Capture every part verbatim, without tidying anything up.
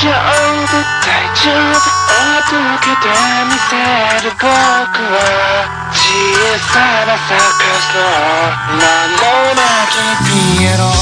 丈夫大丈夫届けてみせる僕は小さなサーカスの名もなきピエロ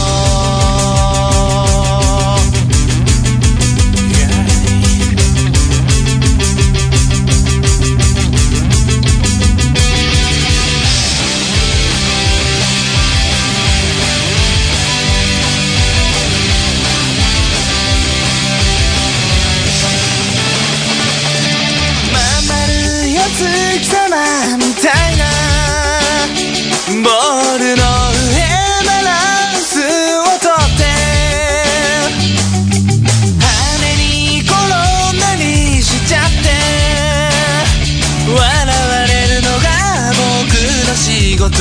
月様みたいなボールの上バランスをとって羽に転んだりしちゃって笑われるのが僕の仕事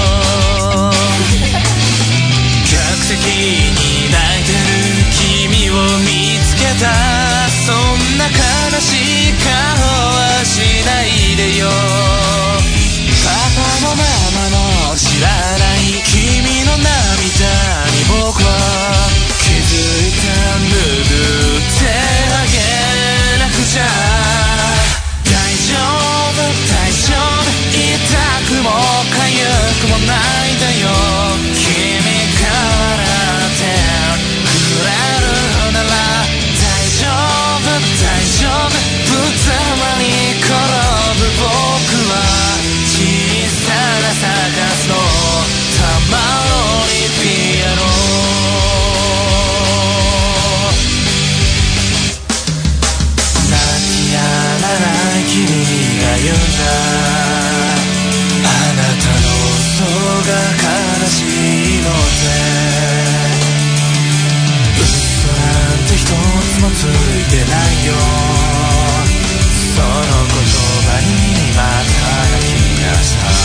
客席に泣いてる君を見つけたそんな悲しい顔はしないでよパパもママも知らない君の涙に僕は気づいた拭ってあげなくちゃ大丈夫大丈夫痛くも痒くもないんだよ君が笑ってくれるなら大丈夫大丈夫ぶざまに転ぶ僕は小さなサカスの玉乗りピアノ泣き止まない君が言うんだあなたの嘘が悲しいのって嘘なんて一つもついてないよその言葉にまた泣き出した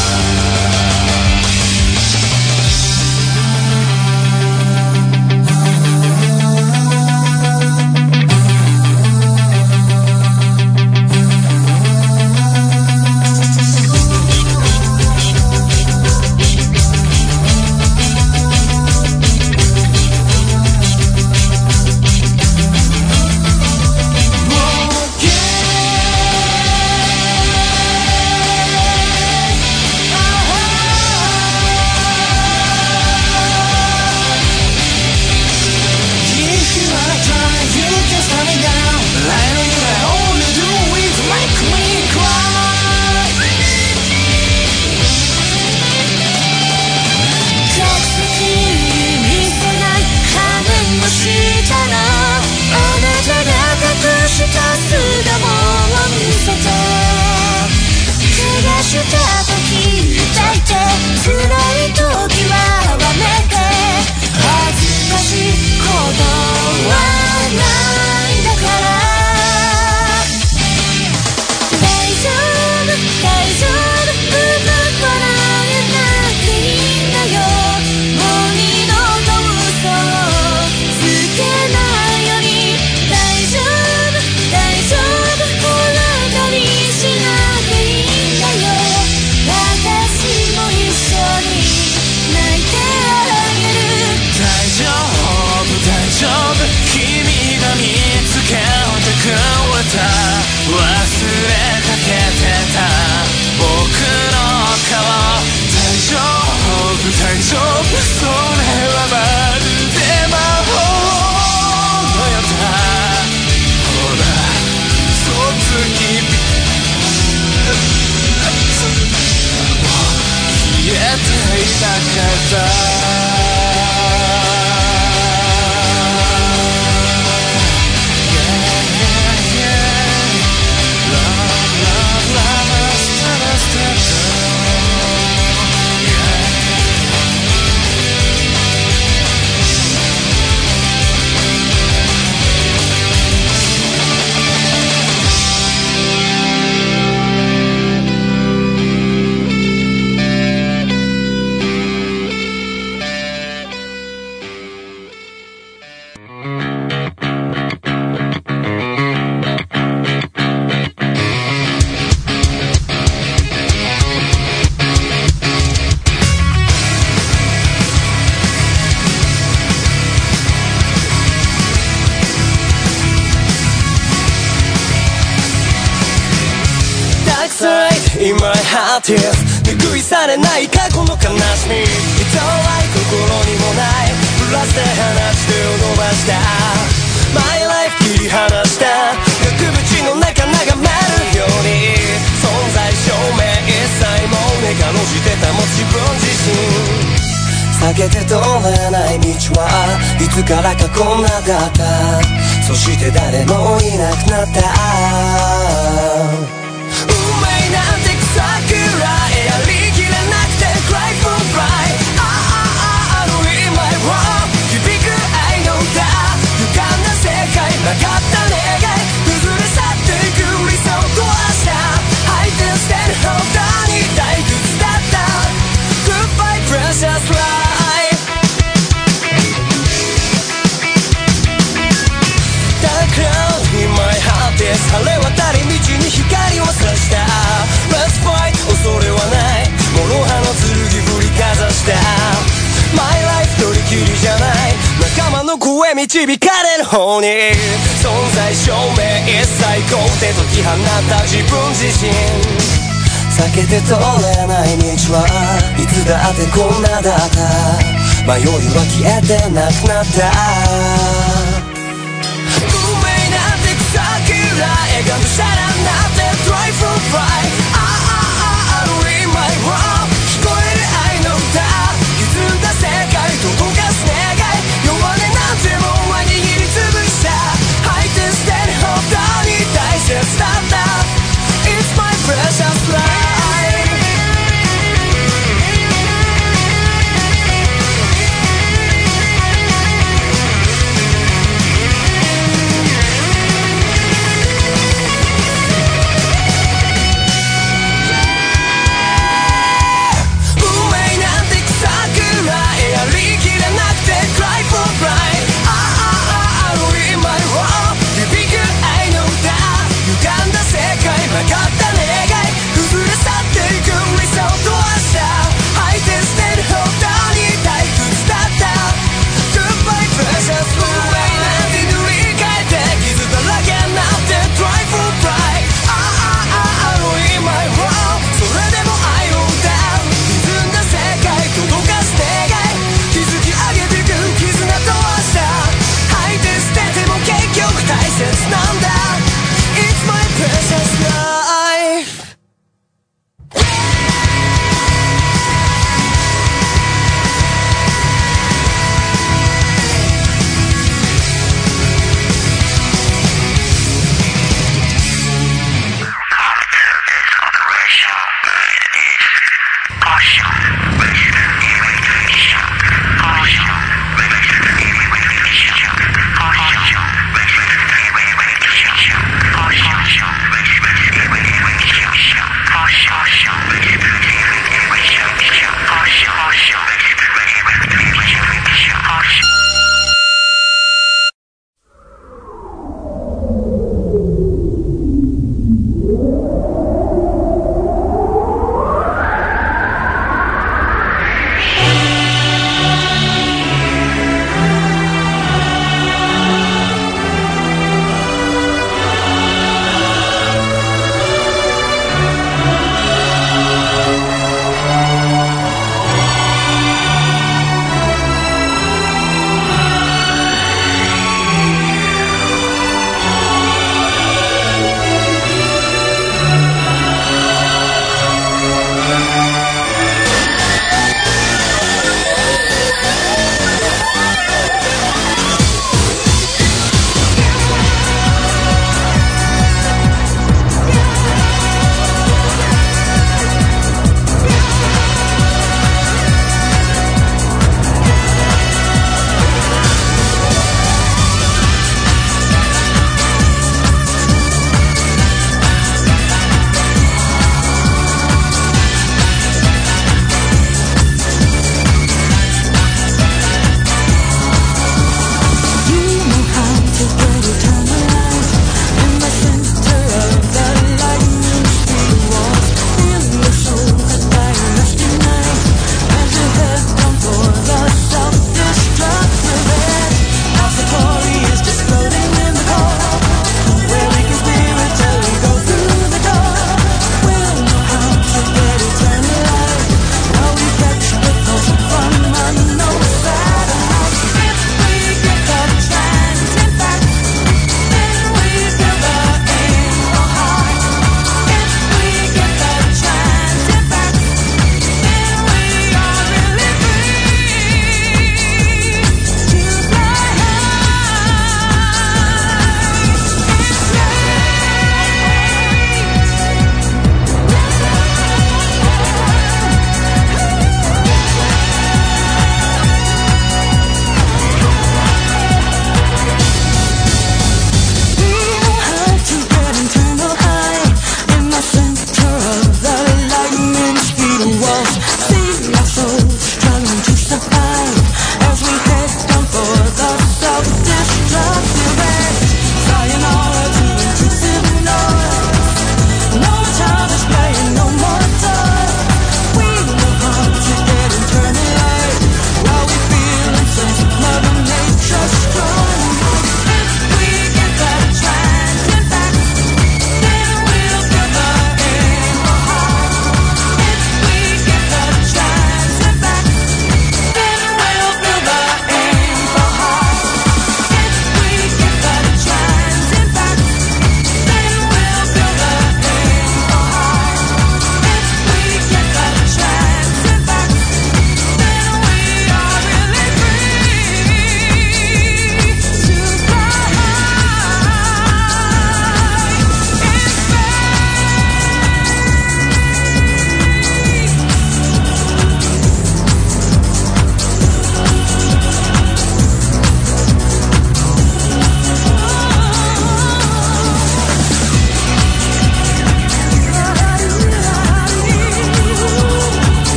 In my heart is 拭い去れない過去の悲しみ It's alright 心にもないプラスで話して伸ばした My life 切り離した額縁の中眺めるように存在証明一切もねかろしてたも自分自身避けて通れない道はいつからかこんなだったそして誰もいなくなった運命なんて草くらいやりきれなくて Cry for fly あああの In my world 響く愛の歌歪んだ世界曲がった願い崩れ去っていく理想と明日吐いて捨てるほどに退屈だった Goodbye precious life In my heart です晴れ渡り道に光を差した Let's fight 恐れはない諸刃の剣振りかざした My life 取り切りじゃない仲間の声導かれる方に存在証明一切肯定解き放った自分自身避けて通れない道はいつだってこんなだった迷いは消えてなくなった笑顔さらなって Try for fly ああああ In my world 聞こえる愛の歌歪んだ世界届かす願い弱音なんてもんは握りつぶした吐いて捨てるほどに大切だった It's my precious life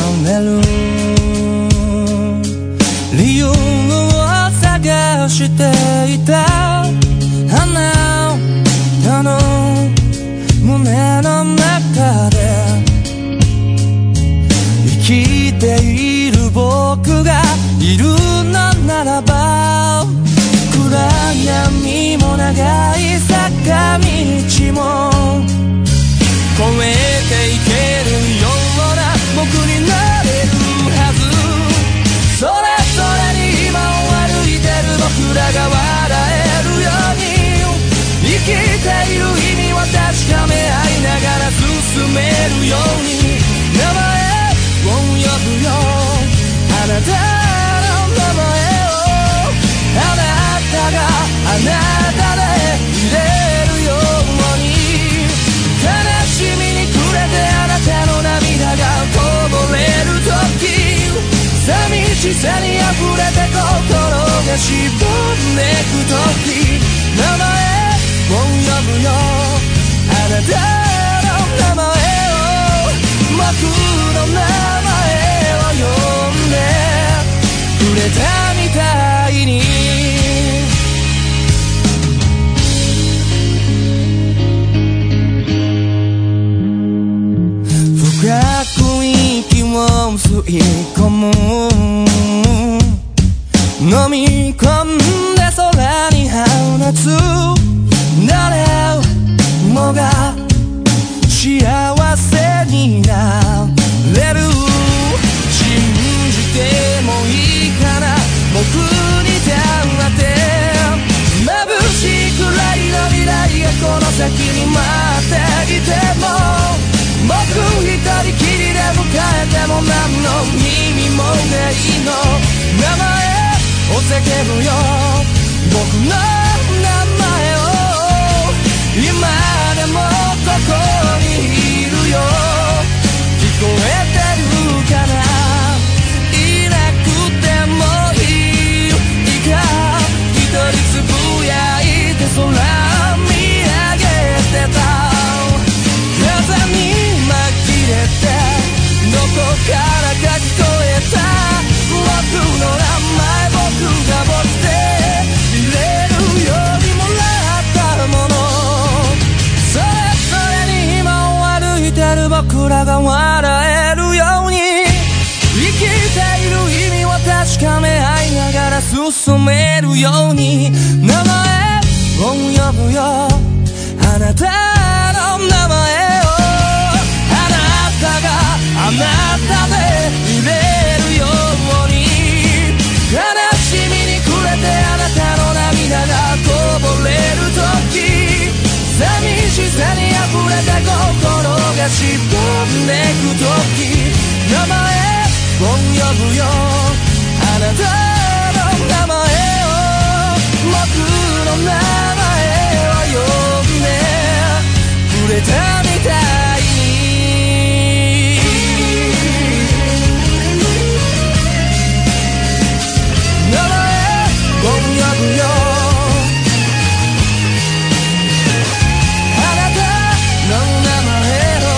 れる理由を探していたあなたの胸の中で生きている僕がいるのならば暗闇も長い坂道も越えていけるような僕になれるはずそれぞれに今を歩いてる僕らが笑えるように生きている意味を確かめ合いながら進めるように名前を呼ぶよあなたの名前をあなたがあなたでいれるように悲しみに暮れてあなたの涙がこぼれる時寂しさに溢れて心がしぼんでく時名前を呼ぶよあなたの名前を僕の名前を呼んでくれたみたいに深く息を吸い込む飲み込んで空に放つ誰もが幸せになれる信じてもいいかな僕に黙って眩しいくらいの未来がこの先に待っていても僕一人きりで迎えても何の意味もないの名前を叫ぶよ僕の名前を今でもここにいるよ聞こえてるかないなくてもいいいいか一人つぶやいて空見上げてた風に紛れてどこからか聞こえた僕の名前僕が持っていれるようにもらったものそれぞれに今を歩いてる僕らが笑えるように生きている意味を確かめ合いながら進めるように名前を呼ぶよあなたの名前をあなたがあなたでいれるように悲しみに暮れてあなたの涙がこぼれる時寂しさに溢れた心がしぼんでく時名前を呼ぶよあなたの名前を僕の名前を呼んでくれたみたい名前を呼ぶよあなたの名前を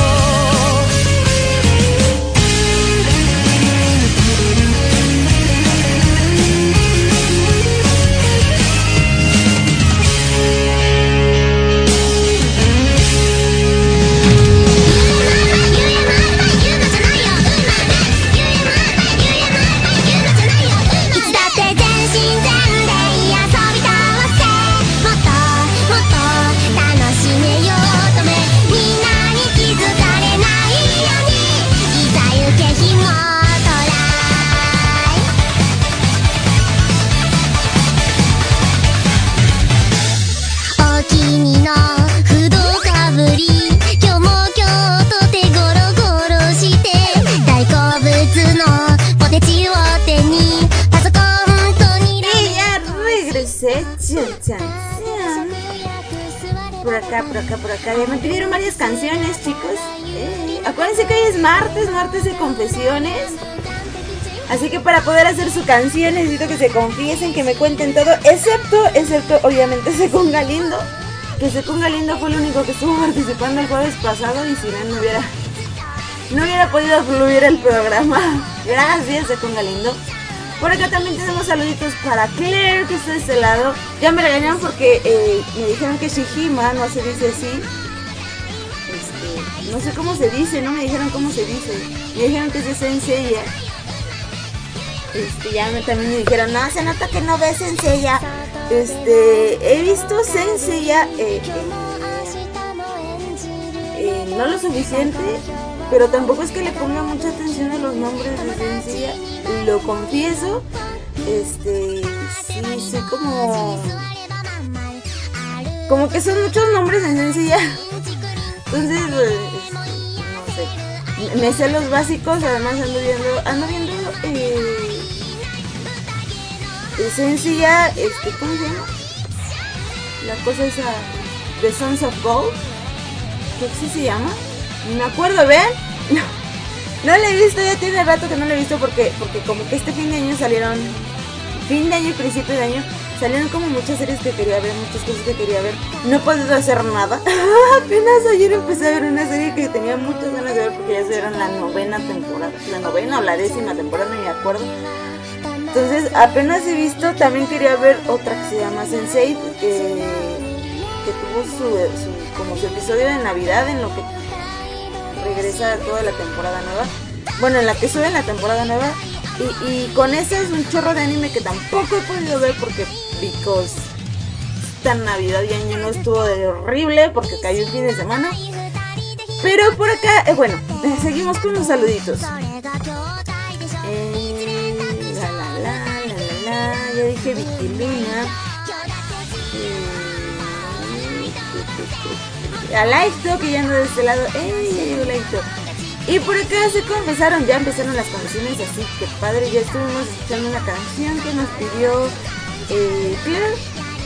por acá, por acá, por acá. Ya me pidieron varias canciones, chicos. Eh, acuérdense que hoy es martes, martes de confesiones. Así que para poder hacer su canción necesito que se confiesen, que me cuenten todo, excepto, excepto obviamente Secún Galindo. Que Secún Galindo fue el único que estuvo participando el jueves pasado y si no, no hubiera, no hubiera podido fluir el programa. Gracias, de Conga Lindo. Por acá también tenemos saluditos para Claire, que está de este lado. Ya me regañaron porque eh, me dijeron que Shihima no se dice así. Este, no sé cómo se dice, no me dijeron cómo se dice. Me dijeron que es Senseiya. Este, ya me, también me dijeron, no, se nota que no ves Senseiya. Este, he visto Senseiya eh, eh, eh, no lo suficiente, pero tampoco es que le ponga mucha atención a los nombres de Senseiya, lo confieso. Este, sí, sí, como como que son muchos nombres en Senseiya. Entonces, no sé, me sé los básicos. Además ando viendo, ando viendo eh, Senseiya, este, ¿cómo se llama? La cosa esa, The Sons of Gold, ¿qué así se llama? No me acuerdo, ¿ven? No, no la he visto, ya tiene rato que no la he visto porque, porque como que este fin de año salieron, fin de año y principio de año, salieron como muchas series que quería ver, muchas cosas que quería ver. No he podido hacer nada. Apenas ayer empecé a ver una serie que tenía muchas ganas de ver porque ya se vieron la novena temporada, la novena o la décima temporada, no me acuerdo. Entonces apenas he visto, también quería ver otra que se llama sense eight, que, que tuvo su, su, como su episodio de Navidad en lo que regresa toda la temporada nueva. Bueno, en la que sube la temporada nueva. Y, y con ese es un chorro de anime que tampoco he podido ver porque because esta Navidad y año no estuvo de horrible porque cayó el fin de semana. Pero por acá, eh, bueno, eh, seguimos con los saluditos. Eh, la la la la la la, ya dije Viquiluna. Eh, a Laito, que ya ando de este lado. Eh, ya llegó Laito. Y por acá se confesaron, ya empezaron las confesiones, así que padre, ya estuvimos escuchando una canción que nos pidió eh, Claire.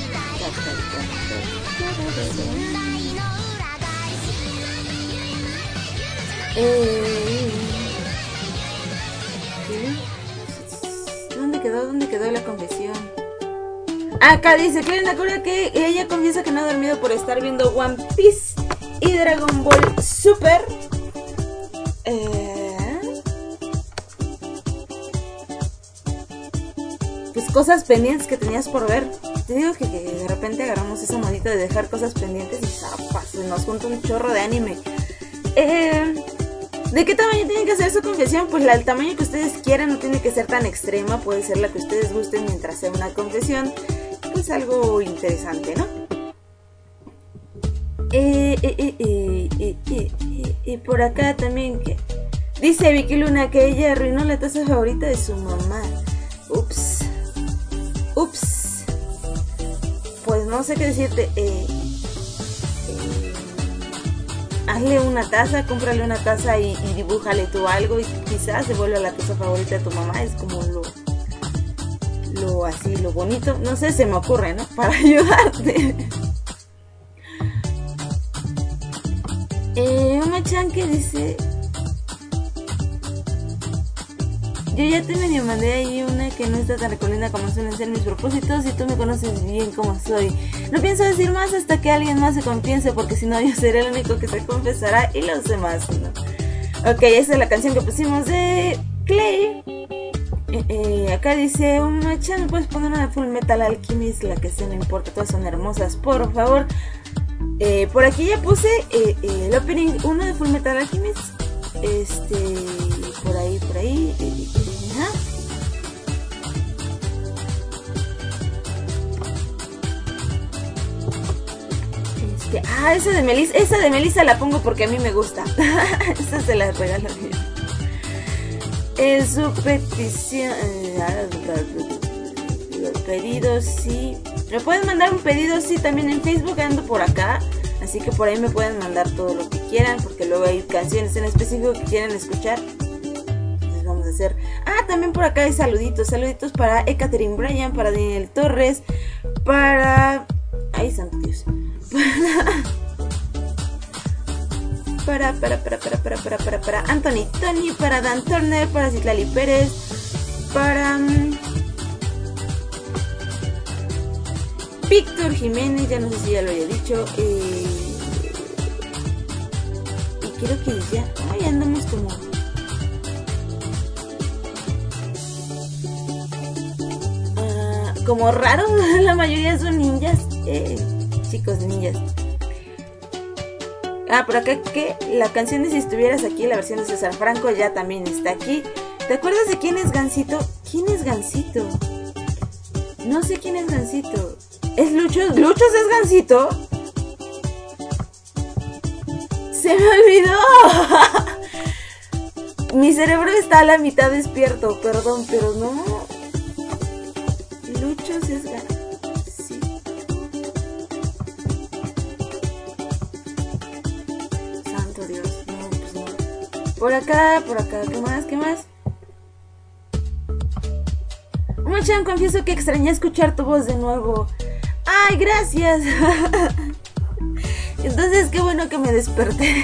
Eh, ¿Dónde quedó? ¿Dónde quedó la confesión? Acá dice Claire Nakura que ella confiesa que no ha dormido por estar viendo One Piece y Dragon Ball Super. Eh, pues cosas pendientes que tenías por ver. Te digo que, que de repente agarramos esa modita de dejar cosas pendientes y zapas, nos junta un chorro de anime. Eh, ¿De qué tamaño tienen que hacer su confesión? Pues la, el tamaño que ustedes quieran, no tiene que ser tan extrema, puede ser la que ustedes gusten mientras sea una confesión. Pues algo interesante, ¿no? Eh, eh, eh, eh, eh, eh, eh, eh, por acá también que dice Vicky Luna que ella arruinó la taza favorita de su mamá. Ups. Ups. Pues no sé qué decirte. Eh, eh, hazle una taza, cómprale una taza y, y dibújale tú algo y quizás se vuelva la taza favorita de tu mamá. Es como lo, lo así, lo bonito. No sé, se me ocurre, ¿no? Para ayudarte. Eh, una chan que dice, yo ya te medio mandé ahí una que no está tan recolina como suelen ser mis propósitos y tú me conoces bien como soy. No pienso decir más hasta que alguien más se confiese porque si no yo seré el único que se confesará y los demás no. Ok, esa es la canción que pusimos de Clay. Eh, eh, acá dice, una chan, ¿me puedes poner una de Full Metal Alchemist? La que sea, no importa, todas son hermosas, por favor. Eh, por aquí ya puse eh, eh, el opening uno de Full Metal Alchemist. Este, por ahí, por ahí. Eh, eh, ¿ah? Este, ah, esa de Melissa, esa de Melissa la pongo porque a mí me gusta. Esa se la regalo. Es su petición. Los pedidos, sí. Me pueden mandar un pedido, sí, también en Facebook ando por acá. Así que por ahí me pueden mandar todo lo que quieran, porque luego hay canciones en específico que quieren escuchar. Entonces vamos a hacer... Ah, también por acá hay saluditos. Saluditos para Ekaterine Bryan, para Daniel Torres, para... Ay, santo Dios. Para... Para, para, para, para, para, para, para Anthony Tony, para Dan Turner, para Citlali Pérez, para... Víctor Jiménez, ya no sé si ya lo había dicho. Eh, ¿Y quiero que ya, ay, andamos como... Uh, como raros, la mayoría son ninjas, eh, chicos ninjas. Ah, por acá que la canción de Si Estuvieras Aquí, la versión de César Franco ya también está aquí. ¿Te acuerdas de quién es Gansito? ¿Quién es Gansito? No sé quién es Gansito. ¿Es Luchos? ¿Luchos es Gansito? ¡Se me olvidó! Mi cerebro está a la mitad despierto, perdón, pero no. Luchos es Gansito. Sí. Santo Dios, no, pues no. Por acá, por acá, ¿qué más? ¿Qué más? Machan, confieso que extrañé escuchar tu voz de nuevo. ¡Ay, gracias! Entonces, qué bueno que me desperté.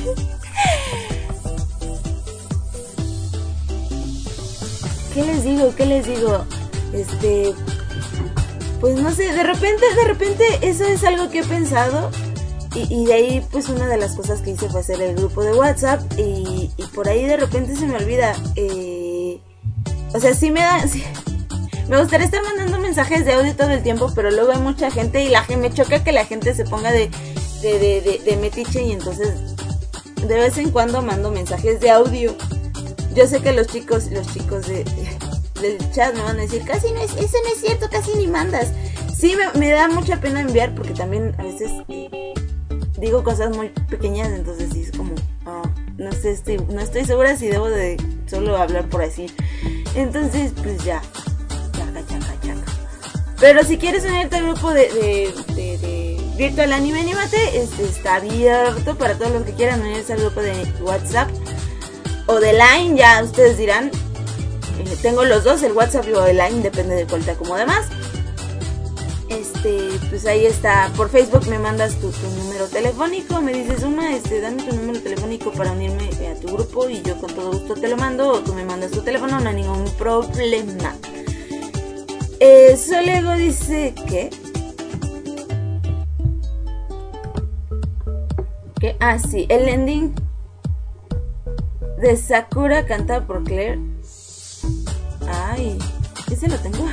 ¿Qué les digo? ¿Qué les digo? Este... Pues no sé, de repente, de repente, eso es algo que he pensado. Y, y de ahí, pues una de las cosas que hice fue hacer el grupo de WhatsApp. Y, y por ahí de repente se me olvida. Eh, o sea, sí me da... Sí, me gustaría estar mandando mensajes de audio todo el tiempo, pero luego hay mucha gente y la gente me choca que la gente se ponga de, de, de, de, de metiche, y entonces de vez en cuando mando mensajes de audio. Yo sé que los chicos, los chicos de, de, del chat me van a decir, casi no es, eso no es cierto, casi ni mandas. Sí, me, me da mucha pena enviar porque también a veces eh, digo cosas muy pequeñas, entonces sí es como, oh, no sé, estoy, no estoy segura si debo de solo hablar por así. Entonces, pues ya. Pero si quieres unirte al grupo de, de, de, de Virtual Anime Animate, este está abierto para todos los que quieran unirse al grupo de WhatsApp o de Line, ya ustedes dirán. Eh, tengo los dos, el WhatsApp o el Line, depende de cuál te acomode más. Este, pues ahí está. Por Facebook me mandas tu, tu número telefónico, me dices, Uma, este, dame tu número telefónico para unirme a tu grupo y yo con todo gusto te lo mando, o tú me mandas tu teléfono, no hay ningún problema. Eh, Solego dice que... que ah, sí, el ending de Sakura cantado por Claire. Ay, ese lo tengo.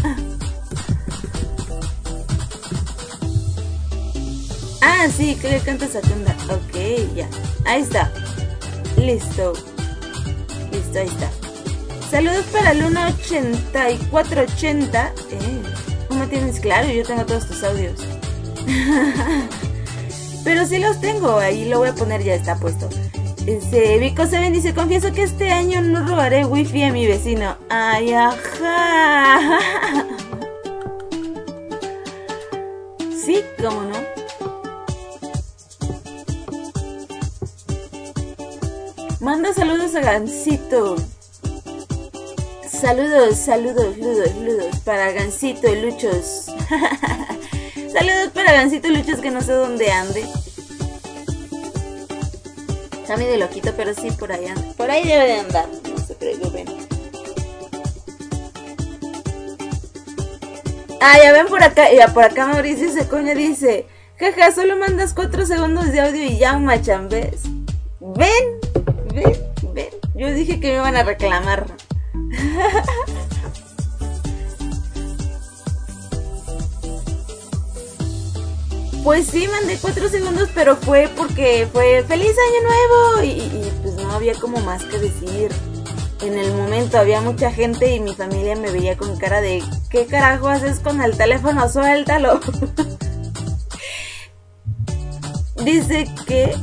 Ah, sí, Claire canta Sakura. Ok, ya. Ahí está. Listo. Listo, ahí está. Saludos para Luna ochenta y cuatro ochenta. Eh, ¿cómo tienes? Claro, yo tengo todos tus audios. Pero sí los tengo, ahí lo voy a poner, ya está puesto. Este, Vico Seven dice, confieso que este año no robaré wifi a mi vecino. Ay, ajá. Sí, cómo no. Manda saludos a Gansito. Saludos, saludos, ludos, ludos para Gansito y Luchos. Saludos para Gansito y Luchos, que no sé dónde ande. Está medio loquito, pero sí por ahí anda. Por ahí debe de andar, no se preocupen. Ah, ya ven por acá, ya por acá Mauricio Secoña dice, jaja, solo mandas cuatro segundos de audio y ya, Machan, ¿ves? Ven, ven, ven. Yo dije que me iban a reclamar. Pues sí, mandé cuatro segundos, pero fue porque fue ¡Feliz Año Nuevo! Y, y pues no había como más que decir. En el momento había mucha gente y mi familia me veía con cara de ¿qué carajo haces con el teléfono? ¡Suéltalo! Dice que...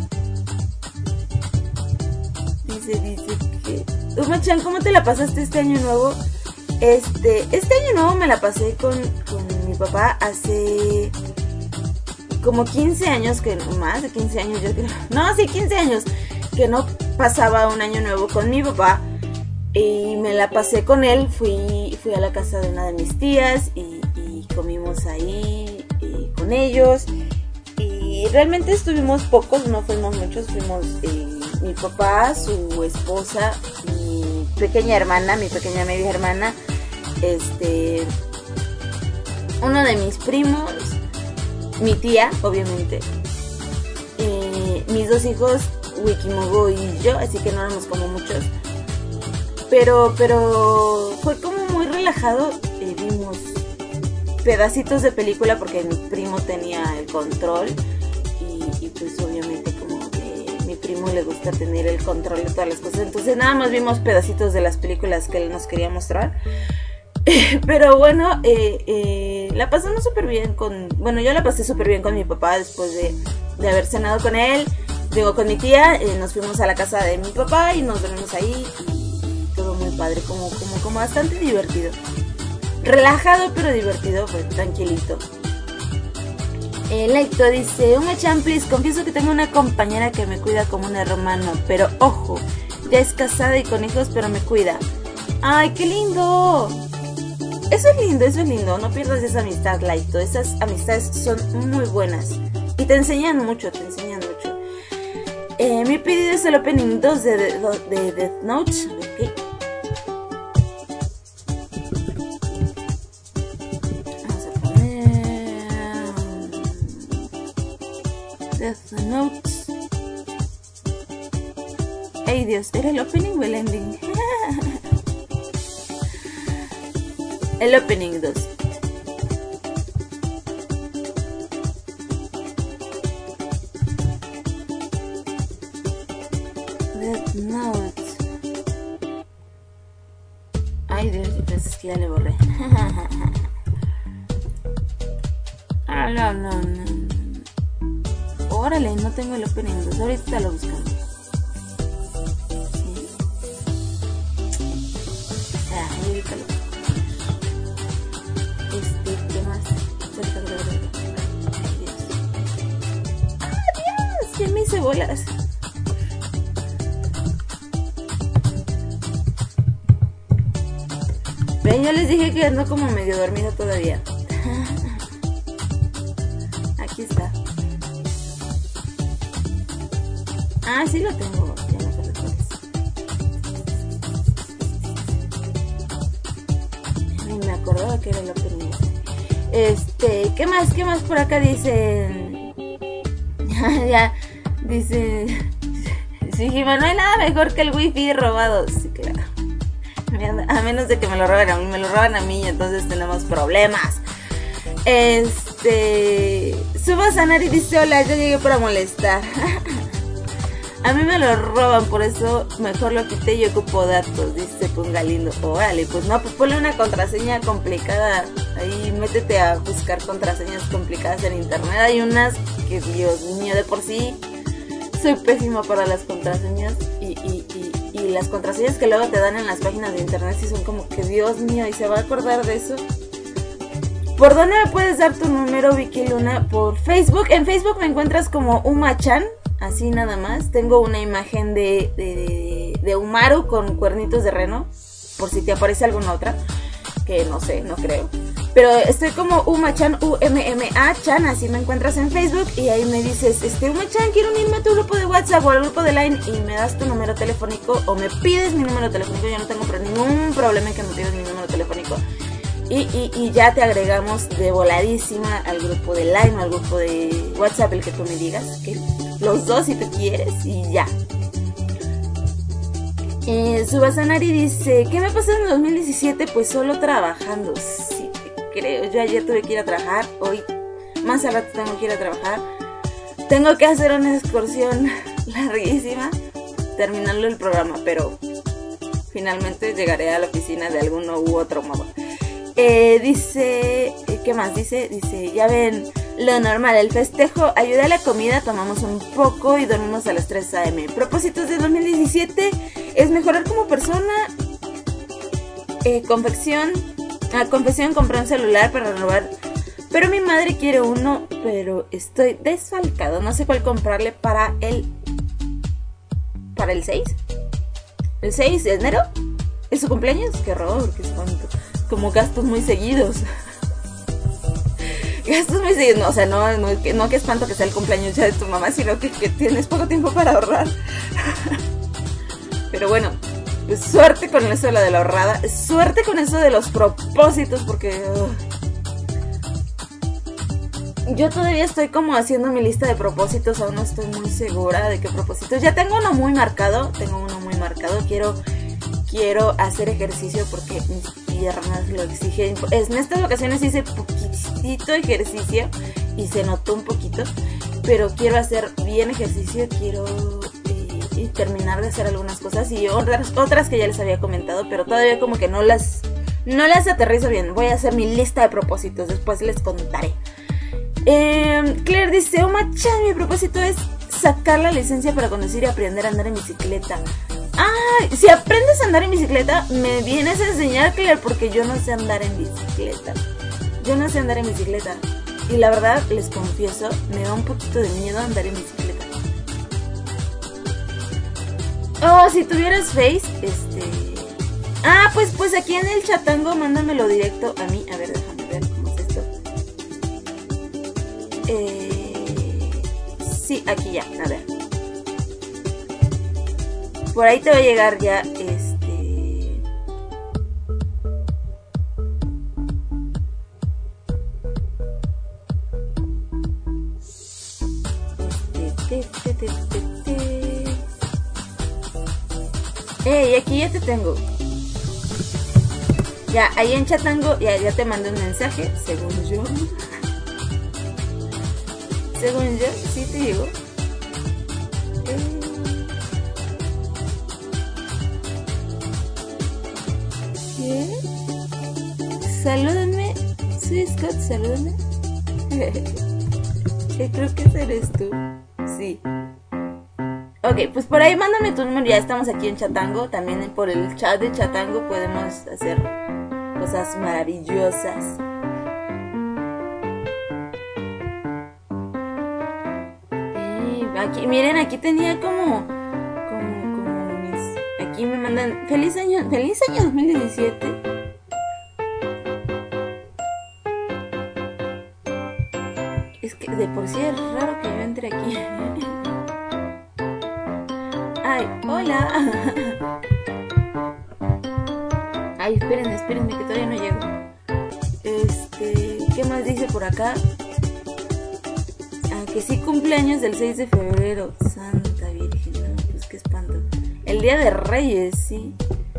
Dice, dice que... Uma-chan, ¿cómo te la pasaste este año nuevo? Este, este año nuevo me la pasé con, con mi papá hace como quince años, que más de quince años yo creo. No, sí, quince años que no pasaba un año nuevo con mi papá. Y me la pasé con él, fui, fui a la casa de una de mis tías y, y comimos ahí y con ellos. Y realmente estuvimos pocos, no fuimos muchos, fuimos eh, mi papá, su esposa, mi pequeña hermana, mi pequeña media hermana, este, uno de mis primos, mi tía, obviamente, eh, mis dos hijos, Wikimogo y yo, así que no éramos como muchos. Pero, pero fue como muy relajado. Eh, vimos pedacitos de película porque mi primo tenía el control. Y, y pues obviamente como que a mi primo le gusta tener el control de todas las cosas. Entonces nada más vimos pedacitos de las películas que él nos quería mostrar. Pero bueno, eh, eh, la pasamos súper bien con... Bueno, yo la pasé súper bien con mi papá después de, de haber cenado con él. Digo, con mi tía, eh, nos fuimos a la casa de mi papá y nos dormimos ahí. Y todo muy padre, como, como, como bastante divertido. Relajado pero divertido, pues tranquilito. Eh, Laito dice, un champlis, confieso que tengo una compañera que me cuida como un hermano, pero ojo, ya es casada y con hijos, pero me cuida. ¡Ay, qué lindo! Eso es lindo, eso es lindo, no pierdas esa amistad, Laito. Esas amistades son muy buenas y te enseñan mucho, te enseñan mucho. Eh, mi pedido es el opening dos de, de, de Death Note. Okay. Vamos a poner Death Note. Ay Dios, ¿era el opening o el ending? El opening dos. Death Note. Ay Dios, yo pensé que ya le borré. Ah, no, no, no. Órale, no tengo el opening dos. Ahorita lo buscamos. Sí. Ah, ahorita lo buscamos. Este, ¿qué más? ¡Ah, Dios! ¡Ya me hice bolas! Ven, yo les dije que ando como medio dormida todavía. Aquí está. Ah, sí lo tengo. Ya no sé cuál es. Ay, me acordaba que era el opening. Este, ¿qué más? ¿Qué más por acá dicen? Ya, dice... Sí, Jima, no hay nada mejor que el wifi robado. Sí, claro. A menos de que me lo roben a mí, me lo roban a mí, entonces tenemos problemas. Este... Suba Sanari dice, hola, yo llegué para molestar. A mí me lo roban, por eso mejor lo quité y ocupo datos, dice Pungalindo. Órale, pues no, pues ponle una contraseña complicada. Ahí métete a buscar contraseñas complicadas en internet. Hay unas que, Dios mío, de por sí soy pésima para las contraseñas. Y, y, y, y las contraseñas que luego te dan en las páginas de internet sí son como que, Dios mío, ¿y se va a acordar de eso? ¿Por dónde me puedes dar tu número, Vicky Luna? Por Facebook. En Facebook me encuentras como Uma-chan. Así nada más. Tengo una imagen de, de, de Umaru con cuernitos de reno. Por si te aparece alguna otra. Que no sé, no creo. Pero estoy como Uma-chan, U M M A-chan. Así me encuentras en Facebook. Y ahí me dices, este, Uma-chan, quiero unirme a tu grupo de WhatsApp o al grupo de Line. Y me das tu número telefónico. O me pides mi número telefónico. Yo no tengo ningún problema en que me pidas mi número telefónico. Y, y, y ya te agregamos de voladísima al grupo de Line o al grupo de WhatsApp, el que tú me digas. Que los dos si tú quieres y ya. Eh, Subasanari dice, ¿qué me pasó en el dos mil diecisiete? Pues solo trabajando. Sí, creo. Yo ayer tuve que ir a trabajar. Hoy más al rato tengo que ir a trabajar. Tengo que hacer una excursión larguísima. Terminando el programa, pero finalmente llegaré a la oficina de alguno u otro modo. Eh, dice, ¿qué más? Dice, dice, ya ven, lo normal, el festejo, ayuda a la comida, tomamos un poco y dormimos a las tres a eme Propósitos de dos mil diecisiete es mejorar como persona. Eh, confección, ah, confesión, compré un celular para renovar, pero mi madre quiere uno, pero estoy desfalcado, no sé cuál comprarle para el, para el seis, el seis de enero, ¿es su cumpleaños? Qué horror, qué espanto. Como gastos muy seguidos. Gastos muy seguidos. No, o sea, no, no, no que espanto que sea el cumpleaños ya de tu mamá, sino que, que tienes poco tiempo para ahorrar. Pero bueno, pues suerte con eso de la de la ahorrada. Suerte con eso de los propósitos, porque... Uh, yo todavía estoy como haciendo mi lista de propósitos, aún no estoy muy segura de qué propósitos. Ya tengo uno muy marcado, tengo uno muy marcado, quiero, quiero hacer ejercicio porque mis piernas lo exigen. En estas ocasiones hice poquitito ejercicio y se notó un poquito, pero quiero hacer bien ejercicio, quiero eh, y terminar de hacer algunas cosas y otras, otras que ya les había comentado, pero todavía como que no las, no las aterrizo bien. Voy a hacer mi lista de propósitos, después les contaré. Eh, Claire dice, Oma-chan, mi propósito es sacar la licencia para conducir y aprender a andar en bicicleta. Ah, si aprendes a andar en bicicleta, me vienes a enseñar, Claire, porque yo no sé andar en bicicleta. Yo no sé andar en bicicleta. Y la verdad, les confieso, me da un poquito de miedo andar en bicicleta. Oh, si tuvieras Face, este... Ah, pues, pues aquí en el chatango, mándamelo directo a mí. A ver, déjame ver cómo es esto. Eh... Sí, aquí ya, a ver. Por ahí te va a llegar ya, este... Te, te, te, te, te. Ey, aquí ya te tengo. Ya, ahí en Chatango, ya, ya te mandé un mensaje, según yo. Según yo, sí te llegó. ¿Qué? Salúdame. Sí, Scott, salúdame. Creo que ese eres tú. Sí. Ok, pues por ahí mándame tu número. Ya estamos aquí en Chatango. También por el chat de Chatango podemos hacer cosas maravillosas. Eh, aquí, miren, aquí tenía como, como, como mis... Aquí me mandan... ¡Feliz año! ¡Feliz año dos mil diecisiete! Es que de por sí es raro que yo entre aquí. Ay, hola. Ay, espérenme, espérenme que todavía no llego. Este, ¿qué más dice por acá? Ah, que sí cumpleaños del seis de febrero. Santa Virgen, no, pues qué espanto. El Día de Reyes, sí.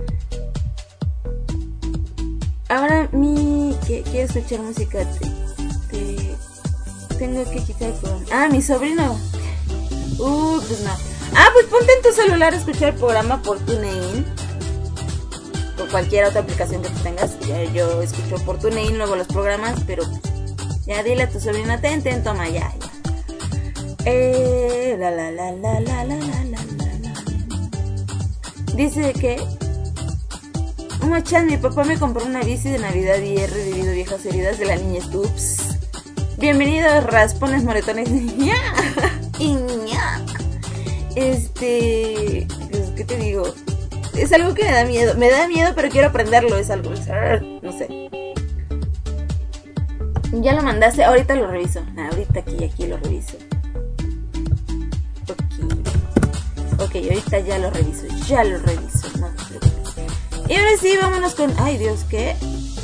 Ahora mi... ¿Qué? Quiero escuchar música. Te, te... Tengo que quitar el programa. Ah, mi sobrino. Uh, pues no. Ah, pues ponte en tu celular a escuchar el programa por TuneIn. Por cualquier otra aplicación que tú tengas. Ya yo escucho por TuneIn luego los programas, pero ya dile a tu sobrina, ten, ten, toma, ya, ya. Eh, la la la la la la la la la. Dice que Oma-chan, mi papá me compró una bici de Navidad y he revivido viejas heridas de la niñez. Ups. Bienvenidos, raspones, moretones. ¡Ya! Y ña. Este... ¿Qué te digo? Es algo que me da miedo. Me da miedo, pero quiero aprenderlo. Es algo... No sé. Ya lo mandaste. Ahorita lo reviso. Ahorita aquí, aquí lo reviso. Ok. Ok, ahorita ya lo reviso. Ya lo reviso. No te preocupes. Y ahora sí, vámonos con... Ay, Dios, ¿qué?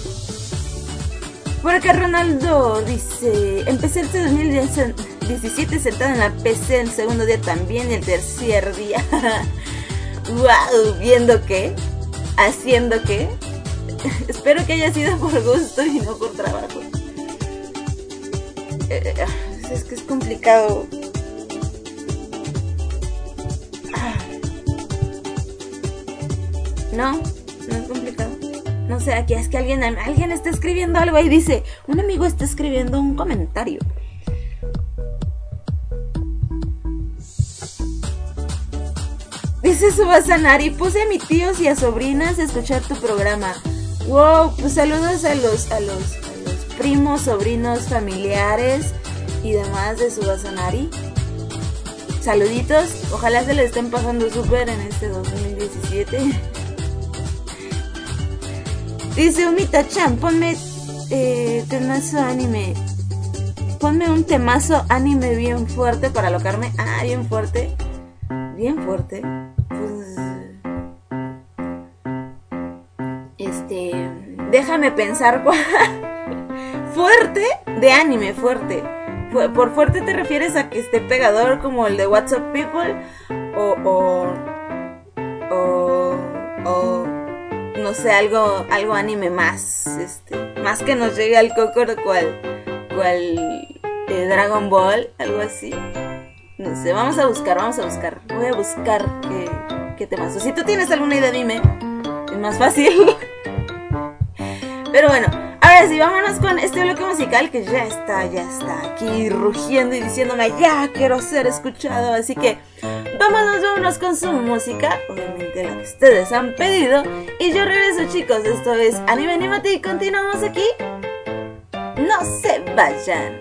Por acá Ronaldo dice, empecé este dos mil diecisiete sentado en la P C, el segundo día también y el tercer día. Wow, ¿viendo qué? ¿Haciendo qué? Espero que haya sido por gusto y no por trabajo. Eh, es que es complicado. No, no es complicado. No sé, aquí es que alguien, alguien está escribiendo algo y dice, un amigo está escribiendo un comentario. Dice Subasanari, puse a mis tíos y a sobrinas a escuchar tu programa. Wow, pues saludos a los, a los, a los primos, sobrinos, familiares y demás de Subasanari. Saluditos, ojalá se le estén pasando súper en este dos mil diecisiete. Dice Umita-chan, ponme eh, temazo anime. Ponme un temazo anime bien fuerte para alocarme. Ah, bien fuerte. Bien fuerte. Pues, este... Déjame pensar cuál... Fuerte de anime, fuerte. ¿Por fuerte te refieres a que esté pegador como el de What's Up People? O, o, o, o no sé, algo, algo anime más, este, más que nos llegue al cocoro cual, cual eh, Dragon Ball, algo así. No sé, vamos a buscar, vamos a buscar. Voy a buscar qué, qué temas. O si tú tienes alguna idea, dime. Es más fácil. Pero bueno, ahora sí, vámonos con este bloque musical que ya está, ya está aquí rugiendo y diciéndome ya quiero ser escuchado. Así que vámonos, vámonos con su música, obviamente la que ustedes han pedido. Y yo regreso, chicos, esto es Anime Animate y continuamos aquí. No se vayan.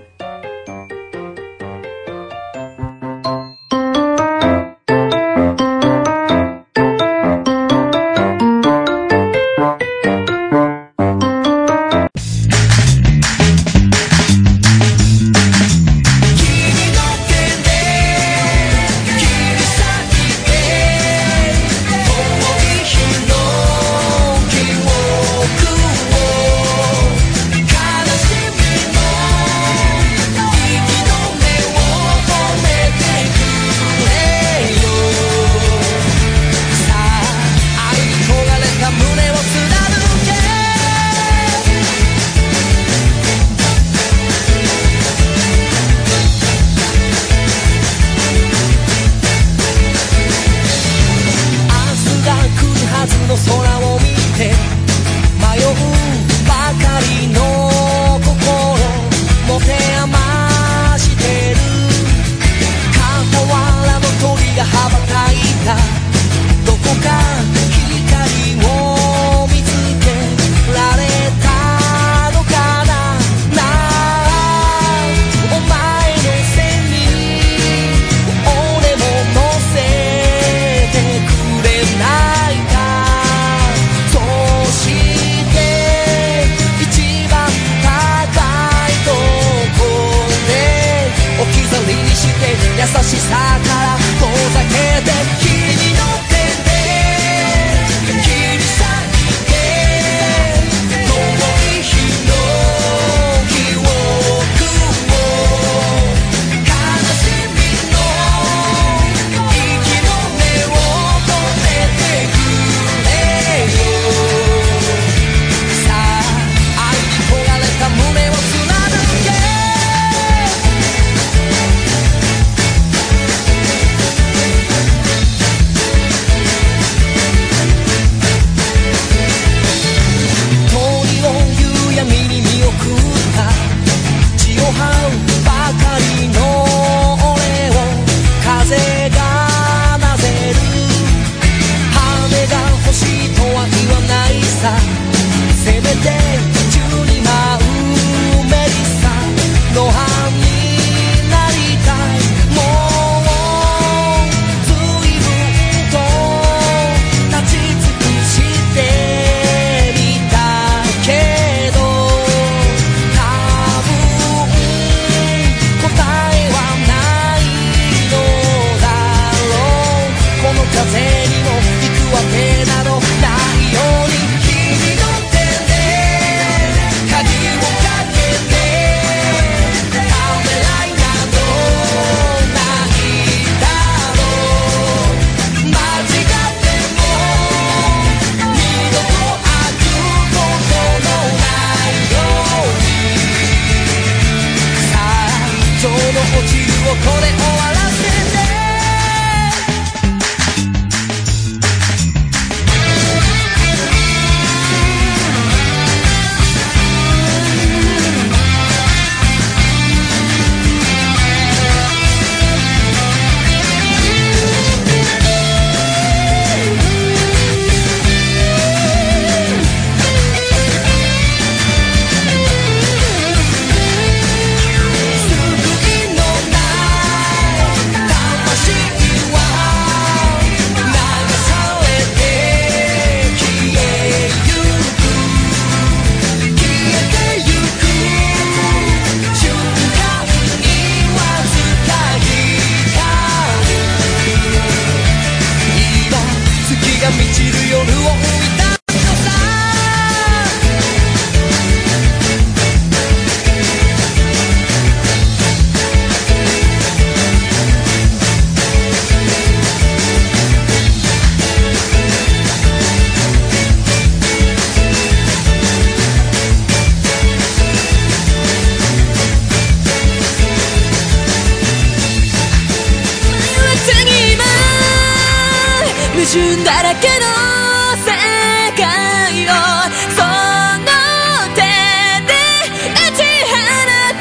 準だらけの世界をその手で打ち放て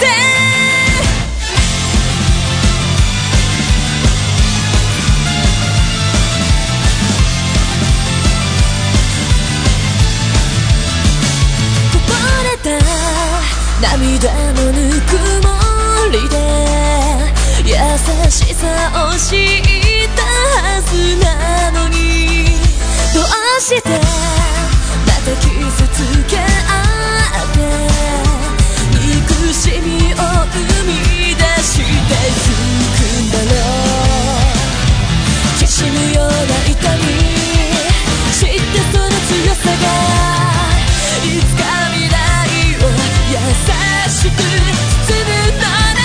こぼれた涙のぬくもりで優しさを知ったはずなのにどうしてまた傷つけ合って憎しみを生み出してゆくんだろうきしむような痛み知ってその強さがいつか未来を優しく包むのなら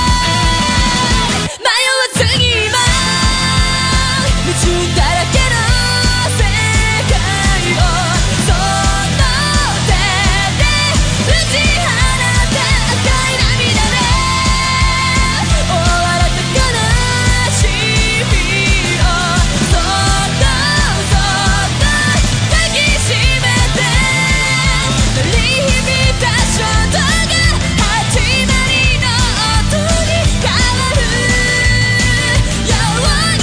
迷わずに今夢中だらけの世界をその手で打ち放った赤い涙で終わらせ悲しみをそっとそっと抱きしめて鳴り響いた衝動が始まりの音に変わるように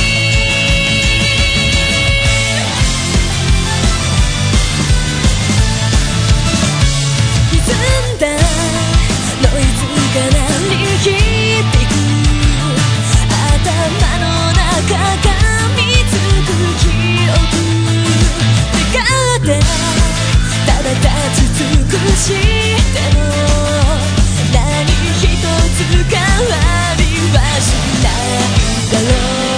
歪んだノイズが鳴り響く頭の中が見つく記憶願ってただ立ち尽くしても何一つ変わりはしないだろ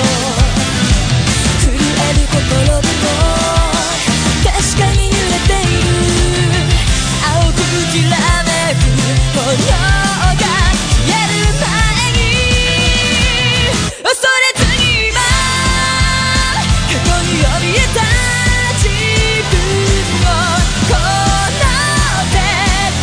う震える心でも確かに揺れている青くきらめく炎が消える前に恐れずに今過去に怯えた自分をこの手で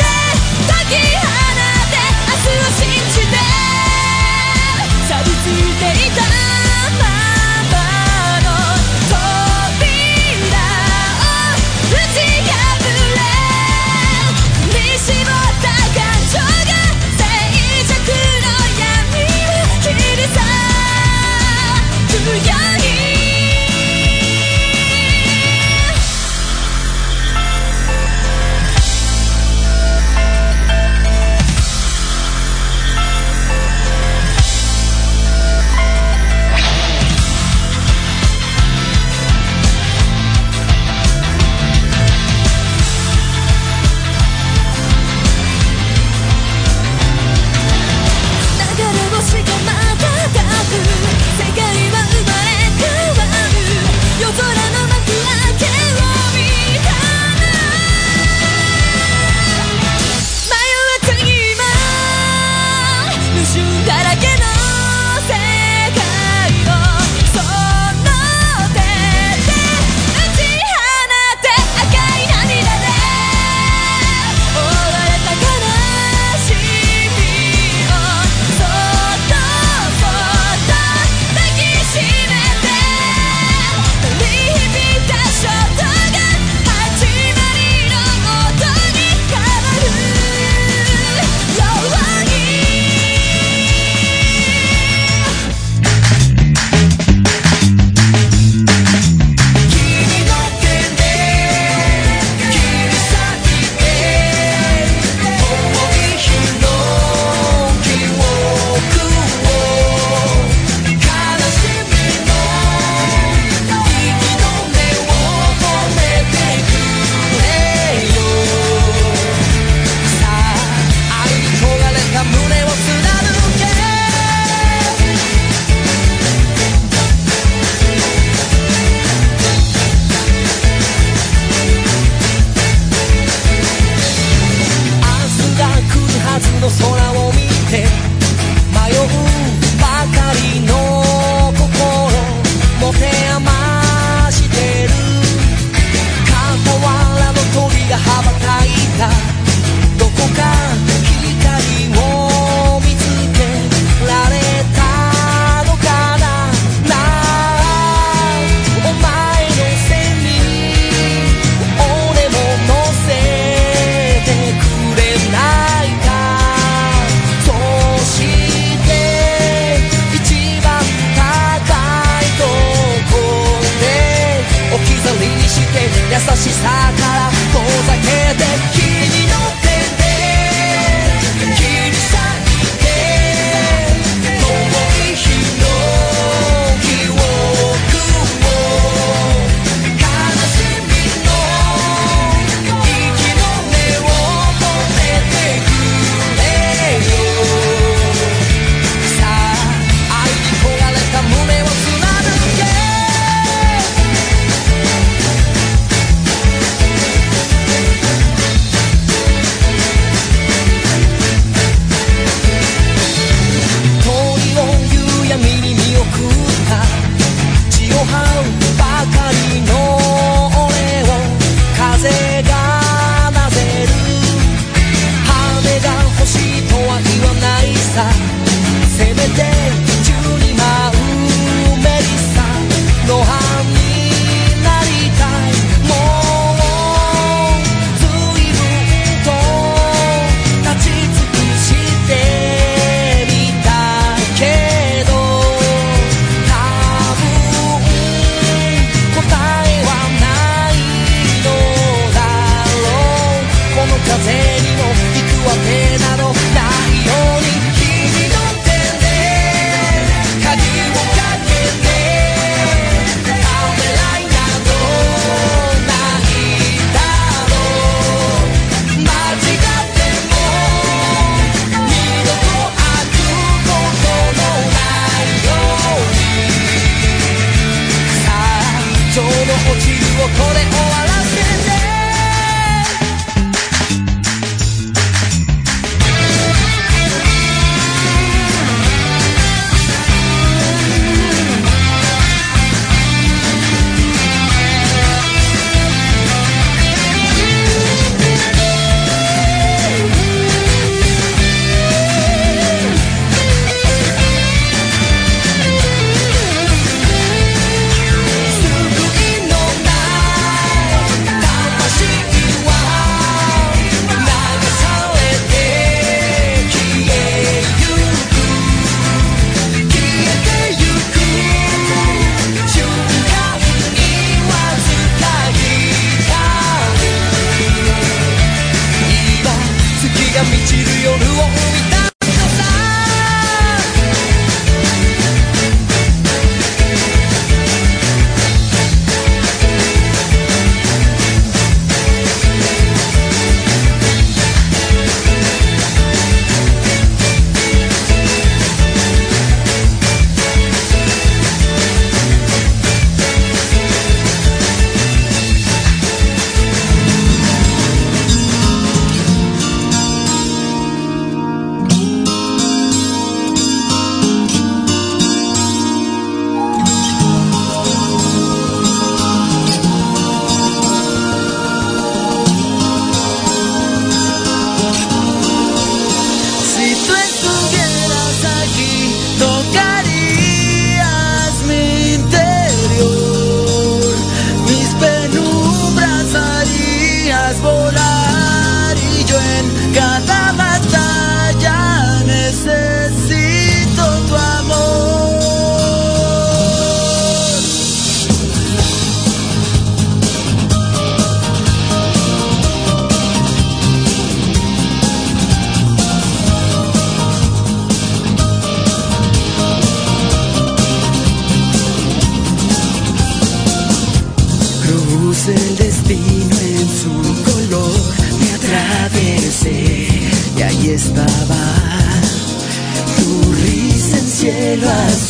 atardece y ahí estaba tu risa en cielo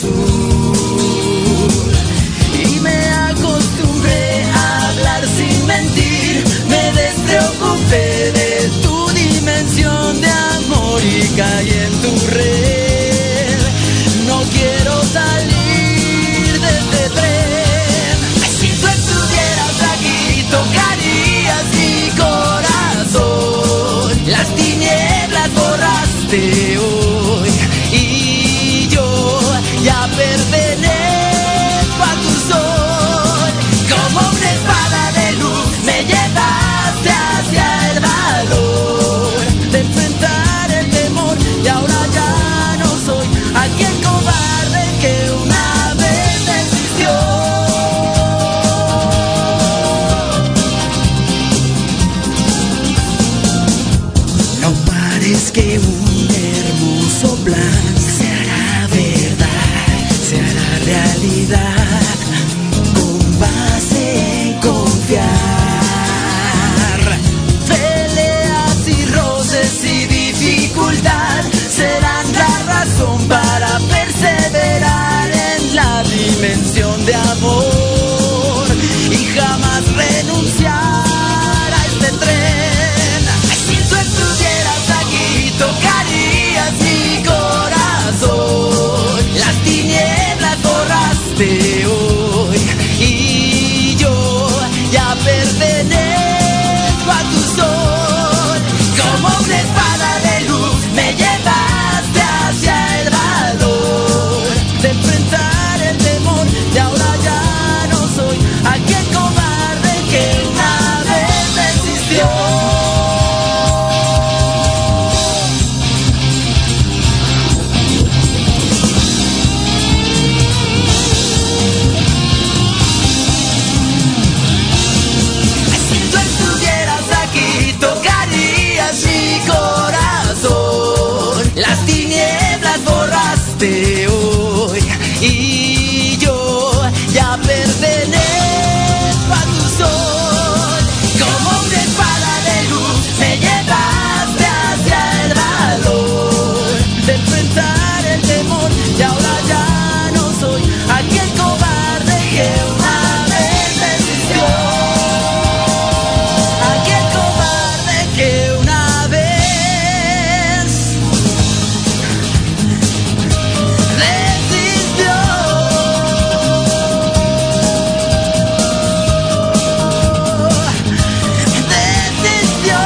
azul. Y me acostumbré a hablar sin mentir, me despreocupé de tu dimensión de amor y caí en tu red. No quiero salir de este tren. Si tú estuvieras aquí, tocarías mi corazón. Las tinieblas borraste hoy y yo ya pertenezco a tu sol. Como una espada de luz me llevaste hacia el valor de enfrentar el temor y ahora ya no soy aquel cobarde que una vez existió. No pares que un hermoso plan se hará verdad, se hará realidad, con base en confiar. Peleas y roces y dificultad serán la razón para perseverar en la dimensión de amor y jamás renunciar a este tren. Si tú estuvieras aquí, tocarías mi corazón. Las tinieblas borraste hoy y yo ya pertenezco a tu sol. Como una espada de luz me llevaste hacia el valor de enfrentar el temor y ahora ya no soy aquel cobarde que una vez existió. Si tú estuvieras aquí, tocarías mi corazón. Las tinieblas borraste hoy y yo ya pertenezco a tu sol. Como una espada de luz me llevaste hacia el valor de enfrentar el temor y ahora ya no soy aquel cobarde que una vez existió. Aquel cobarde que una vez resistió. Desistió.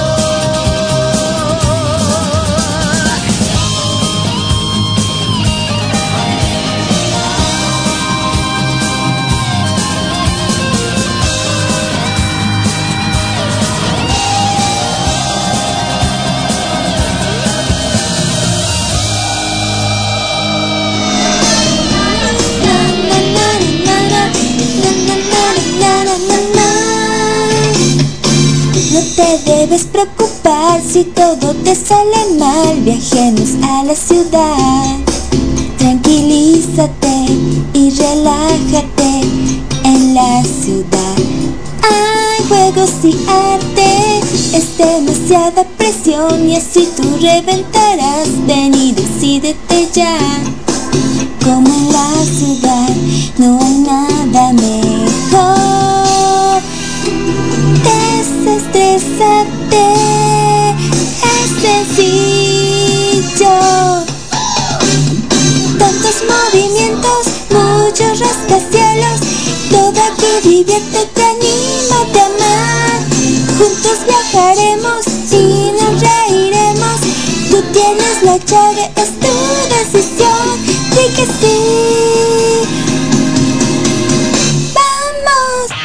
No te debes preocupar si todo te sale mal. Viajemos a la ciudad. Tranquilízate y relájate en la ciudad. Hay juegos y arte, es demasiada presión y así tú reventarás. Ven y decídete ya. Como en la ciudad no hay nada mejor. Desestrésate, es sencillo. Tantos movimientos, muchos rascacielos. Todo aquí diviértete, anímate a amar. Juntos viajaremos y nos reiremos. Tú tienes la llave, es tu decisión. Di que sí. Vamos.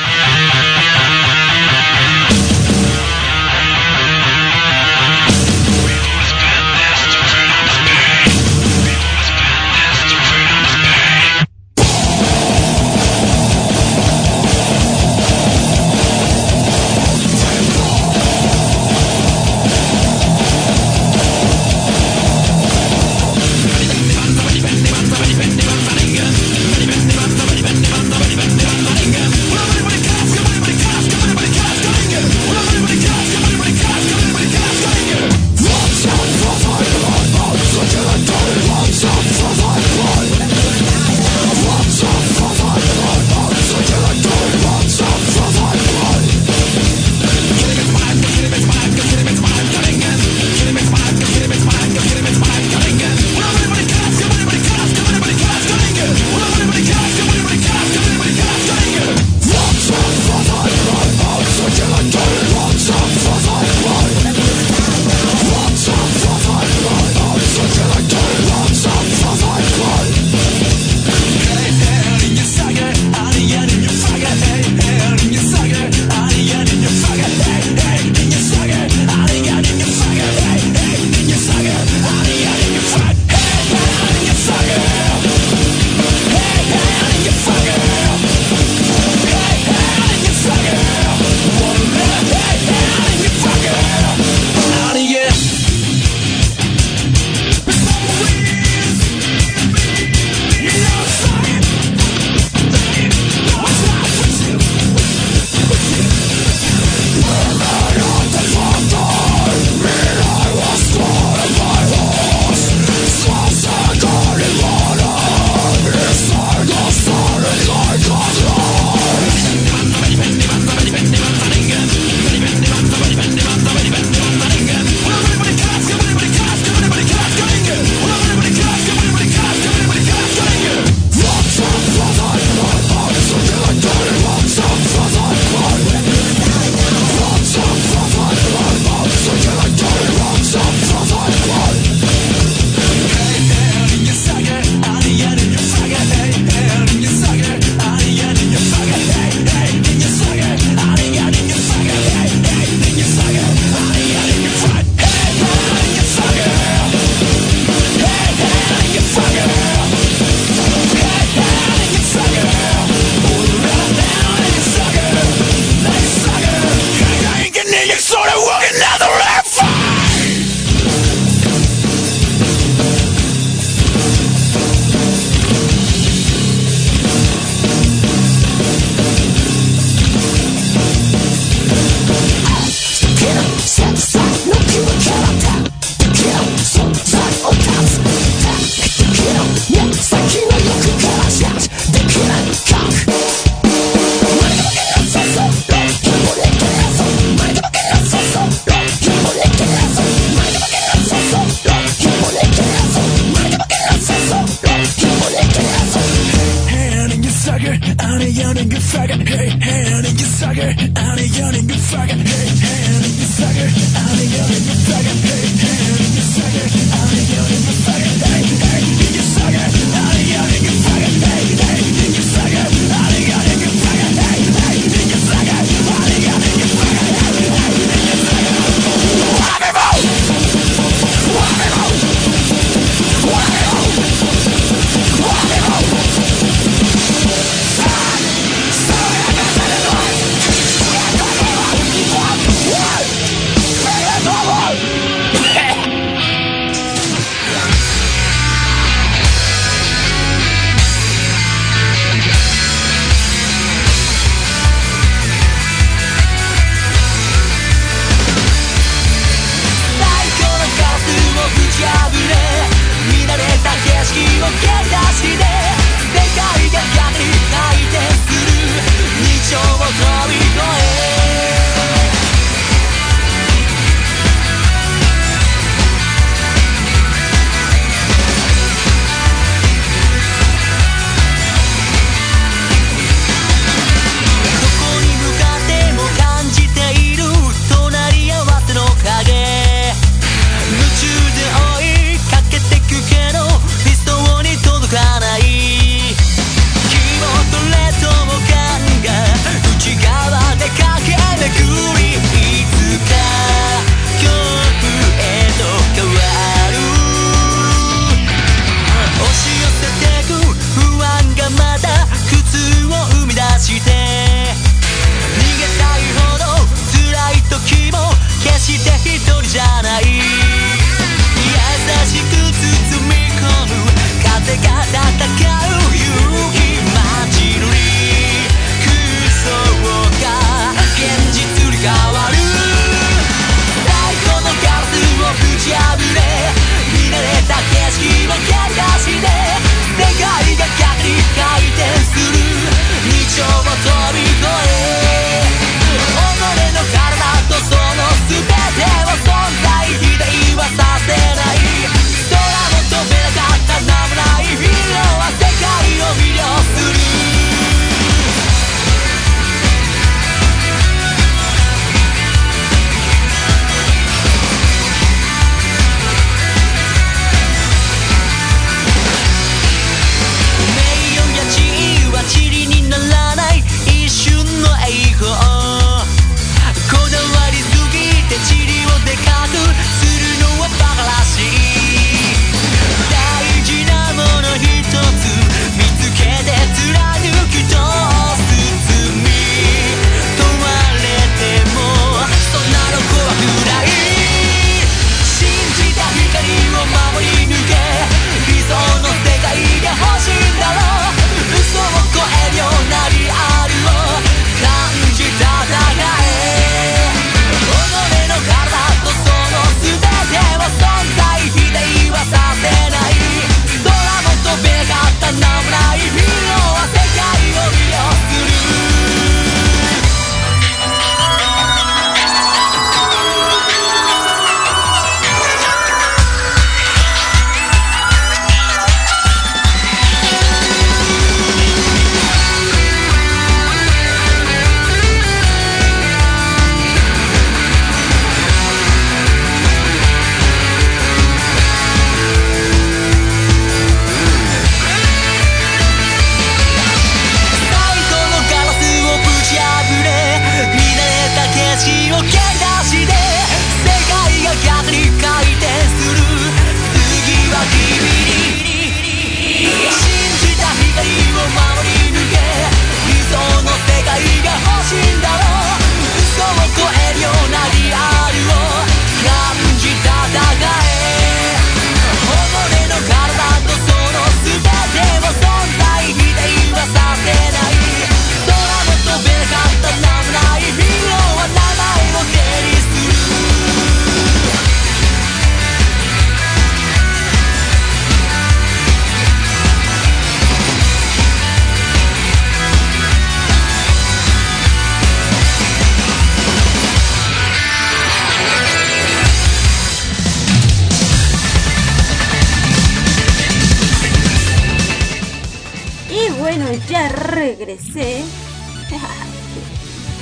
bueno, ya regresé.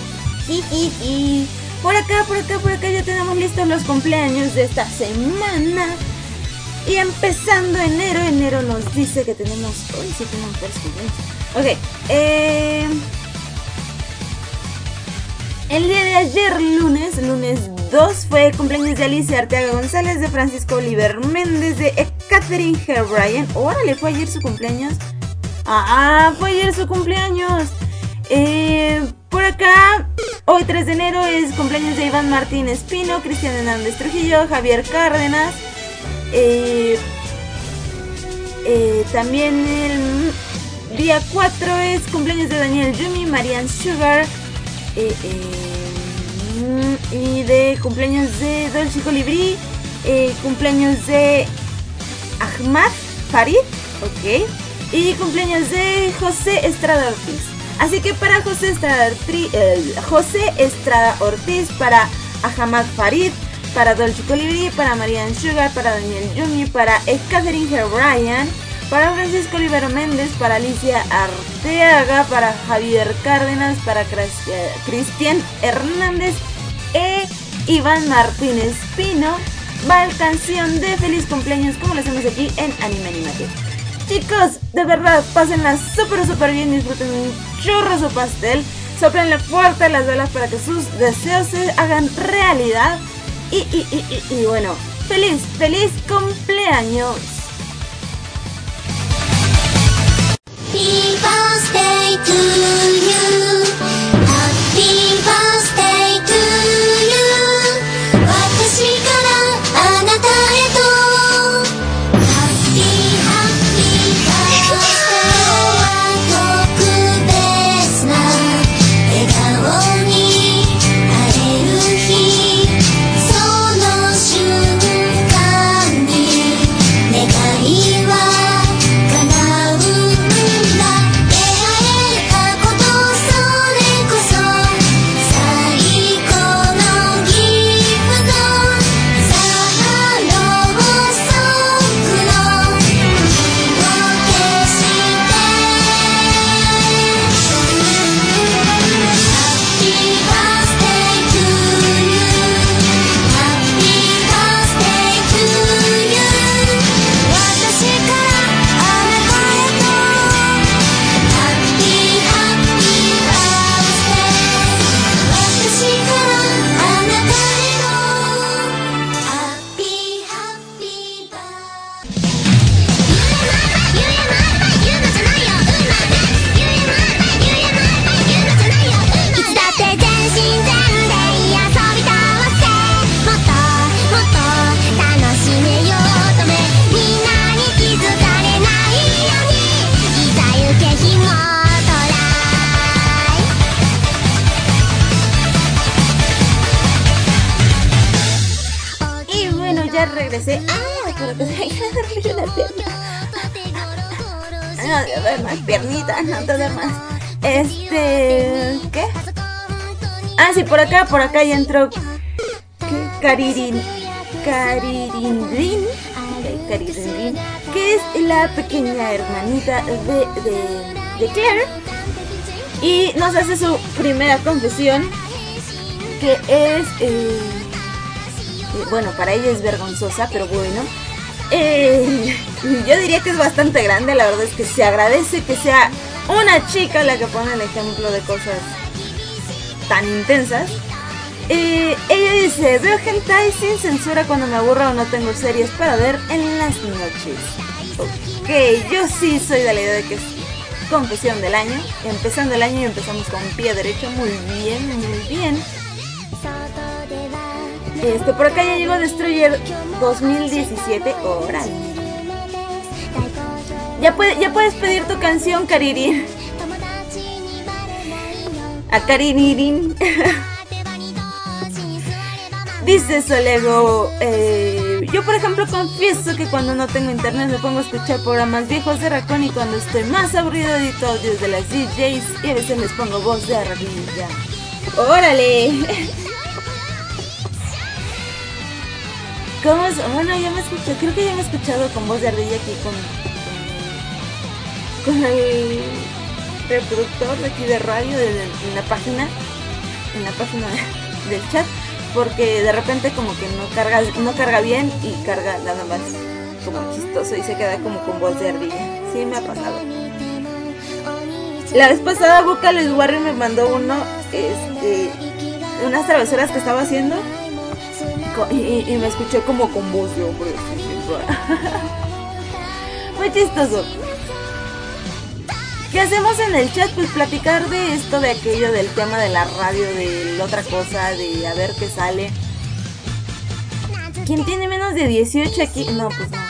Por acá, por acá, por acá ya tenemos listos los cumpleaños de esta semana. Y empezando enero, enero nos dice que tenemos... Uy, sí tenemos tres cumpleaños. Ok, eh... el día de ayer, lunes, lunes dos, fue cumpleaños de Alicia Arteaga González, de Francisco Oliver Méndez, de Catherine G. Ryan. Órale, fue ayer su cumpleaños. Ah, fue ayer su cumpleaños. Eh, por acá, hoy tres de enero es cumpleaños de Iván Martín Espino, Cristian Hernández Trujillo, Javier Cárdenas. Eh, eh, también el día cuatro es cumpleaños de Daniel Yumi, Marianne Sugar. Eh, eh, y de cumpleaños de Dolce Colibrí, eh, cumpleaños de Ahmad Farid, ok, y cumpleaños de José Estrada Ortiz. Así que para José Estrada, eh, José Estrada Ortiz, para Ahmad Farid, para Dolce Colibrí, para Marianne Sugar, para Daniel Yumi, para Catherine G. Ryan, para Francisco Olivero Méndez, para Alicia Arteaga, para Javier Cárdenas, para Cristian Hernández e Iván Martín Espino, va la canción de feliz cumpleaños, como lo hacemos aquí en Anime Animate. Chicos, de verdad, pásenla súper súper bien, disfruten un churro su pastel, soplenle fuerte las velas para que sus deseos se hagan realidad. Y, y, y, y, y bueno, feliz, feliz cumpleaños. Happy birthday to you. Happy birthday to you. 私からあなたへと Happy Happy Birthday は特別な笑顔になれる日、その瞬間に願いは叶う。 Regresé. Ah, pero que se haya dormido la pierna. No te duermas, piernita, no te duermas. Este... ¿Qué? Ah, sí, por acá, por acá ya entró Caririn Caririndrin Caririndrin, que es la pequeña hermanita de, de, de Claire, y nos hace su primera confesión, que es... Eh, bueno, para ella es vergonzosa, pero bueno, eh, yo diría que es bastante grande. La verdad es que se agradece que sea una chica la que pone el ejemplo de cosas tan intensas. Eh, ella dice: veo hentai sin censura cuando me aburro o no tengo series para ver en las noches. Ok, yo sí soy de la idea de que es confesión del año, empezando el año y empezamos con pie derecho. Muy bien, muy bien. Este, por acá ya llegó Destroyer dos mil diecisiete. Órale. Ya, puede, ya puedes pedir tu canción, Karirin. A Karinirin. Dice Solego, eh, yo por ejemplo confieso que cuando no tengo internet me pongo a escuchar programas viejos de Raccoon, y cuando estoy más aburrido edito audios de las D Js y a veces les pongo voz de ardilla. ¡Órale! ¿Cómo es? Bueno, ya me escuché, creo que ya me he escuchado con voz de ardilla aquí con, con, con el reproductor de aquí de radio de, de la página. en la página del chat, porque de repente como que no carga, no carga bien y carga nada más como chistoso y se queda como con voz de ardilla. Sí, me ha pasado. La vez pasada Vocaloid Warrior me mandó uno, este, unas travesuras que estaba haciendo y, y, y me escuché como con voz de hombre. Muy chistoso. ¿Qué hacemos en el chat? Pues platicar de esto, de aquello, del tema de la radio, de la otra cosa, de a ver qué sale. ¿Quién tiene menos de dieciocho aquí? No, pues no.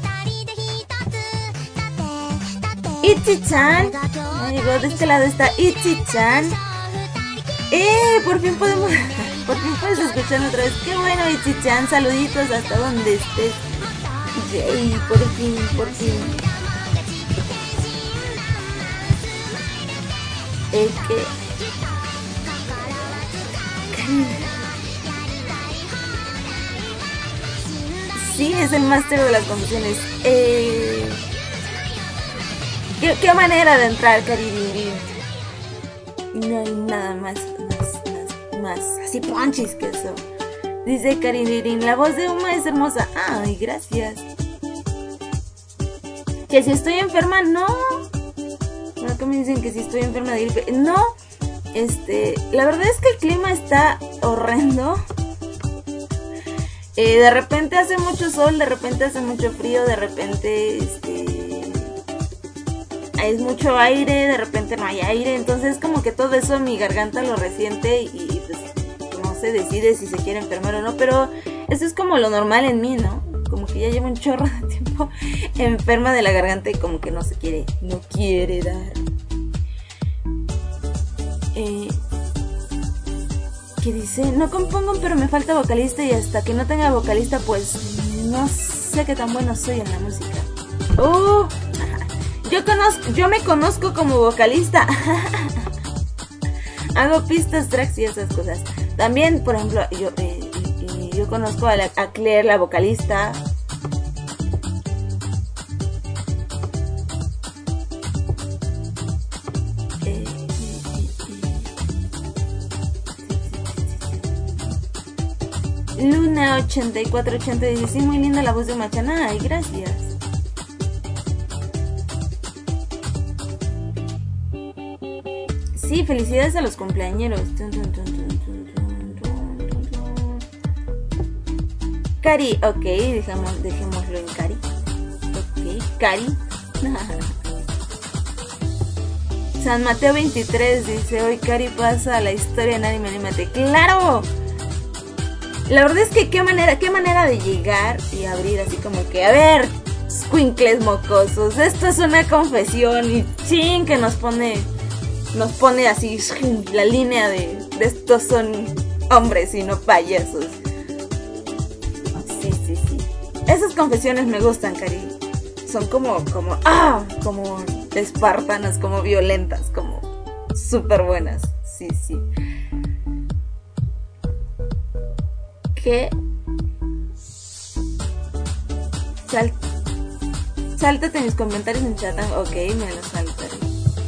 Itzy-chan. Llegó de este lado está Itzy-chan. Eh, por fin podemos... Por fin puedes escucharme otra vez. Qué bueno, Itzy-chan. Saluditos hasta donde estés. Yay, por fin, por fin. Es que... Sí, es el máster de las confesiones. Eh... ¿Qué, ¿Qué manera de entrar, Caririn? No hay nada más, más, más, más así ponchis que eso. Dice Caririn, la voz de Uma es hermosa. Ay, gracias. Que si estoy enferma, no. No, que me dicen que si estoy enferma de gripe. No, este, la verdad es que el clima está horrendo. Eh, de repente hace mucho sol, de repente hace mucho frío, de repente, este, es mucho aire, de repente no hay aire. Entonces como que todo eso mi garganta lo resiente y pues no se decide si se quiere enfermar o no. Pero eso es como lo normal en mí, ¿no? Como que ya llevo un chorro de tiempo enferma de la garganta y como que no se quiere, no quiere dar. Eh, ¿Qué dice? No compongo, pero me falta vocalista y hasta que no tenga vocalista, pues no sé qué tan bueno soy en la música. ¡Uh! Yo conozco, yo me conozco como vocalista. Hago pistas, tracks y esas cosas. También, por ejemplo, yo... Eh, Yo conozco a, la, a Claire, la vocalista. Eh, Luna ochenta y cuatro ochenta dice, sí, muy linda la voz de Machana. Ay, gracias. Sí, felicidades a los cumpleañeros. Tun, tun, tun, tun, tun. Cari, ok, dejamos, dejémoslo en Cari. Ok, Cari. San Mateo veintitrés dice, hoy Cari pasa a la historia en Anime Animate. ¡Claro! La verdad es que qué manera, qué manera de llegar y abrir así como que, a ver, squinkles mocosos, esto es una confesión y ching que nos pone, nos pone así la línea de, de estos son hombres y no payasos. Esas confesiones me gustan, Cari. Son como, como, ah, como espartanas, como violentas, como súper buenas. Sí, sí. ¿Qué? Sal... Sáltate mis comentarios en chat. Ok, me los saltaré.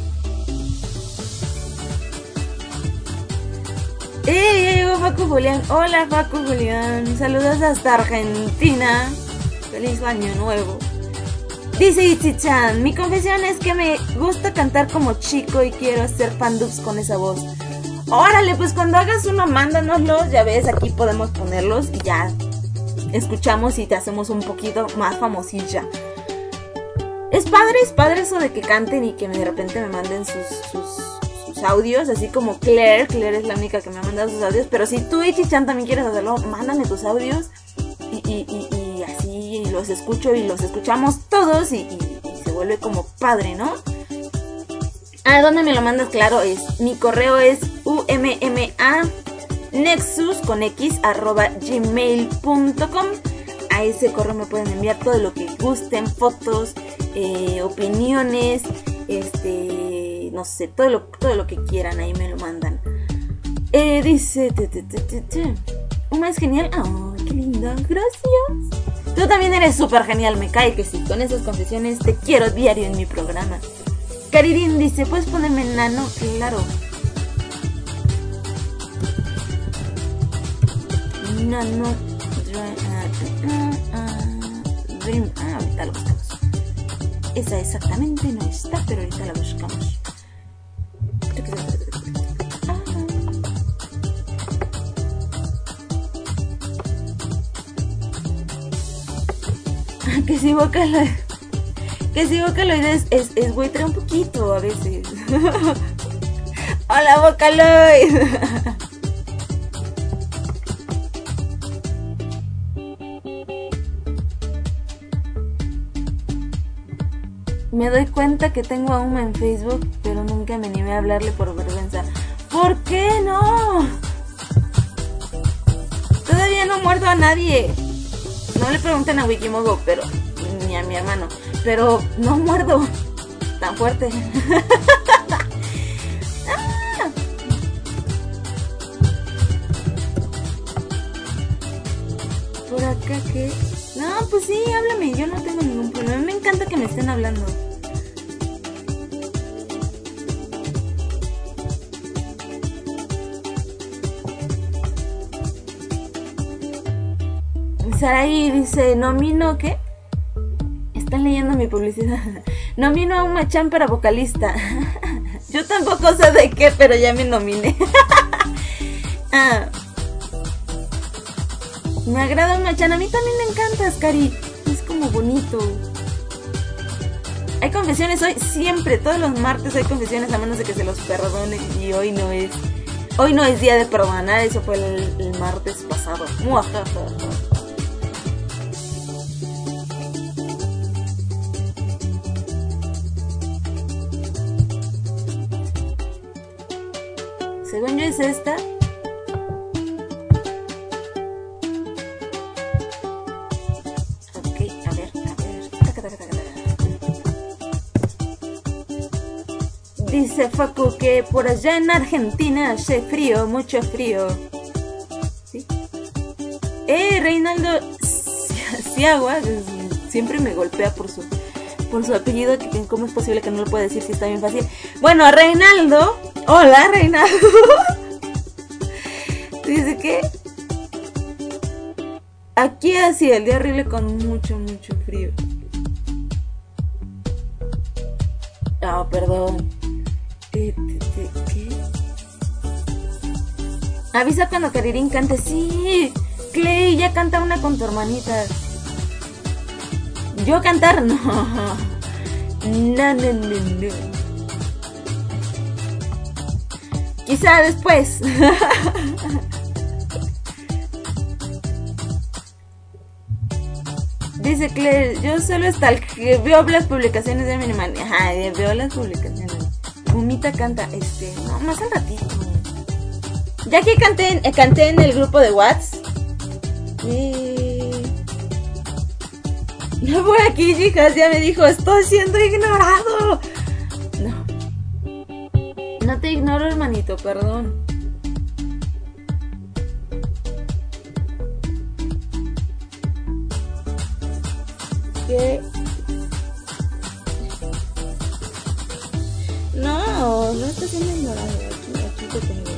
¡Eh! Ya llegó Facu Julián. Hola, Facu Julián. Saludos hasta Argentina. Feliz año nuevo. Dice Itzy-chan, mi confesión es que me gusta cantar como chico y quiero hacer fandubs con esa voz. Órale, pues cuando hagas uno, mándanoslos. Ya ves, aquí podemos ponerlos y ya escuchamos y te hacemos un poquito más famosilla. Es padre, es padre eso de que canten y que de repente me manden sus, sus, sus audios. Así como Claire, Claire es la única que me ha mandado sus audios. Pero si tú, Itzy-chan, también quieres hacerlo, mándame tus audios y, y, y, y así y los escucho y los escuchamos todos y, y, y se vuelve como padre, ¿no? ¿A dónde me lo mandas? Claro, es mi correo es umma nexus con x arroba gmail punto com. A ese correo me pueden enviar todo lo que gusten, fotos, eh, opiniones, este, no sé, todo lo, todo lo que quieran, ahí me lo mandan. Eh, dice, te, te, te, te, te. Uma es genial. Oh, qué linda, gracias. Tú también eres súper genial, me cae que sí. Con esas confesiones te quiero diario en mi programa. Caririn dice, ¿puedes ponerme nano? Claro. No, no. Uh, uh, uh, dream. Ah, ahorita lo buscamos. Esa exactamente no está, pero ahorita la buscamos. Ah, que si Vocaloid. Que si Vocaloid es, es, es buitre un poquito a veces. Hola, Vocaloid. Me doy cuenta que tengo a Uma en Facebook, pero nunca me animé a hablarle por vergüenza. ¿Por qué no? Todavía no muerdo a nadie. No le pregunten a Wikimogo, pero ni a mi hermano. Pero no muerdo tan fuerte. Ah. Por acá que... No, pues sí, háblame. Yo no tengo ningún problema. Me encanta que me estén hablando. Saraí dice, nomino, ¿qué? Están leyendo mi publicidad. Nomino a Uma-chan para vocalista. Yo tampoco sé de qué, pero ya me nominé. Ah. Me agrada Uma-chan. A mí también me encanta, Skari. Es como bonito. Hay confesiones hoy, siempre, todos los martes hay confesiones, a menos de que se los perdone. Y hoy no es. Hoy no es día de perdonar, eso fue el, el martes pasado. Muajajaja. Según yo es esta. Ok, a ver, a ver. Taca, taca, taca, taca. Dice Facu que por allá en Argentina hace frío, mucho frío. ¿Sí? Eh, Reinaldo Ciagua siempre me golpea por su por su apellido, que cómo es posible que no lo pueda decir si está bien fácil. Bueno, Reinaldo. Hola, Reinaldo. Dice que aquí así el día horrible con mucho, mucho frío. Ah, oh, perdón. ¿Qué? Avisa cuando Karirin cante. Sí, Clay, ya canta una con tu hermanita. ¿Yo cantar? No. No, no, no, no. Quizá después. Dice Claire, yo solo hasta el que veo las publicaciones de mi hermana. Ajá, veo las publicaciones. Mumita canta, este, no, más al ratito. Ya que canté, en, eh, canté en el grupo de WhatsApp. Eh... No voy aquí, chicas, ya me dijo, estoy siendo ignorado. No. No te ignoro, hermanito, perdón. ¿Qué? No, no estás siendo ignorado. Aquí, aquí te tengo.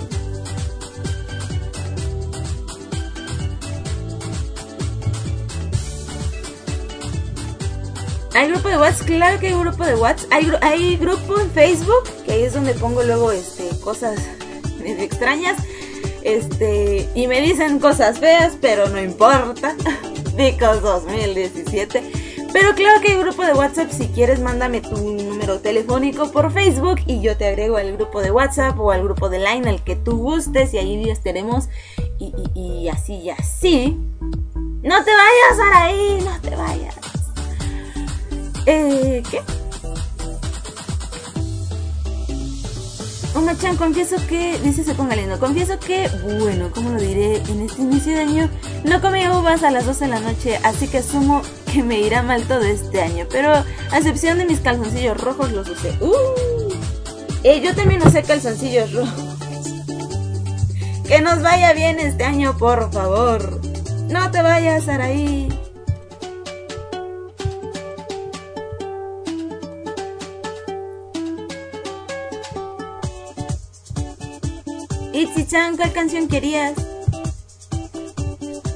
¿Hay grupo de WhatsApp? Claro que hay grupo de WhatsApp. Hay, hay grupo en Facebook, que ahí es donde pongo luego este, cosas medio extrañas. Este, y me dicen cosas feas, pero no importa. Because dos mil diecisiete. Pero claro que hay grupo de WhatsApp. Si quieres, mándame tu número telefónico por Facebook y yo te agrego al grupo de WhatsApp o al grupo de Line, al que tú gustes, y ahí estaremos. Y, y, y así y así. No te vayas, Araí, no te vayas. Eh, ¿qué? Uma-chan, confieso que... Dice se ponga lindo. Confieso que, bueno, ¿cómo lo diré? En este inicio de año no comí uvas a las doce de la noche, así que asumo que me irá mal todo este año. Pero a excepción de mis calzoncillos rojos, los usé. ¡Uh! Eh, yo también usé calzoncillos rojos. Que nos vaya bien este año, por favor. No te vayas, Araí. Itzy-chan, ¿cuál canción querías?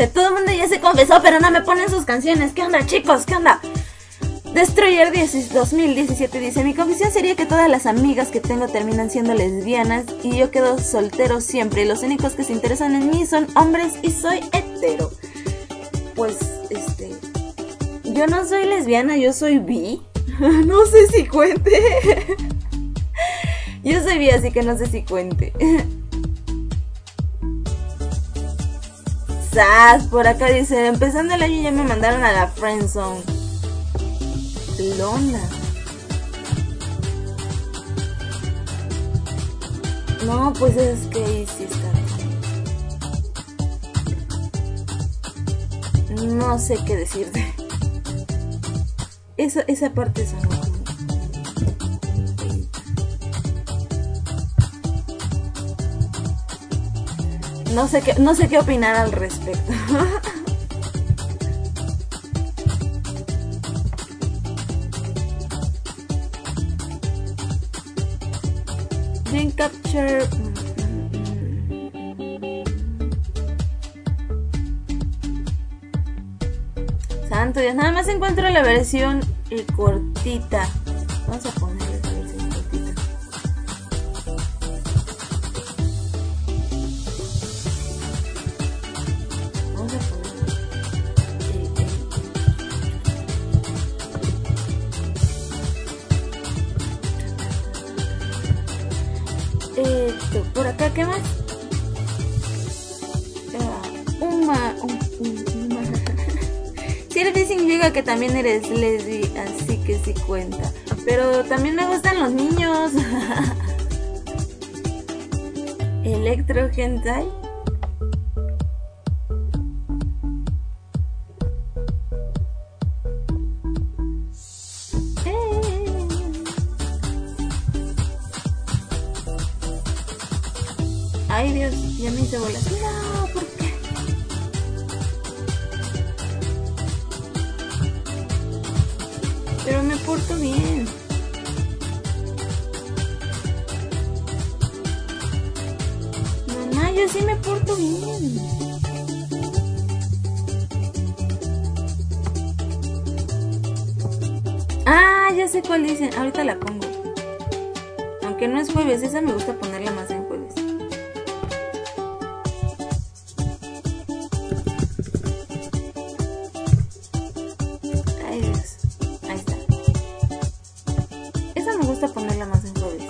dice, todo el mundo ya se confesó, pero no me ponen sus canciones. ¿Qué onda, chicos? ¿Qué onda? Destroyer dos mil diecisiete dice, mi confesión sería que todas las amigas que tengo terminan siendo lesbianas y yo quedo soltero siempre. Y los únicos que se interesan en mí son hombres y soy hetero. Pues, este... yo no soy lesbiana, yo soy bi. No sé si cuente. Yo soy bi, así que no sé si cuente. Sas, por acá dice, empezando el año ya me mandaron a la friendzone. Lona. No, pues es que ahí sí está. No sé qué decirte. Esa, esa parte es algo como... No sé qué, no sé qué opinar al respecto. Dream Capture. Santo Dios, nada más encuentro la versión eh, cortita. Vamos a poner esa versión cortita. Vamos a poner eh, esto, por acá, ¿qué más? Uh, uma, um, um, uma. Si eres bi significa que también eres lesbi, así que sí cuenta. Pero también me gustan los niños. Electro hentai. Ay Dios, ya me hice bolas. No, ¿por qué? Pero me porto bien. Mamá, yo sí me porto bien. Ah, ya sé cuál dicen. Ahorita la pongo. Aunque no es jueves, esa me gusta ponerla más en jueves. Ay Dios. Ahí está. Esa me gusta ponerla más en jueves.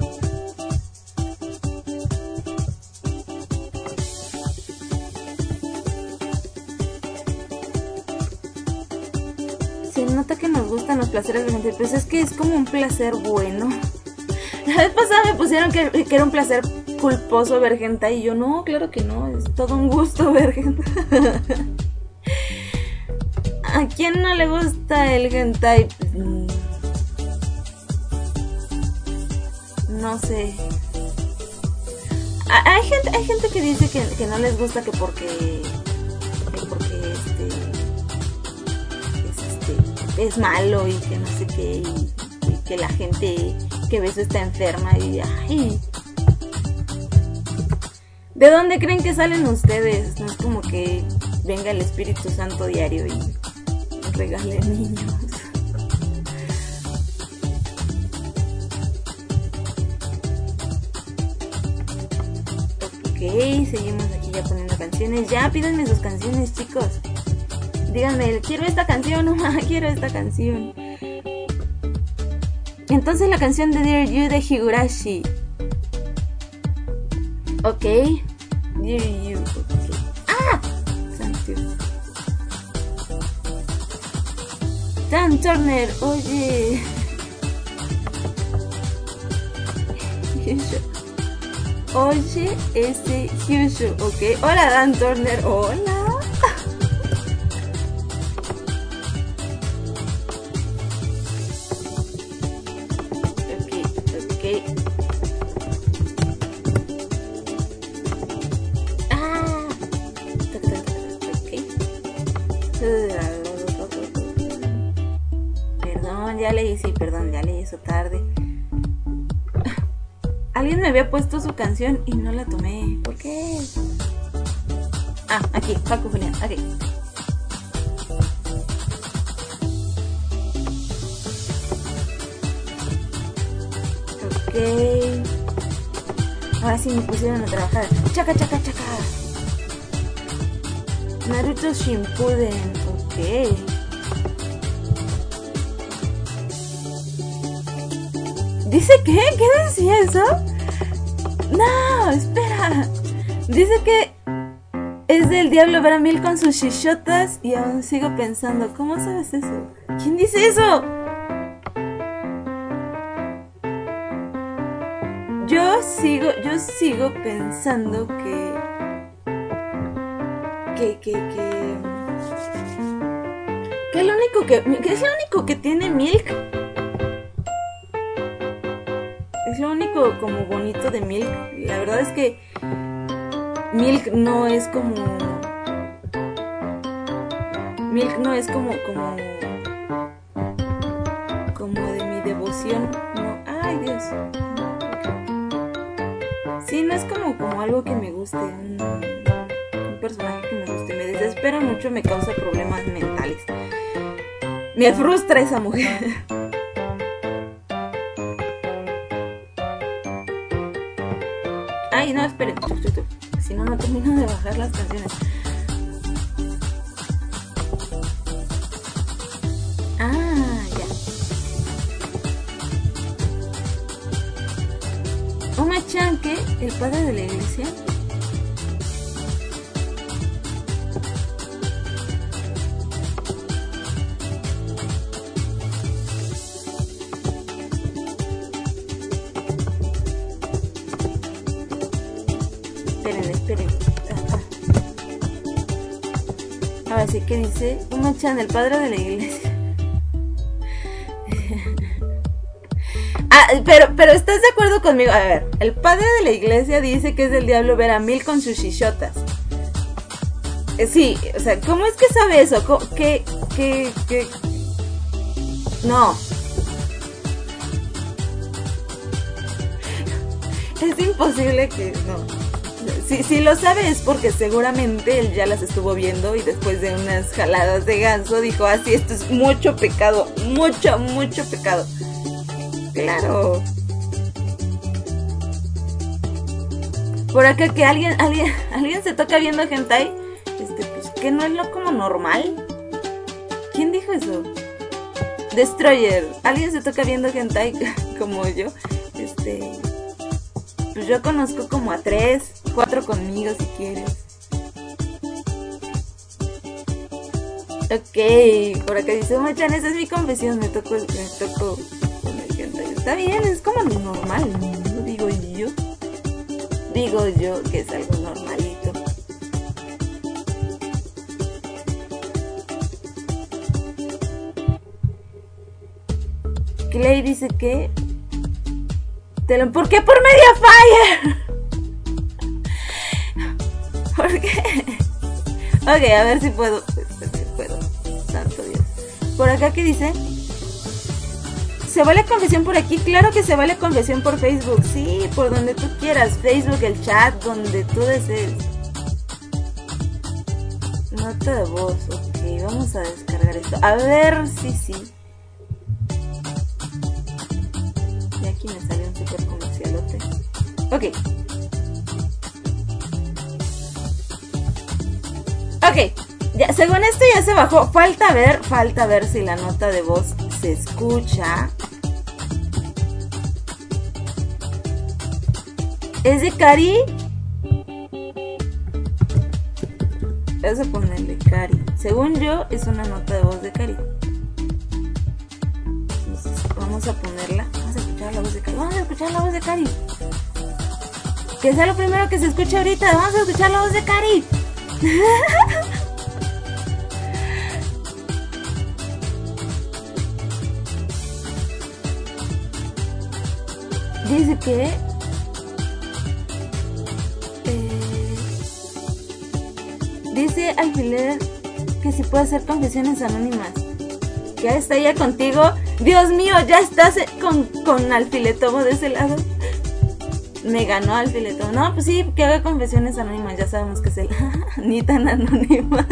Se nota que nos gustan los placeres de gente, pues es que es como un placer bueno. La vez pasada me pusieron que, que era un placer culposo ver hentai y yo, no, claro que no, es todo un gusto ver hentai. ¿A quién no le gusta el hentai? No sé. Hay gente, hay gente que dice que, que no les gusta que porque... Que porque este... es malo y que no sé qué, y, y que la gente que ve eso está enferma y ay, ¿de dónde creen que salen ustedes? No es como que venga el Espíritu Santo diario y regale niños. Ok, seguimos aquí ya poniendo canciones. Ya pídanme sus canciones, chicos. Díganme, quiero esta canción, mamá, quiero esta canción. Entonces la canción de Dear You de Higurashi. Ok. Dear You. Okay. ¡Ah! Santo. Dan Turner, oye. Oye, ese Hyushu, ok. Hola Dan Turner, hola. Ah, okay. Perdón, ya leí, sí, perdón, ya leí eso tarde. Alguien me había puesto su canción y no la tomé. ¿Por qué? Ah, aquí, Paco Julián, aquí. Ok. Ahora sí me pusieron a trabajar. Chaca, chaca, chaca. Naruto Shippuden. Ok. ¿Dice qué? ¿Qué decía eso? No, espera. Dice que es del diablo ver a Mil con sus shishotas y aún sigo pensando. ¿Cómo sabes eso? ¿Quién dice eso? Yo sigo, yo sigo pensando que que que que que lo único que, que es lo único que tiene Milk. Es lo único como bonito de Milk. La verdad es que Milk no es como Milk no es como como como de mi devoción. No, ay Dios. Sí, no es como, como algo que me guste, un, un personaje que me guste. Me desespera mucho, me causa problemas mentales. Me frustra esa mujer. Ay, no, esperen. Si no, no termino de bajar las canciones. Ah, ya. Oma-chan, ¿qué? ¿El padre de la iglesia? Esperen, esperen. Ah, ah. Ahora sí que dice Oma-chan, el padre de la iglesia. Ah, pero, pero ¿estás de acuerdo conmigo? A ver, el padre de la iglesia dice que es del diablo ver a Mil con sus shishotas. Eh, sí, o sea, ¿cómo es que sabe eso? ¿Cómo, qué, qué, qué? No. Es imposible que no. Si, si lo sabe es porque seguramente él ya las estuvo viendo y después de unas jaladas de ganso dijo, ah, sí, esto es mucho pecado, mucho, mucho pecado. Claro. Por acá que alguien, alguien, alguien se toca viendo hentai, este, pues que no es lo como normal. ¿Quién dijo eso? Destroyer. Alguien se toca viendo hentai como yo. Este, pues yo conozco como a tres, cuatro conmigo si quieres. Ok, por acá dice, Machan, esa es mi confesión, me tocó, me tocó. Está bien, es como normal, ¿no? Digo yo. Digo yo que es algo normalito. Clay dice que... Te lo... ¿Por qué por Mediafire? ¿Por qué? Ok, a ver si puedo. Si puedo. Santo Dios. Por acá, ¿qué dice? ¿Se vale confesión por aquí? Claro que se vale confesión por Facebook. Sí, por donde tú quieras. Facebook, el chat, donde tú desees. Nota de voz. Ok, vamos a descargar esto. A ver si sí, sí. Y aquí me salió un super comercialote. Ok. Ok. Ya, según esto ya se bajó. Falta ver, falta ver si la nota de voz se escucha. ¿Es de Cari? Vamos a ponerle Cari. Según yo, es una nota de voz de Cari. Entonces, vamos a ponerla. Vamos a escuchar la voz de Cari. Vamos a escuchar la voz de Cari. Que sea lo primero que se escuche ahorita. Vamos a escuchar la voz de Cari. Dice que eh, dice Alfiler que si puede hacer confesiones anónimas. Ya está ya contigo. Dios mío, ya estás con, con Alfiletomo de ese lado. me ganó al filetón. No, pues sí, que haga confesiones anónimas, ya sabemos que es el ni tan anónimas.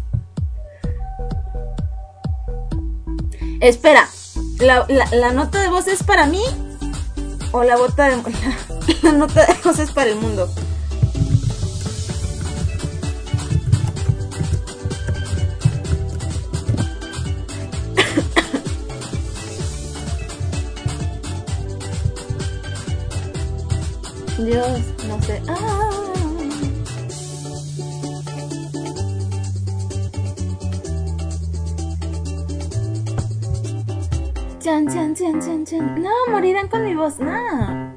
Espera, ¿la, la, ¿la nota de voz es para mí? ¿O la, bota de, la, la nota de voz es para el mundo? Dios, no sé. Ah. Chan, chan, chan, chan, chan. No, morirán con mi voz. No.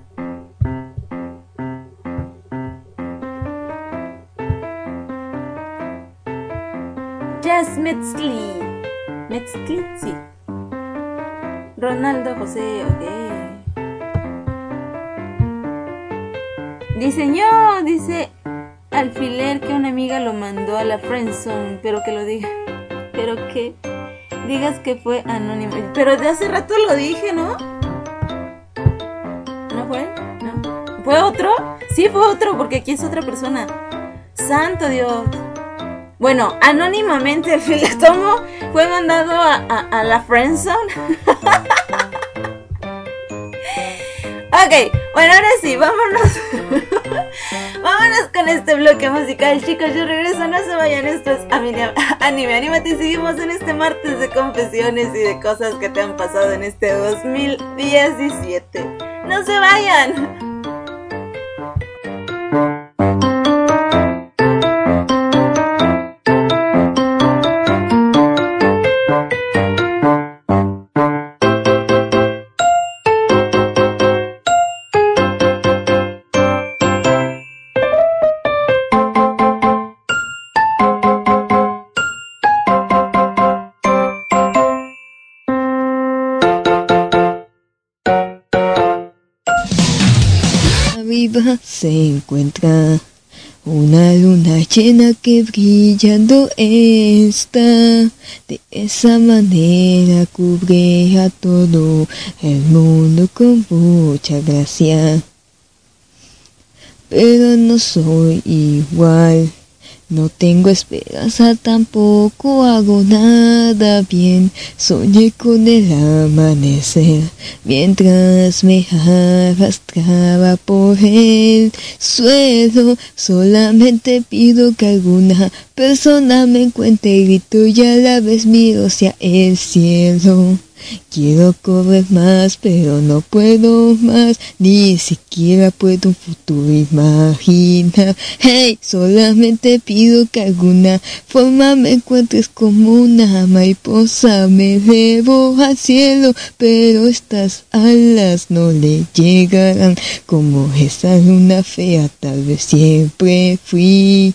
Jazz Metzli. Metzli, sí. Ronaldo José, ok. Diseñó, dice Alfiler, que una amiga lo mandó a la friendzone, pero que lo diga, pero que digas que fue anónimo. Pero de hace rato lo dije, ¿no? ¿No fue? ¿No? ¿Fue otro? Sí, fue otro, porque aquí es otra persona. ¡Santo Dios! Bueno, anónimamente Alfiler Tomo fue mandado a, a, a la friendzone. Ok, bueno, ahora sí, vámonos. Vámonos con este bloque musical, chicos. Yo regreso, no se vayan. Esto es Anime Anímate y seguimos en este martes de confesiones y de cosas que te han pasado en este dos mil diecisiete. No se vayan. Se encuentra una luna llena que brillando está, de esa manera cubre a todo el mundo con mucha gracia. Pero no soy igual, no tengo esperanza, tampoco hago nada bien. Soñé con el amanecer mientras me arrastraba por el suelo. Solamente pido que alguna persona me encuentre y grito y a la vez miro hacia el cielo. Quiero correr más, pero no puedo más, ni siquiera puedo un futuro imaginar. Hey, solamente pido que alguna forma me encuentres como una mariposa. Me elevo al cielo, pero estas alas no le llegarán. Como esa luna fea, tal vez siempre fui.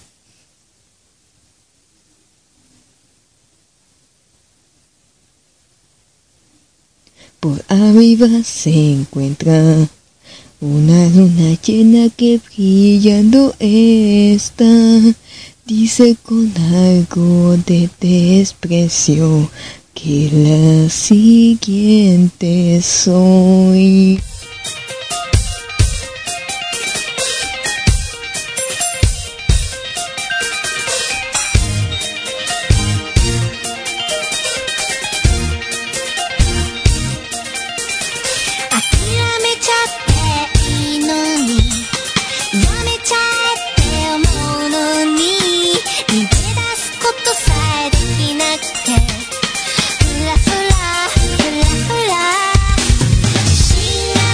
Por arriba se encuentra una luna llena que brillando está. Dice con algo de desprecio que la siguiente soy. She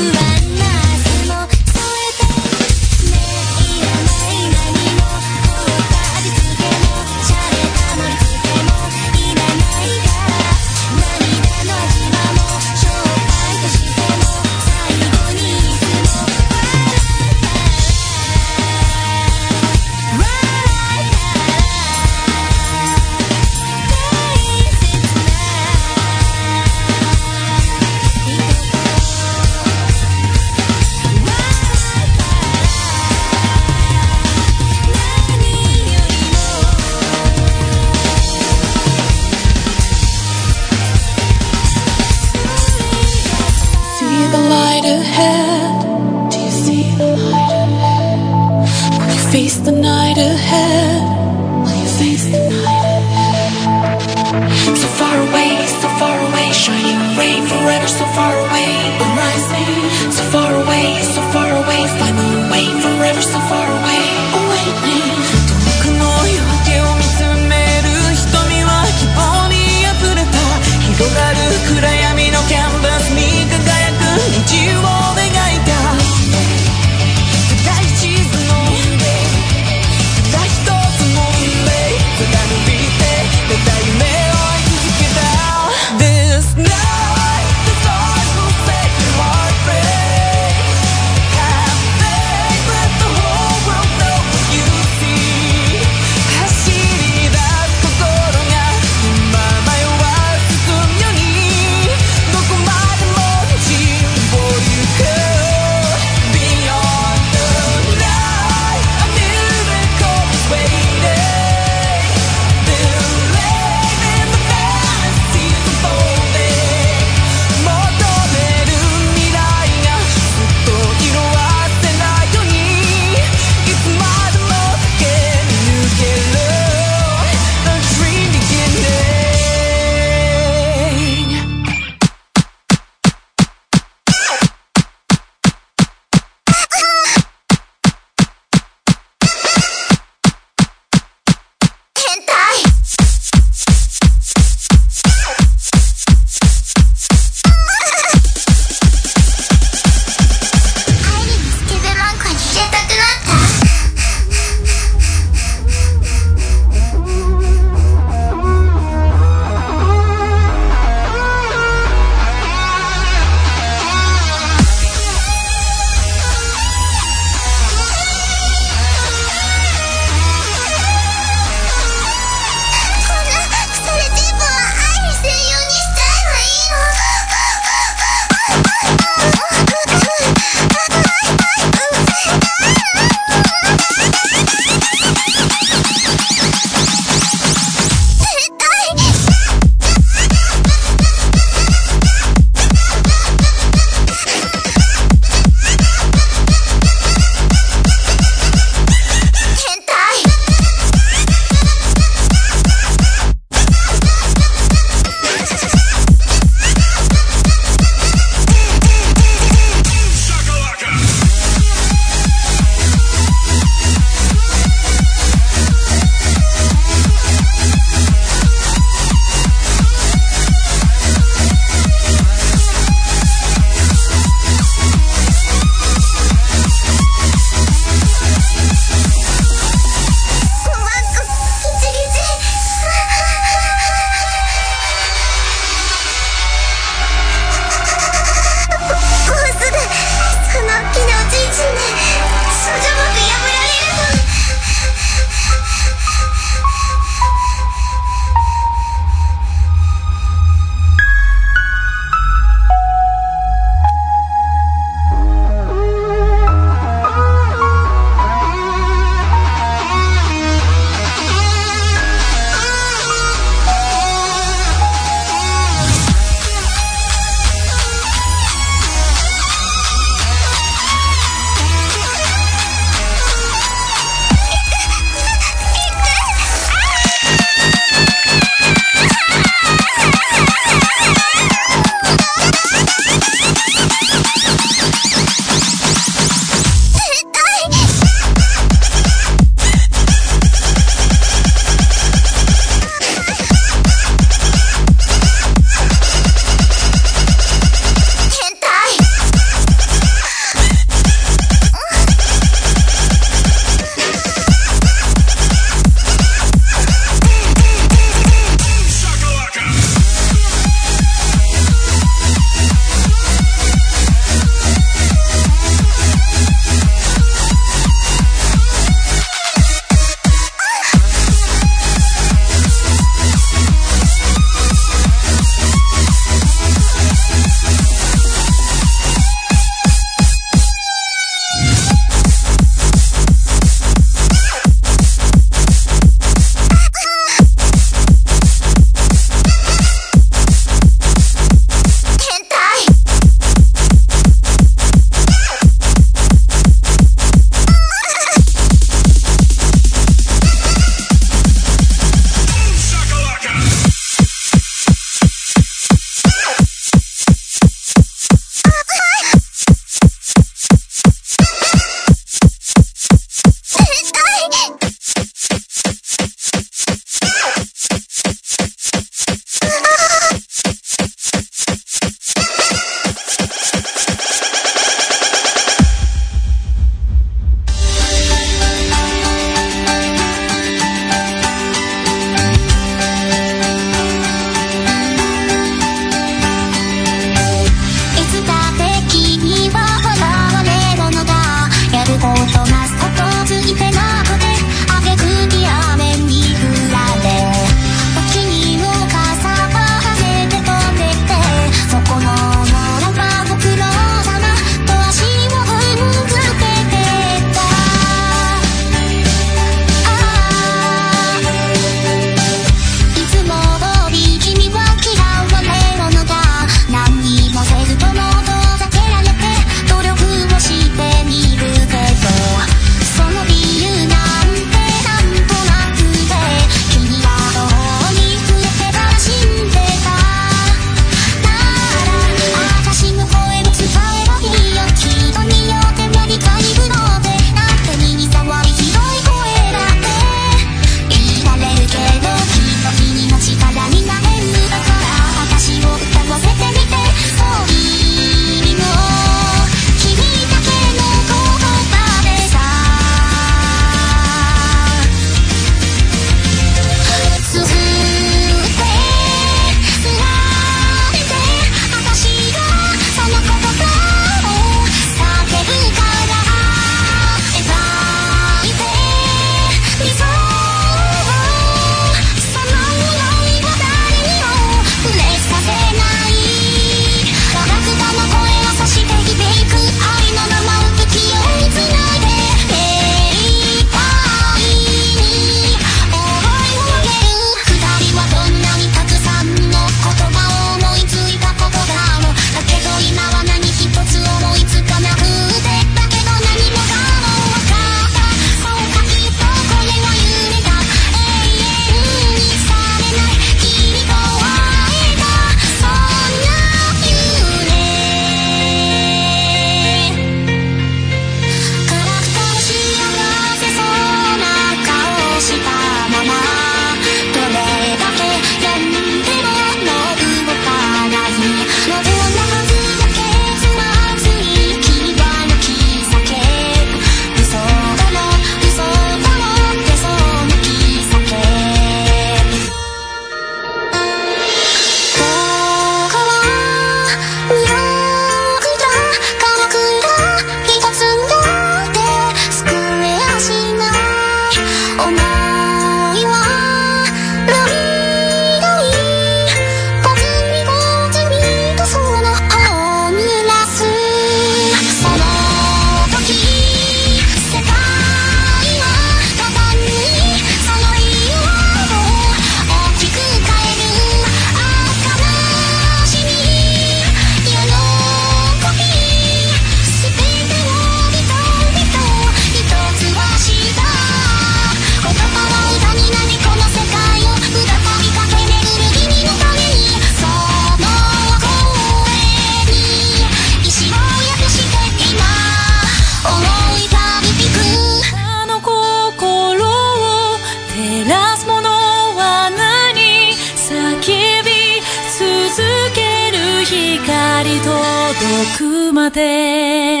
まで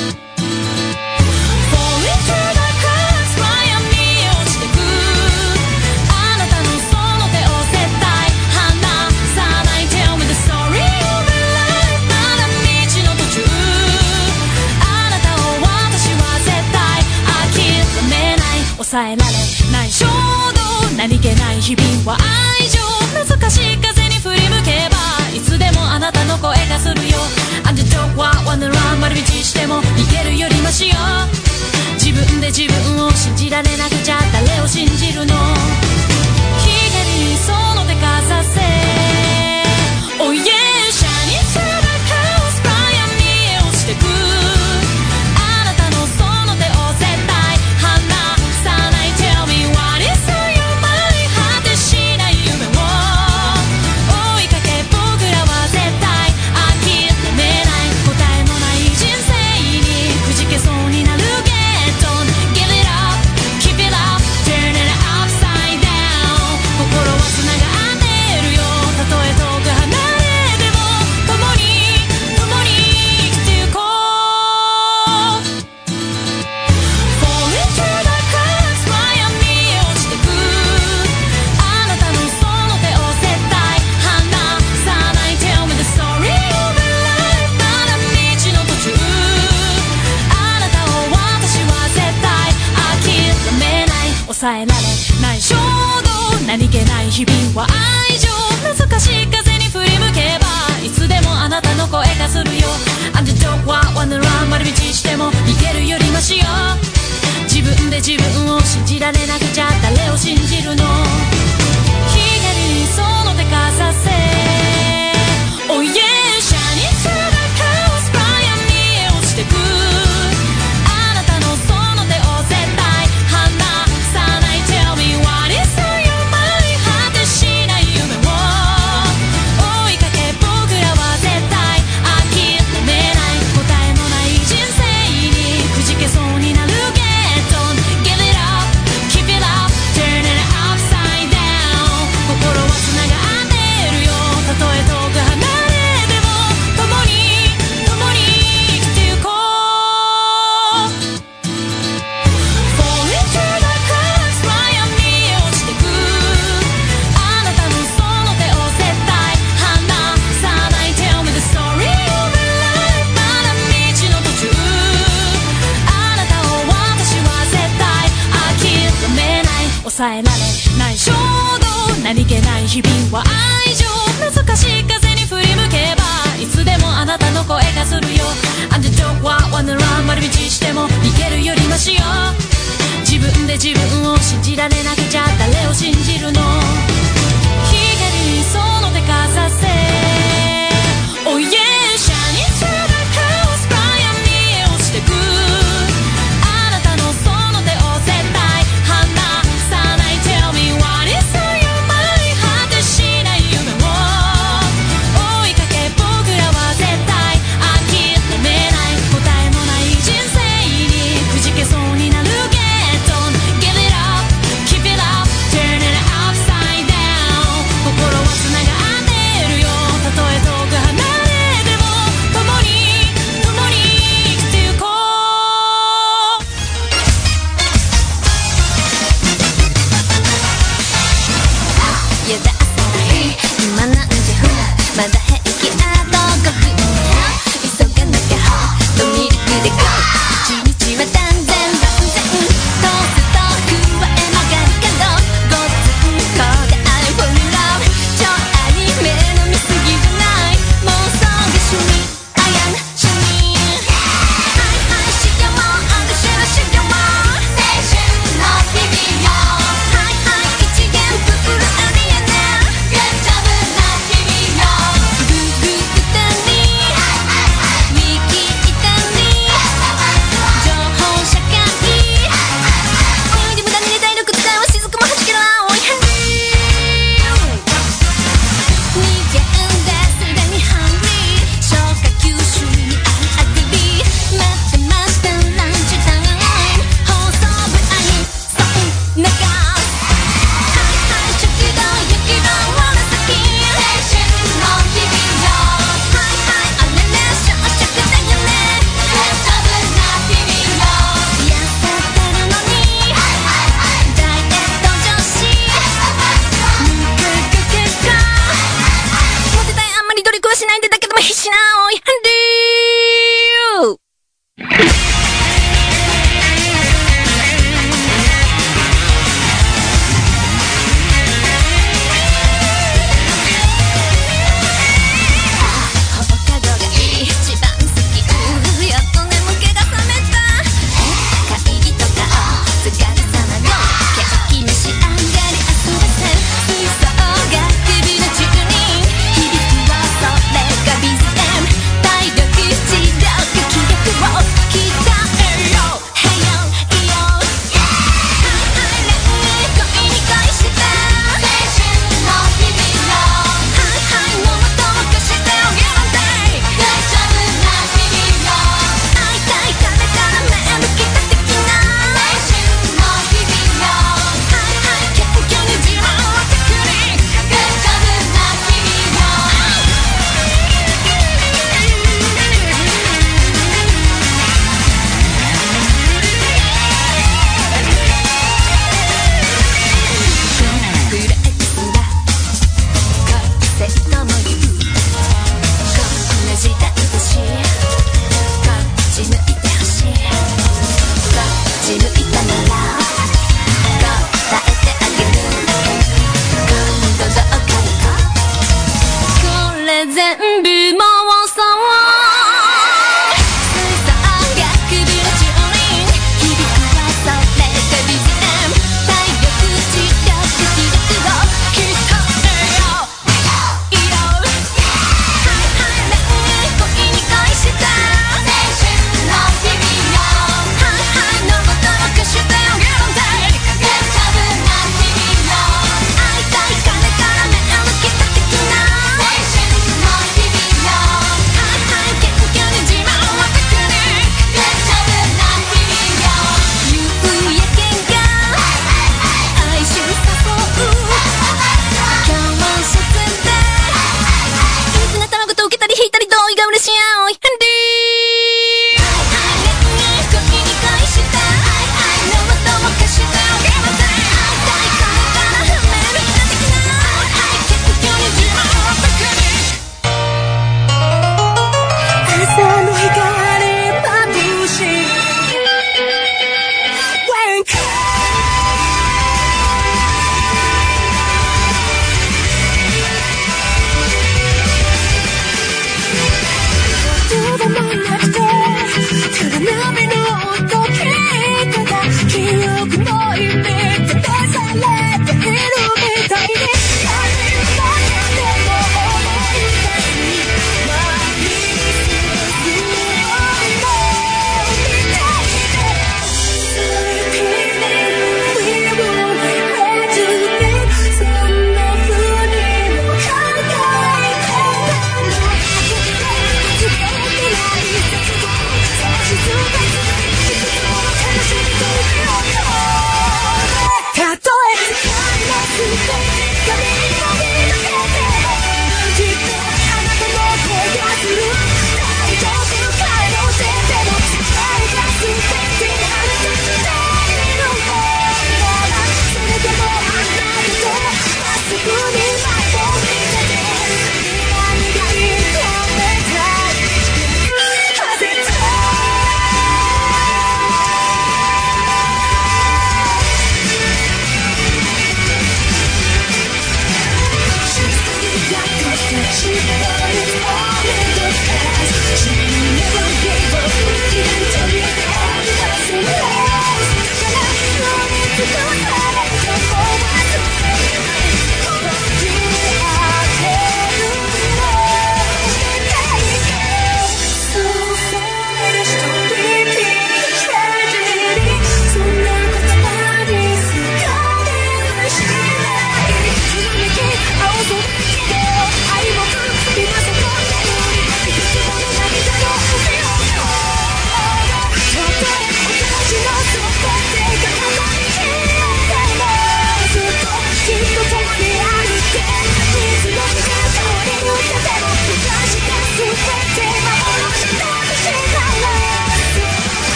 抑えられない衝動何気ない日々は愛情難しい風に振り向けばいつでもあなたの声がするよアンディドッグはワンダーラン丸道しても逃げるよりマシよ自分で自分を信じられなくちゃ誰を信じるの光にその手かざせ Oh yeah シャニツラカオスプライアに落ちてくあなたのその手を絶対離さない Tell me what is on your mind 果てしない夢を追いかけ僕らは絶対諦めない答えのない人生にくじけそうになる Get on Give it up Keep it up Turn it upside down 心はつながってるよたとえ遠く離れても共に共に生きてゆこう Fall into the cracks Fly on me 落ちてくあなたのその手を絶対離さない Tell me the story of your life まだ道の途中あなたを私は絶対諦めない抑えられない衝動何気ない日々は愛情難しい風に振り向けばいつでもあなたの声がするよアンディドッグはワンダーラン丸道しても逃げるよりマシよ自分で自分を信じられなくちゃ誰を信じるの光にその手かざせ Oh yeah シャニツラカオスプライアに落ちてくあなたのその手を絶対離さない Tell me what is on your mind 果てしない夢を追いかけ僕らは絶対諦めない答えのない人生にくじけそうになる Get on Give it up Keep it up Turn it upside down 心はつながってるよたとえ遠く離れても共に共に生きてゆこう Fall into the cracks Fly on me 落ちてくあなたのその手を絶対離さない Tell me the story of your life まだ道の途中あなたを私は絶対諦めない抑えられない衝動何気ない日々は愛情難しい風に振り向けばいつでもあなたの声がするよアンディドッグはワンダーラン丸道しても逃げるよりマシよ自分で自分を信じられなくちゃ誰を信じるの光にその手かざせ Oh yeah シャニツラカオスプライアに落ちてくあなたのその手を絶対離さない Tell me what is on your mind 果てしない夢を追いかけ僕らは絶対諦めない答えのない人生にくじけそうになる Get on Give it up Keep it up Turn it upside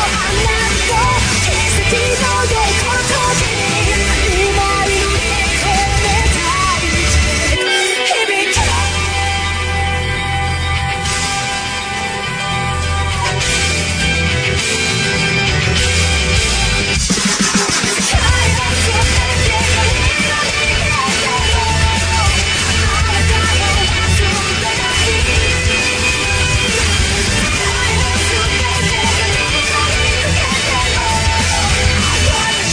「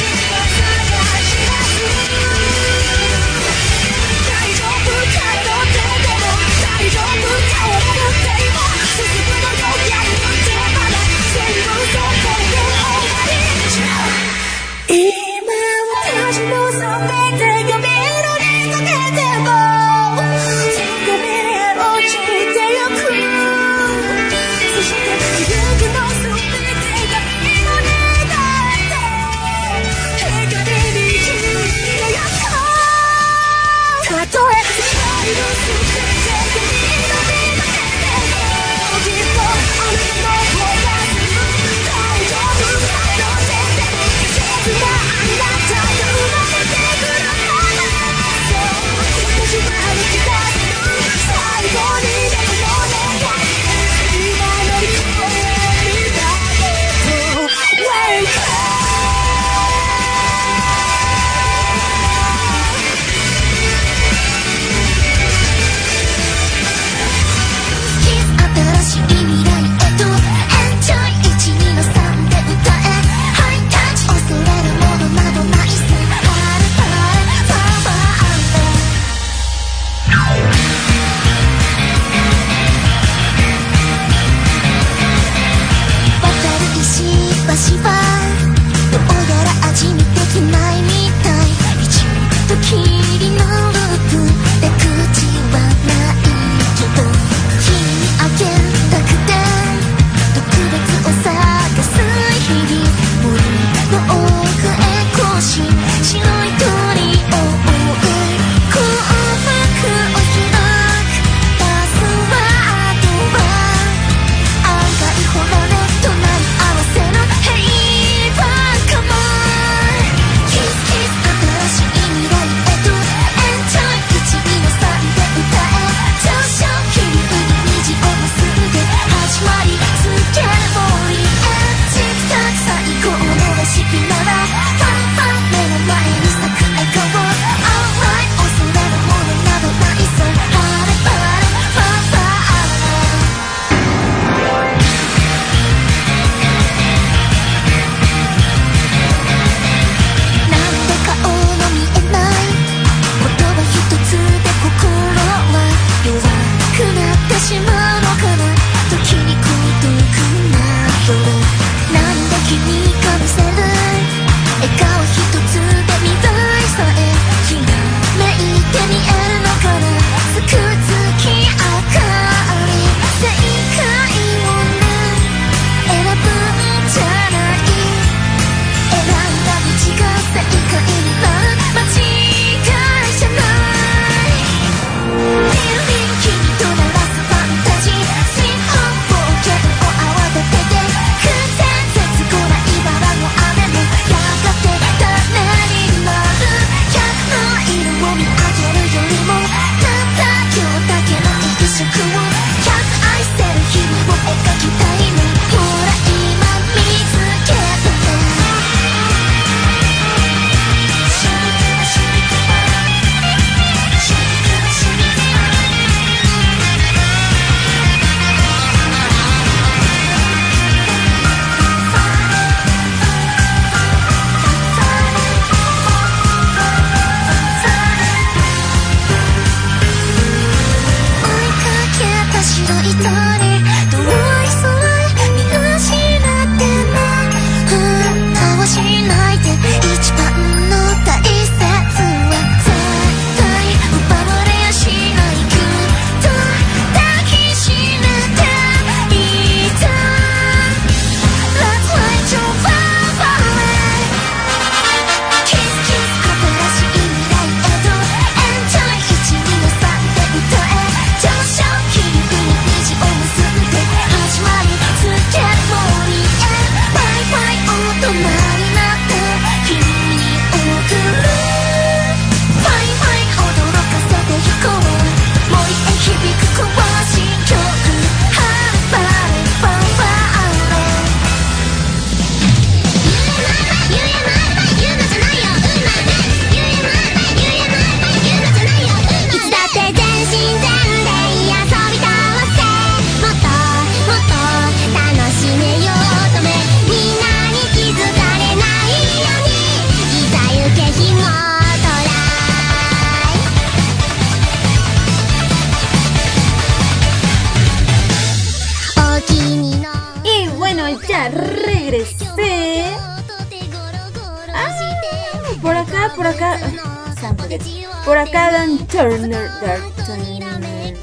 regresé. Ah, por acá, por acá. Santo Dios. Por acá Dan Turner, Dan Turner.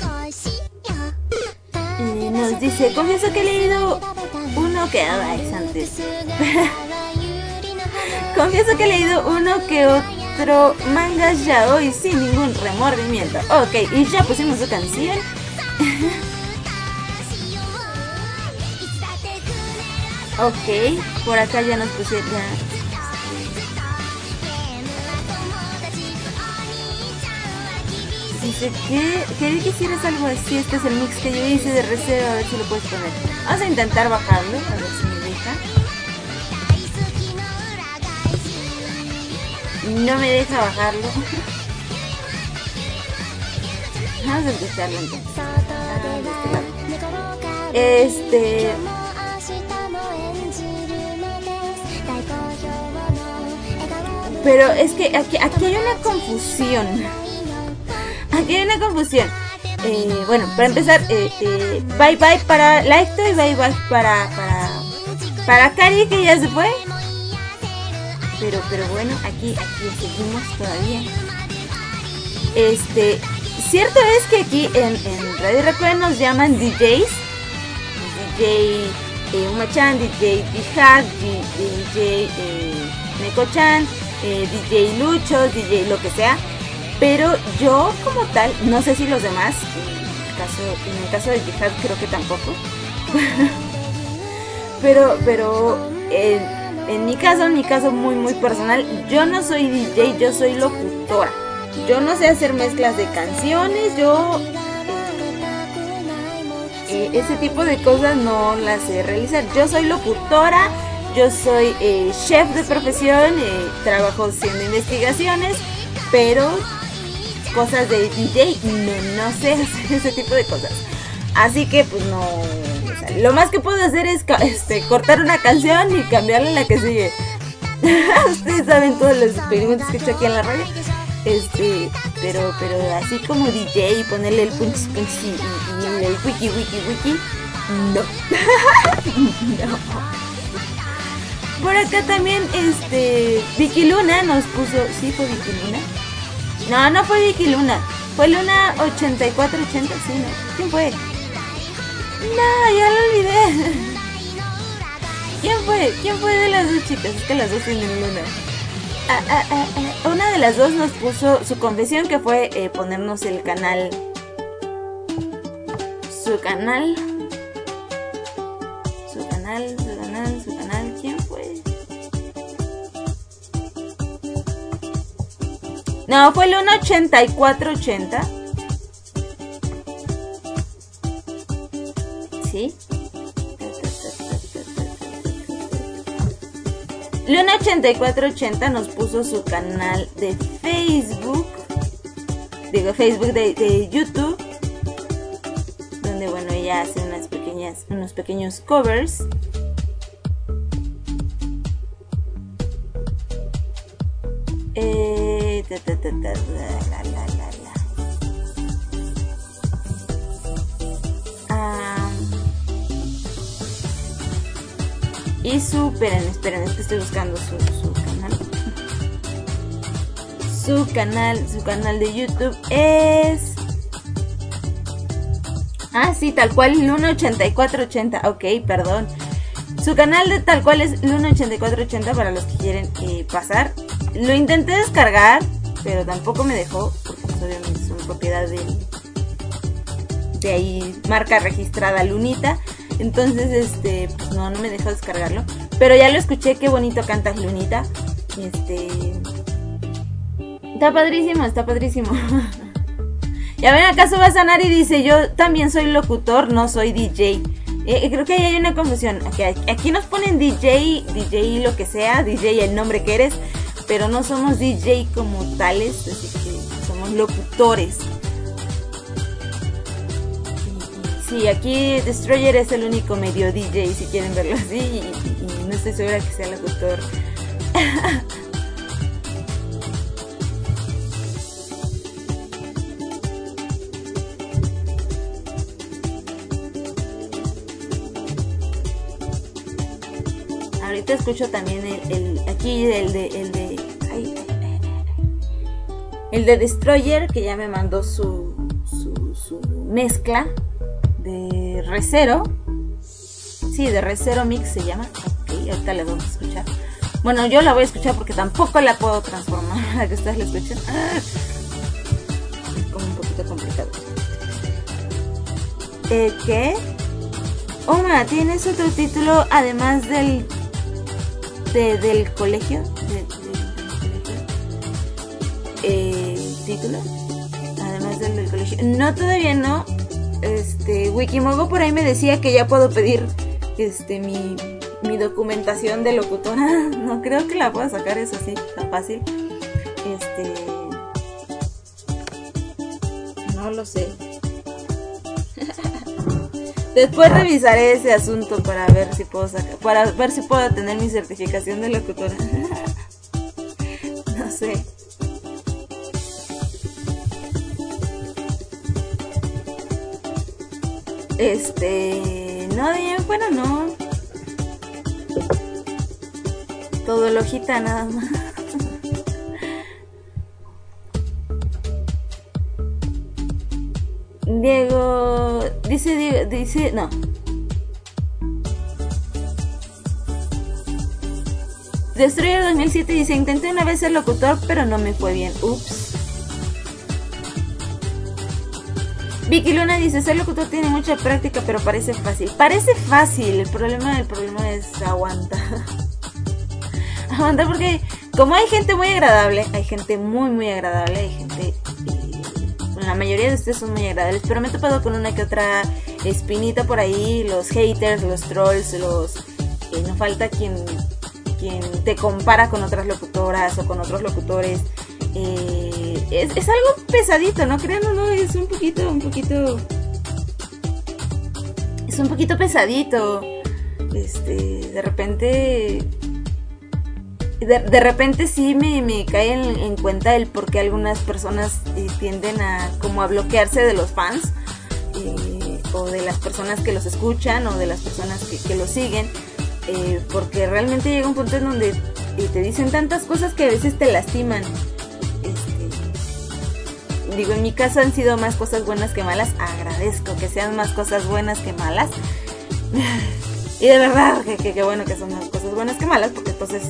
Eh, nos dice, confieso que he leído uno que... Ay, santos. Confieso que he leído uno que otro manga ya hoy sin ningún remordimiento. Ok, y ya pusimos su canción. Ok, por acá ya nos pusieron... Dice que, que quisieras algo así. Este es el mix que yo hice de reserva. A ver si lo puedes poner. Vamos a intentar bajarlo. A ver si me deja. No me deja bajarlo. Vamos a escucharlo entonces. Este... Pero es que aquí, aquí hay una confusión. Aquí hay una confusión. Eh, bueno, para empezar, eh, eh, bye bye para Laito y bye bye para para para Cari, que ya se fue. Pero pero bueno, aquí aquí seguimos todavía. Este, cierto es que aquí en, en Radio Recuerda nos llaman D Js, D J eh, Uma-chan, D J Jihad, D J eh, Neko-chan, eh, D J Lucho, D J lo que sea. Pero yo como tal, no sé si los demás, en el caso, en el caso de Jihad creo que tampoco. pero pero en, en mi caso, en mi caso muy muy personal, yo no soy D J, yo soy locutora. Yo no sé hacer mezclas de canciones, yo eh, eh, ese tipo de cosas no las sé realizar. Yo soy locutora, yo soy eh, chef de profesión, eh, trabajo haciendo investigaciones, pero cosas de D J no, no sé hacer ese tipo de cosas. Así que pues no, o sea, lo más que puedo hacer es este, cortar una canción y cambiarle a la que sigue. Ustedes saben todos los experimentos que he hecho aquí en la radio. Este, pero, pero así como D J y ponerle el punch punch y, y, y el wiki wiki wiki, no. No. Por acá también, este, Vicky Luna nos puso, ¿sí fue Vicky Luna? No, no fue Vicky Luna, fue Luna ochenta y cuatro ochenta, sí, ¿no? ¿Quién fue? No, ya lo olvidé. ¿Quién fue? ¿Quién fue de las dos chicas? Es que las dos tienen Luna. Ah, ah, ah, ah. Una de las dos nos puso su confesión, que fue eh, ponernos el canal. Su canal. Su canal, su canal, su canal. ¿Quién fue? No, fue Luna ochenta y cuatro ochenta. ¿Sí? Luna ochenta y cuatro ochenta nos puso su canal de Facebook. Digo, Facebook de, de YouTube. Donde, bueno, ella hace unas pequeñas, unos pequeños covers. Eh, ta, ta, ta, ta, la, la, la, la. Ah, y su, esperen, esperen, es que estoy buscando su, su canal. Su canal, su canal de YouTube es... Ah, sí, tal cual, Luna ochenta y cuatro ochenta. Ok, perdón. Su canal de tal cual es Luna ochenta y cuatro ochenta para los que quieren eh, pasar. Lo intenté descargar, pero tampoco me dejó, porque pues, obviamente son propiedad de, de ahí, marca registrada Lunita. Entonces, este, pues no, no me dejó descargarlo. Pero ya lo escuché, qué bonito cantas, Lunita. Este... Está padrísimo, está padrísimo. Ya ven, acaso va a sonar y dice, yo también soy locutor, no soy D J. Eh, creo que ahí hay una confusión. Aquí, aquí nos ponen D J, D J lo que sea, D J el nombre que eres, pero no somos D J como tales, así que somos locutores. Sí, aquí Destroyer es el único medio D J, si quieren verlo así, y, y no estoy segura que sea locutor. ahorita escucho también el, el aquí el de el de ay, el de Destroyer, que ya me mandó su su, su mezcla de Recero. Sí, de Recero Mix se llama. Ok, ahorita la vamos a escuchar. Bueno, yo la voy a escuchar porque tampoco la puedo transformar para que ustedes la escuchen. Ah, es como un poquito complicado. Eh, ¿Qué? Oma, ¿tienes otro título además del de, del colegio? De, de, de, eh, ¿Título? Además del del colegio. No, todavía no. Este, Wikimogo por ahí me decía que ya puedo pedir este mi, mi documentación de locutora. No creo que la pueda sacar, eso sí, tan fácil. Este, no lo sé. Después revisaré ese asunto para ver si puedo sacar, para ver si puedo tener mi certificación de locutora. No sé. Este, no, de ahí en fuera no. Todo lojita nada más. Diego, dice, Diego, dice, no. Destroyer dos mil siete dice, intenté una vez ser locutor, pero no me fue bien. Ups. Vicky Luna dice, ser locutor tiene mucha práctica, pero parece fácil. Parece fácil, el problema, el problema es aguanta. Aguanta porque como hay gente muy agradable, hay gente muy muy agradable, hay gente... La mayoría de ustedes son muy agradables, pero me he topado con una que otra espinita por ahí, los haters, los trolls, los eh, no falta quien, quien te compara con otras locutoras o con otros locutores. Eh, es, es algo pesadito, no crean, no, no, es un poquito, un poquito, es un poquito pesadito. Este, de repente... De, de repente sí me, me cae en, en cuenta el por qué algunas personas eh, tienden a como a bloquearse de los fans eh, o de las personas que los escuchan o de las personas que, que los siguen, eh, porque realmente llega un punto en donde eh, te dicen tantas cosas que a veces te lastiman. Este, digo, en mi caso han sido más cosas buenas que malas. Agradezco que sean más cosas buenas que malas. Y de verdad que, que, que bueno que son más cosas buenas que malas, porque entonces...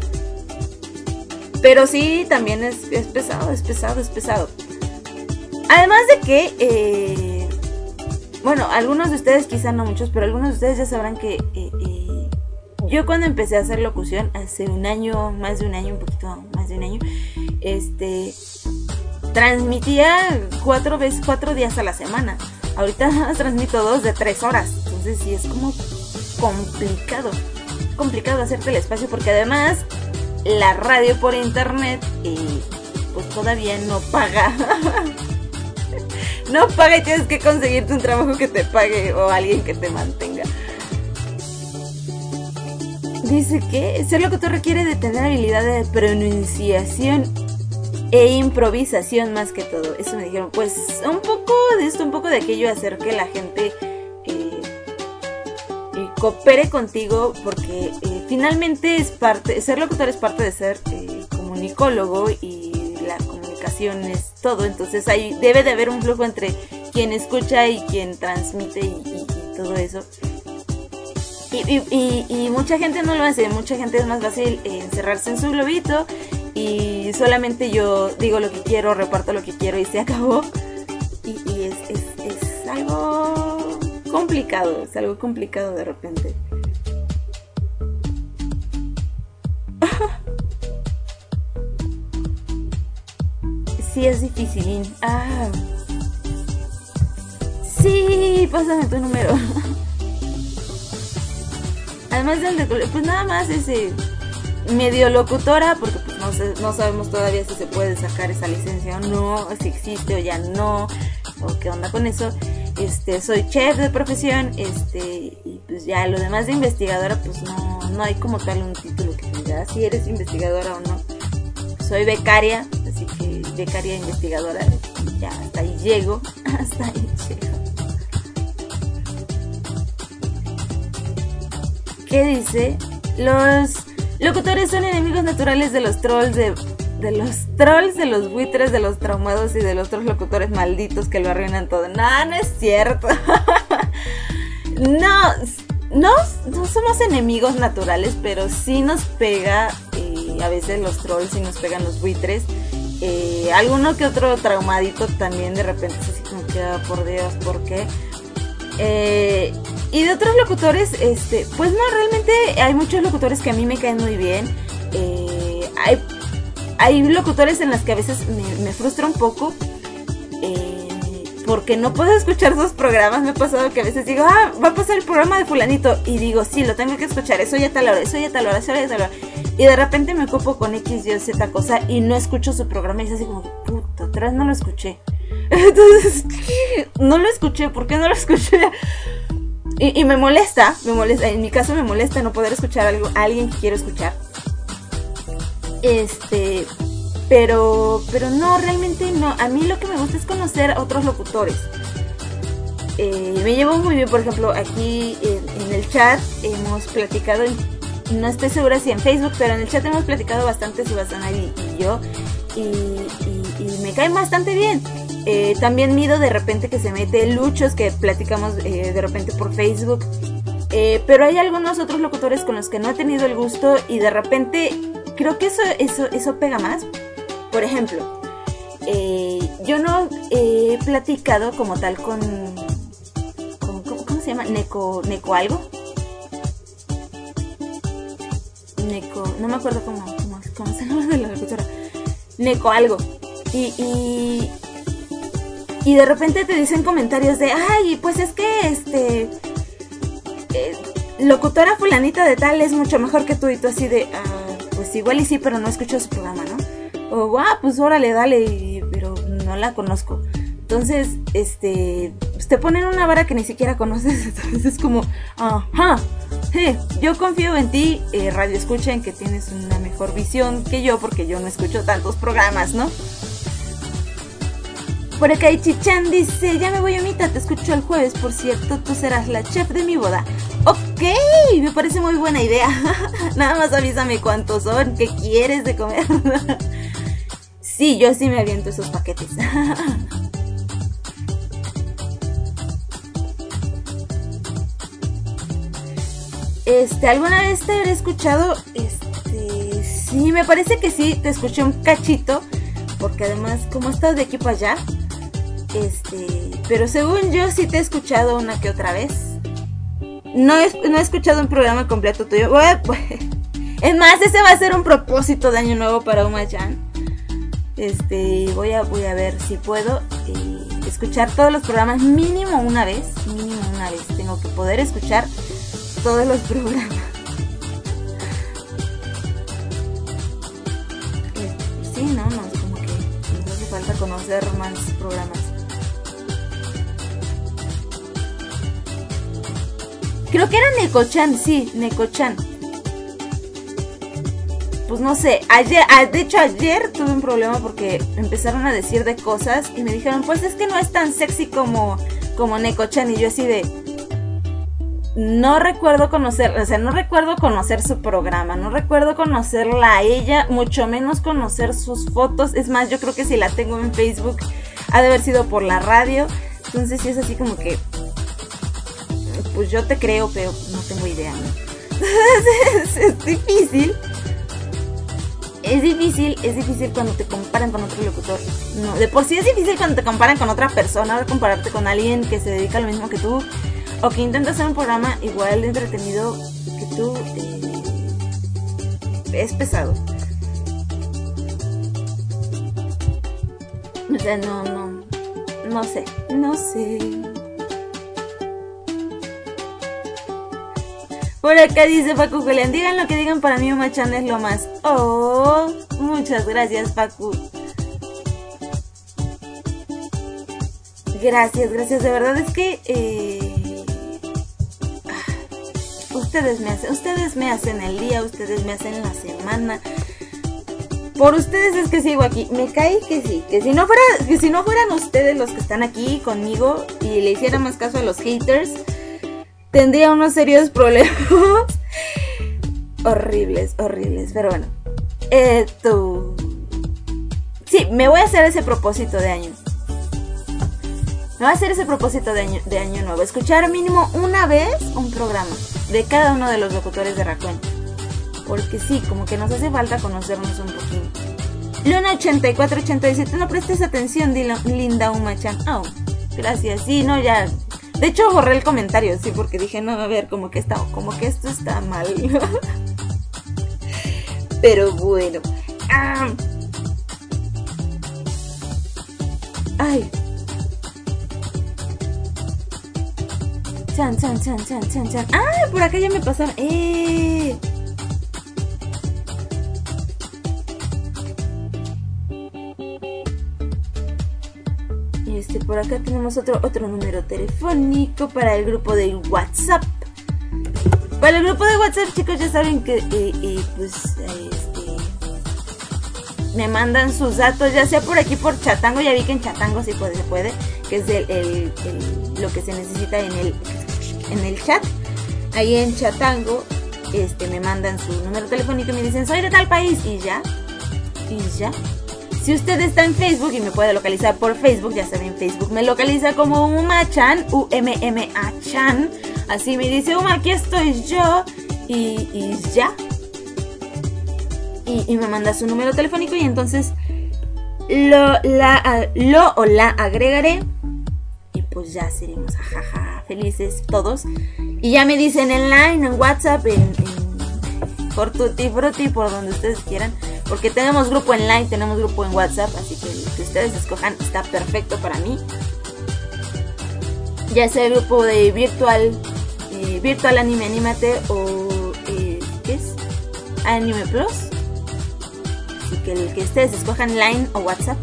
Pero sí, también es, es pesado, es pesado, es pesado. Además de que, eh, bueno, algunos de ustedes, quizá no muchos, pero algunos de ustedes ya sabrán que eh, eh, yo cuando empecé a hacer locución, hace un año, más de un año, un poquito más de un año, este, transmitía cuatro veces, cuatro días a la semana. Ahorita transmito dos de tres horas. Entonces sí, es como complicado, complicado hacerte el espacio, porque además... La radio por internet eh, pues todavía no paga. No paga y tienes que conseguirte un trabajo que te pague o alguien que te mantenga. Dice que ser locutor requiere de tener habilidad de pronunciación e improvisación más que todo. Eso me dijeron. Pues un poco de esto, un poco de aquello, hacer que la gente eh, eh, coopere contigo, porque eh, finalmente es parte, ser locutor es parte de ser eh, comunicólogo, y la comunicación es todo. Entonces ahí debe de haber un flujo entre quien escucha y quien transmite y, y, y todo eso. Y, y, y, y mucha gente no lo hace, mucha gente es más fácil eh, encerrarse en su globito y solamente yo digo lo que quiero, reparto lo que quiero y se acabó. Y, y es, es, es algo complicado, es algo complicado de repente. Sí, es dificilín. Ah, sí, pásame tu número. Además del de, pues nada más ese medio locutora, porque pues no sé, no sabemos todavía si se puede sacar esa licencia o no, si existe o ya no, o qué onda con eso. Este, soy chef de profesión, este, y pues ya lo demás de investigadora, pues no, no hay como tal un título que te diga si eres investigadora o no. Soy becaria, así que becaria investigadora, ya hasta ahí llego, hasta ahí llego. ¿Qué dice? Los locutores son enemigos naturales de los trolls, de, de los trolls, de los buitres, de los traumados y de los otros locutores malditos que lo arruinan todo. No, no es cierto. no, no, no somos enemigos naturales, pero sí nos pega eh, a veces los trolls y nos pegan los buitres. Eh, alguno que otro traumadito también de repente es así como que, oh, por Dios, ¿por qué? Eh, y de otros locutores, este, pues no, realmente hay muchos locutores que a mí me caen muy bien. Eh, hay, hay locutores en los que a veces me, me frustra un poco. Eh, porque no puedo escuchar sus programas. Me ha pasado que a veces digo, ah, va a pasar el programa de fulanito. Y digo, sí, lo tengo que escuchar. Eso ya tal hora, eso ya tal hora, eso ya tal hora. Y de repente me ocupo con X, Y, Z cosa y no escucho su programa. Y es así como, puta, otra vez no lo escuché. Entonces, no lo escuché. ¿Por qué no lo escuché? Y, y me molesta, me molesta. En mi caso me molesta no poder escuchar algo, a alguien que quiero escuchar. Este... Pero, pero no, realmente no. A mí lo que me gusta es conocer a otros locutores. Eh, me llevo muy bien, por ejemplo, aquí en, en el chat hemos platicado, no estoy segura si en Facebook, pero en el chat hemos platicado bastante Subasana y, y yo. Y, y, y me caen bastante bien. Eh, también Mido de repente que se mete, Luchos que platicamos eh, de repente por Facebook. Eh, pero hay algunos otros locutores con los que no he tenido el gusto y de repente creo que eso, eso, eso pega más. Por ejemplo, eh, yo no he platicado como tal con, con ¿cómo, ¿cómo se llama? Neko, Neko algo. Neko, no me acuerdo cómo, cómo, cómo se llama de la locutora. Neko algo. Y, y, y de repente te dicen comentarios de, ay, pues es que este, eh, locutora fulanita de tal es mucho mejor que tú y tú así de, ah, pues igual y sí, pero no escucho su programa, ¿no? O, guau, ah, pues órale, dale, pero no la conozco. Entonces, este, pues te ponen una vara que ni siquiera conoces. Entonces es como, ajá, hey, yo confío en ti, eh, Radio Escucha, en que tienes una mejor visión que yo, porque yo no escucho tantos programas, ¿no? Por acá Ichichan dice, ya me voy, Omita, te escucho el jueves, por cierto, tú serás la chef de mi boda. Ok, me parece muy buena idea. Nada más avísame cuántos son, qué quieres de comer. Sí, yo sí me aviento esos paquetes. Este, ¿alguna vez te habré escuchado? Este, sí, me parece que sí, te escuché un cachito. Porque además, como estás de aquí para allá, este, pero según yo sí te he escuchado una que otra vez. No he, no he escuchado un programa completo tuyo. Bueno, pues, es más, ese va a ser un propósito de año nuevo para Uma-chan. Este, voy a, voy a ver si puedo eh, escuchar todos los programas mínimo una vez. Mínimo una vez. Tengo que poder escuchar todos los programas. Sí, no, no, es como que nos hace falta conocer más programas. Creo que era Neko-chan, sí, Neko-chan. Pues no sé, ayer, de hecho ayer tuve un problema porque empezaron a decir de cosas y me dijeron, pues es que no es tan sexy como, como Neko-chan. Y yo así de, no recuerdo conocer, o sea, no recuerdo conocer su programa, no recuerdo conocerla a ella, mucho menos conocer sus fotos. Es más, yo creo que si la tengo en Facebook ha de haber sido por la radio. Entonces sí es así como que, pues yo te creo, pero no tengo idea, ¿no? es, es difícil. Es difícil, es difícil cuando te comparan con otro locutor. No, de por sí es difícil cuando te comparan con otra persona, ahora compararte con alguien que se dedica a lo mismo que tú, o que intenta hacer un programa igual de entretenido que tú. Eh, es pesado. O sea, no, no, no sé, no sé. Por acá dice Paco Julián, digan lo que digan, para mí Uma-chan es lo más. Oh, muchas gracias, Paco. Gracias, gracias, de verdad es que eh, ustedes me hacen, ustedes me hacen el día, ustedes me hacen la semana. Por ustedes es que sigo aquí. Me cae que sí, que si no fuera, que si no fueran ustedes los que están aquí conmigo y le hicieran más caso a los haters, tendría unos serios problemas. horribles, horribles, pero bueno. Eh, tú... Sí, me voy a hacer ese propósito de año. Me voy a hacer ese propósito de año, de año nuevo. Escuchar mínimo una vez un programa de cada uno de los locutores de Raccoon. Porque sí, como que nos hace falta conocernos un poquito. Luna ochenta y cuatro ochenta y siete, no prestes atención, dilo, Linda Umachan. Oh, gracias. Sí, no, ya. De hecho, borré el comentario, sí, porque dije, no, a ver, como que está, como que esto está mal. Pero bueno. Ah. Ay. Chan, chan, chan, chan, chan, chan. Ah, por acá ya me pasaron. Eh. Este, por acá tenemos otro, otro número telefónico para el grupo de WhatsApp. Para el grupo de WhatsApp, chicos, ya saben que eh, eh, pues este, me mandan sus datos, ya sea por aquí por Chatango. Ya vi que en Chatango sí puede, se puede, que es el, el, el, lo que se necesita en el, en el chat. Ahí en Chatango este, me mandan su número telefónico y me dicen, soy de tal país, y ya, y ya. Si usted está en Facebook y me puede localizar por Facebook, ya saben, Facebook me localiza como Umachan, U M M A Chan. Así me dice, Uma, aquí estoy yo. Y, y ya. Y, y me manda su número telefónico y entonces lo, la, lo o la agregaré. Y pues ya seremos jajaja, felices todos. Y ya me dicen en line, en WhatsApp, en, en por Tutti Frutti, por donde ustedes quieran. Porque tenemos grupo en line, tenemos grupo en WhatsApp. Así que el que ustedes escojan está perfecto para mí. Ya sea el grupo de virtual, eh, virtual anime, anímate o eh, ¿qué es? Anime Plus. Así que el que ustedes escojan line o WhatsApp.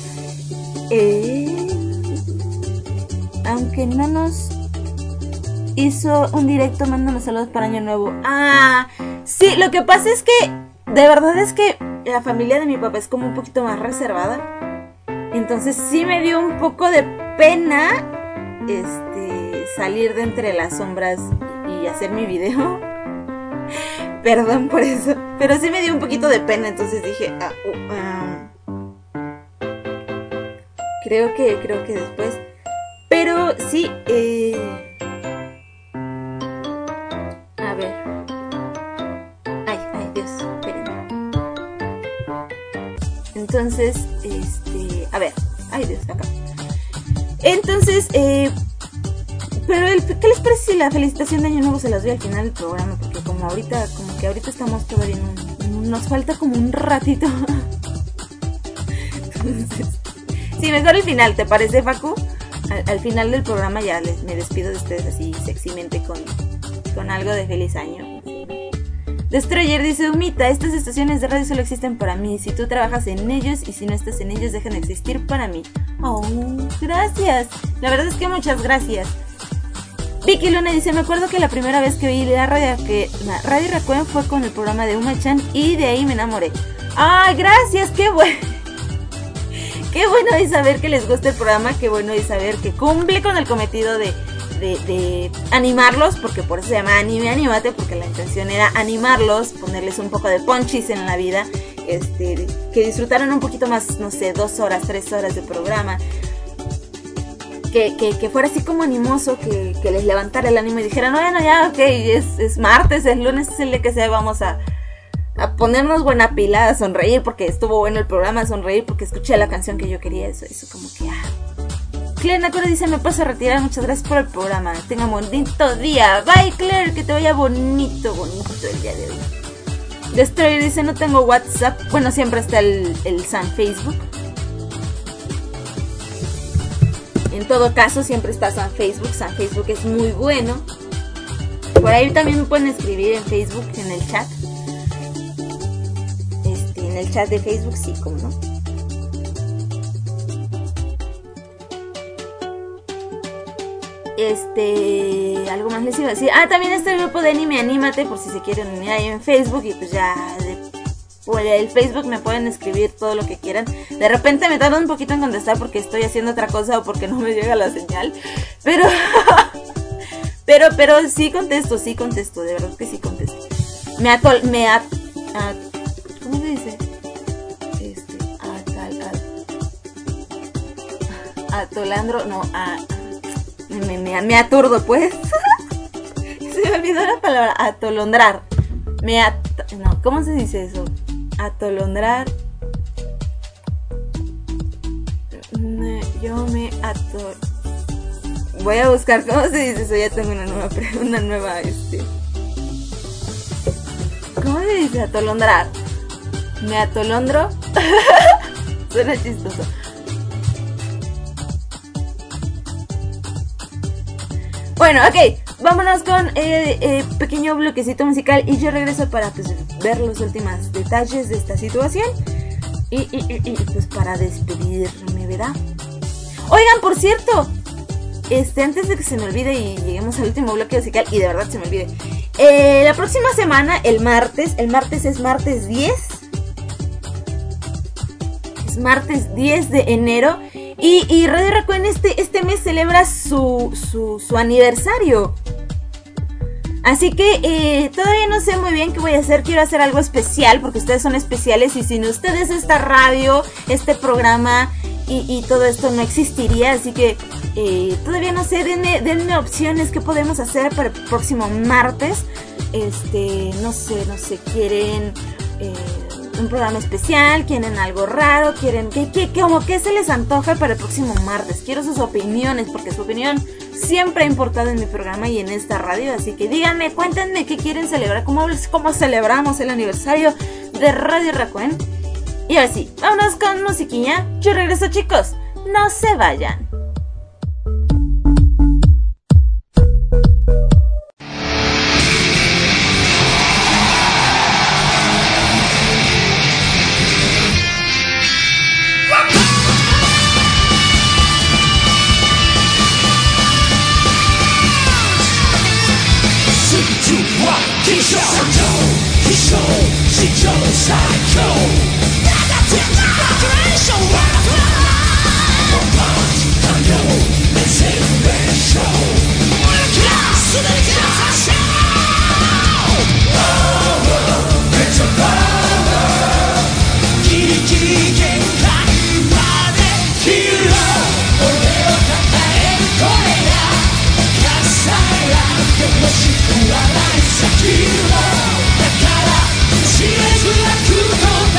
Eh, aunque no nos hizo un directo, mándanos saludos para Año Nuevo. Ah, sí, lo que pasa es que de verdad es que la familia de mi papá es como un poquito más reservada. Entonces sí me dio un poco de pena este salir de entre las sombras y hacer mi video. Perdón por eso, pero sí me dio un poquito de pena. Entonces dije, ah, uh, um, creo que creo que después. Pero sí, eh, a ver. Ay, ay, Dios, espérenme. Entonces, este, a ver, ay Dios, acá. Entonces, eh, pero el, ¿qué les parece si la felicitación de Año Nuevo se las doy al final del programa? Porque como ahorita, como que ahorita estamos todavía en un, nos falta como un ratito. Entonces, sí, mejor el final, ¿te parece, Facu? Al, al final del programa ya les, me despido de ustedes así sexymente con, con algo de feliz año. Destroyer dice, Umita, estas estaciones de radio solo existen para mí. Si tú trabajas en ellos y si no estás en ellos, dejan de existir para mí. Oh, gracias. La verdad es que muchas gracias. Vicky Luna dice, me acuerdo que la primera vez que oí la radio, que, la radio Raccoon fue con el programa de Uma-chan y de ahí me enamoré. ¡Ay, gracias! ¡Qué bueno! Qué bueno es saber que les gusta el programa, qué bueno es saber que cumple con el cometido de... De, de animarlos, porque por eso se llama Anime Anímate, porque la intención era animarlos, ponerles un poco de ponchis en la vida, este, que disfrutaran un poquito más, no sé, dos horas, tres horas de programa, que, que, que fuera así como animoso, que, que les levantara el ánimo y dijeran, bueno, ya, ok, es, es martes, es lunes, es el día que sea, vamos a, a ponernos buena pila, a sonreír porque estuvo bueno el programa, a sonreír porque escuché la canción que yo quería, eso, eso como que, ah. Claire Nakura dice, me paso a retirar, muchas gracias por el programa, tenga un bonito día. Bye Claire, que te vaya bonito, bonito el día de hoy. Destroyer dice, no tengo WhatsApp, bueno, siempre está el, el San Facebook. En todo caso, siempre está San Facebook, San Facebook es muy bueno. Por ahí también me pueden escribir en Facebook, en el chat. Este, en el chat de Facebook, sí, como no. Este, algo más les iba a decir. Ah, también está el grupo de Anime Anímate, por si se quieren unir ahí en Facebook. Y pues ya de, por el Facebook me pueden escribir todo lo que quieran. De repente me tardo un poquito en contestar porque estoy haciendo otra cosa o porque no me llega la señal. Pero, pero, pero sí contesto, sí contesto, de verdad que sí contesto. Me atol... Me at, at, ¿cómo se dice? Este... Atal... At, atolandro... No, a... Me, me, me aturdo, pues. Se me olvidó la palabra. Atolondrar. Me at... No, ¿cómo se dice eso? Atolondrar... Yo me ato... Voy a buscar cómo se dice eso. Ya tengo una nueva una nueva este. ¿Cómo se dice atolondrar? ¿Me atolondro? Suena chistoso. Bueno, ok. Vámonos con eh, eh, pequeño bloquecito musical. Y yo regreso para pues, ver los últimos detalles de esta situación. Y, y, y, y pues para despedirme, ¿verdad? Oigan, por cierto, este, antes de que se me olvide y lleguemos al último bloque musical, y de verdad se me olvide, eh, la próxima semana, el martes, el martes es martes diez, es martes diez de enero, y, y Radio Raccoon este, este mes celebra su, su, su aniversario. Así que eh, todavía no sé muy bien qué voy a hacer. Quiero hacer algo especial porque ustedes son especiales y sin ustedes esta radio, este programa y, y todo esto no existiría. Así que eh, todavía no sé, denme, denme opciones que podemos hacer para el próximo martes. Este, no sé, no sé, quieren eh, un programa especial, quieren algo raro, quieren, ¿qué, qué, qué, como, ¿qué se les antoja para el próximo martes? Quiero sus opiniones porque su opinión siempre ha importado en mi programa y en esta radio, así que díganme, cuéntenme qué quieren celebrar, cómo, cómo celebramos el aniversario de Radio Raccoon. Y ahora sí, vámonos con musiquilla. Yo regreso, chicos, no se vayan. Hero だから知れずなくと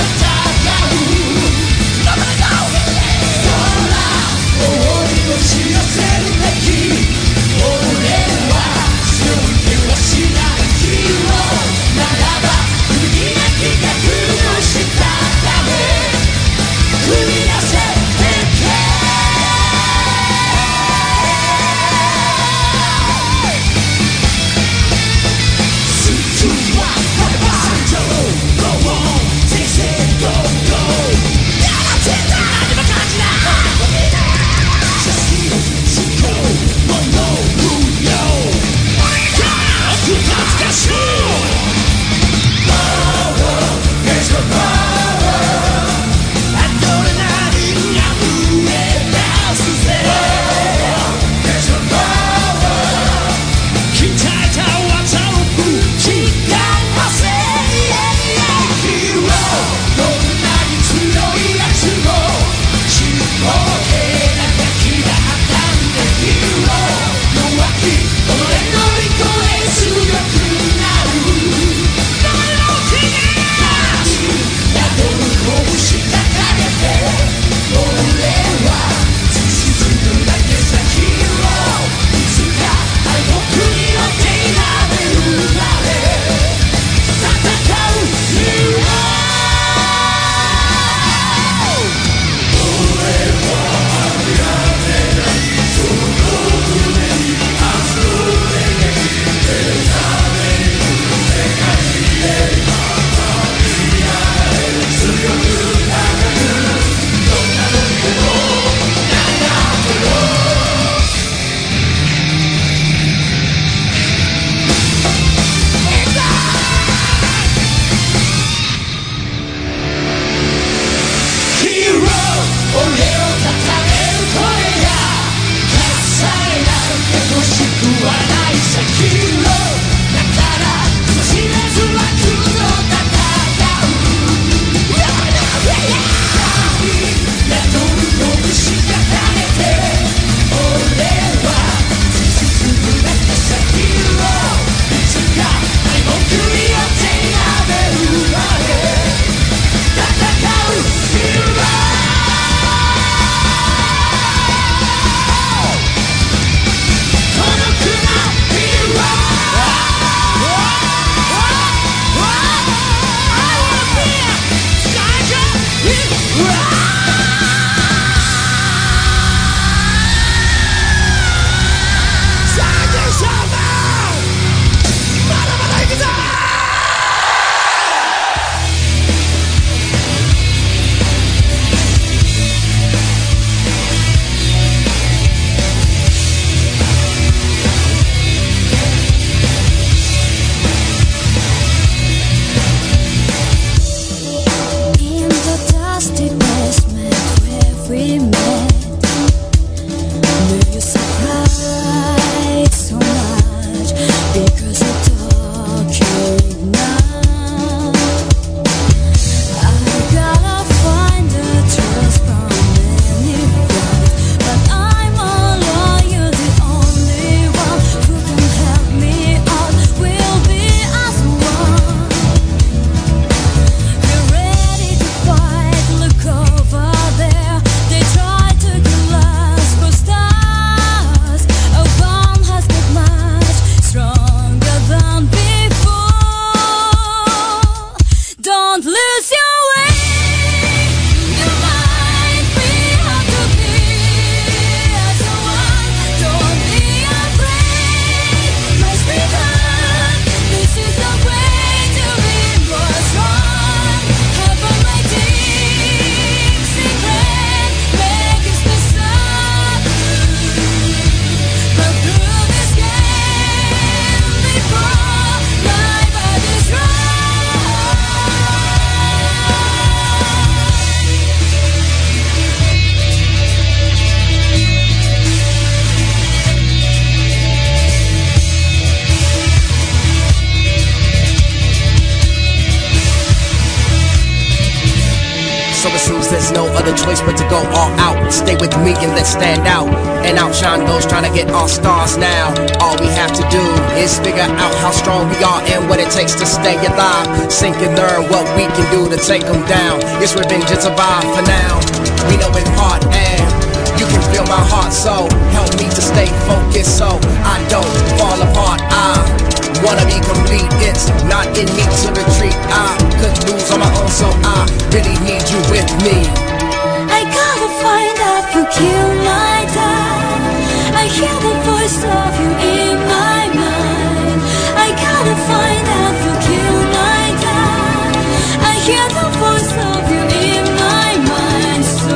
So it seems there's no other choice but to go all out. Stay with me and let's stand out and outshine those trying to get all stars now. All we have to do is figure out how strong we are and what it takes to stay alive. Sink and learn what we can do to take them down. Yes, revenge is a vibe for now. We know it's hard and you can feel my heart, so help me to stay focused so I don't fall apart. I wanna be complete, it's not in me to retreat. I could lose on my own, so I really need you with me. I gotta find out who killed my dad. I hear the voice of you in my mind. I gotta find out who killed my dad. I hear the voice of you in my mind. So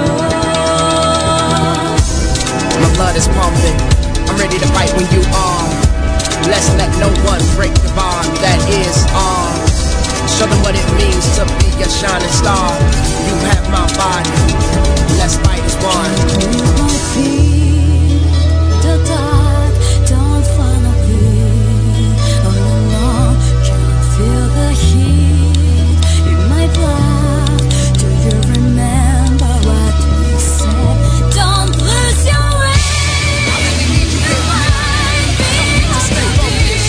my blood is pumping, I'm ready to fight when you are. Let's let no one break the bond that is on. Show them what it means to be a shining star. You have my body, let's fight as one. You won't feel the dark, don't follow me all alone. Can't feel the heat in my blood. Do you remember what we said? Don't lose your way. I really need you to find me. Stay focused.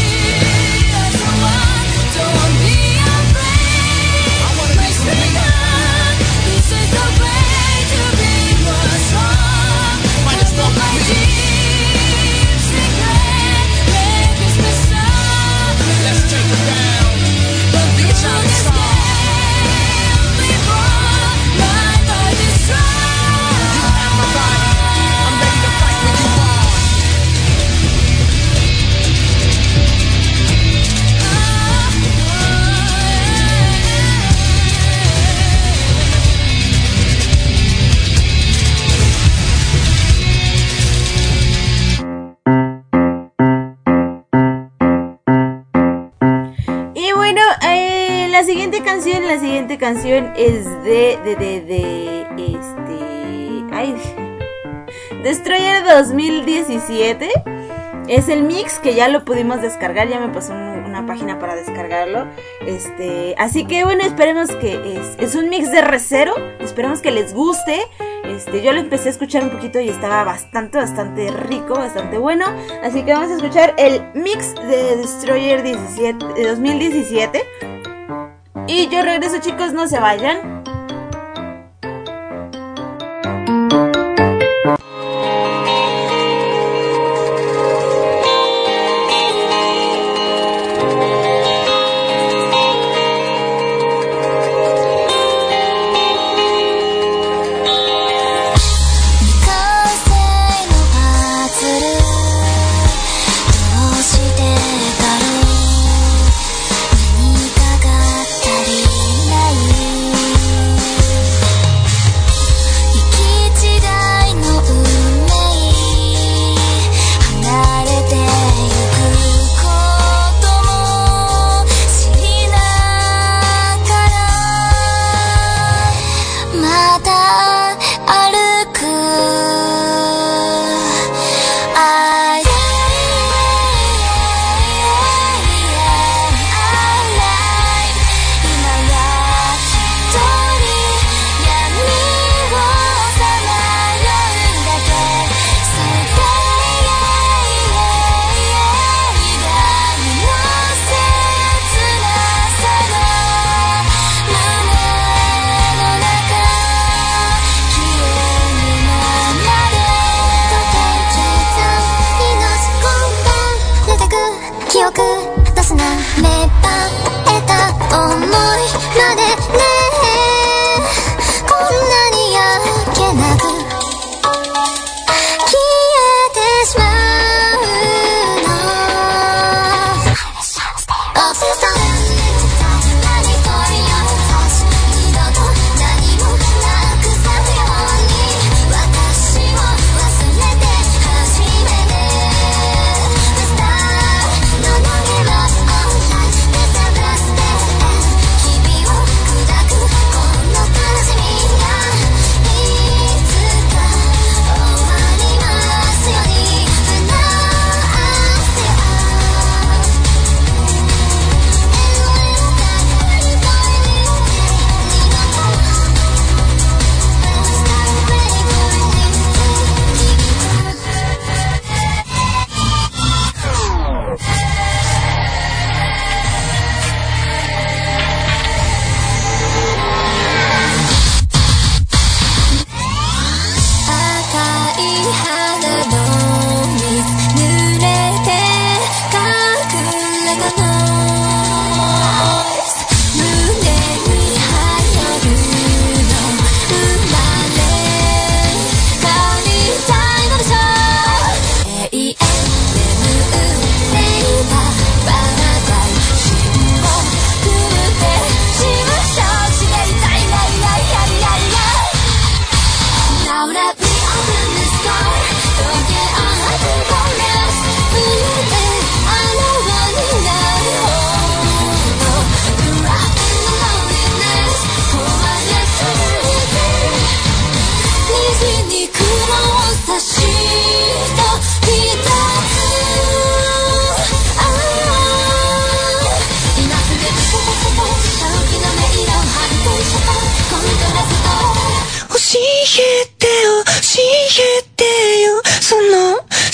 Don't be afraid. I wanna be free. This is the way to be more strong. Fight as strong as me. Deep secret, make us the sun. Let's take it down. Be a shining star. Before my life is strong. You have my body, I'm ready to fight when you are. Y bueno, eh, la siguiente canción, la siguiente canción es de, de, de, de, este, ay, Destroyer dos mil diecisiete. Es el mix que ya lo pudimos descargar, ya me pasó un- una página para descargarlo. Este, así que bueno, esperemos que es, es un mix de Re:Zero, esperemos que les guste. Este, yo lo empecé a escuchar un poquito y estaba bastante, bastante rico, bastante bueno. Así que vamos a escuchar el mix de Destroyer diecisiete, de dos mil diecisiete. Y yo regreso, chicos, no se vayan. 「何かが足りない」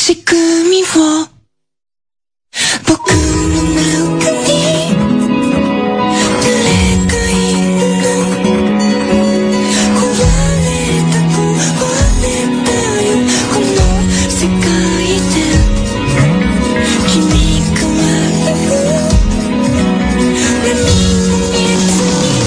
仕組みを僕の中に誰かいるの壊れた壊れたよこの世界で君変わる何も見えずに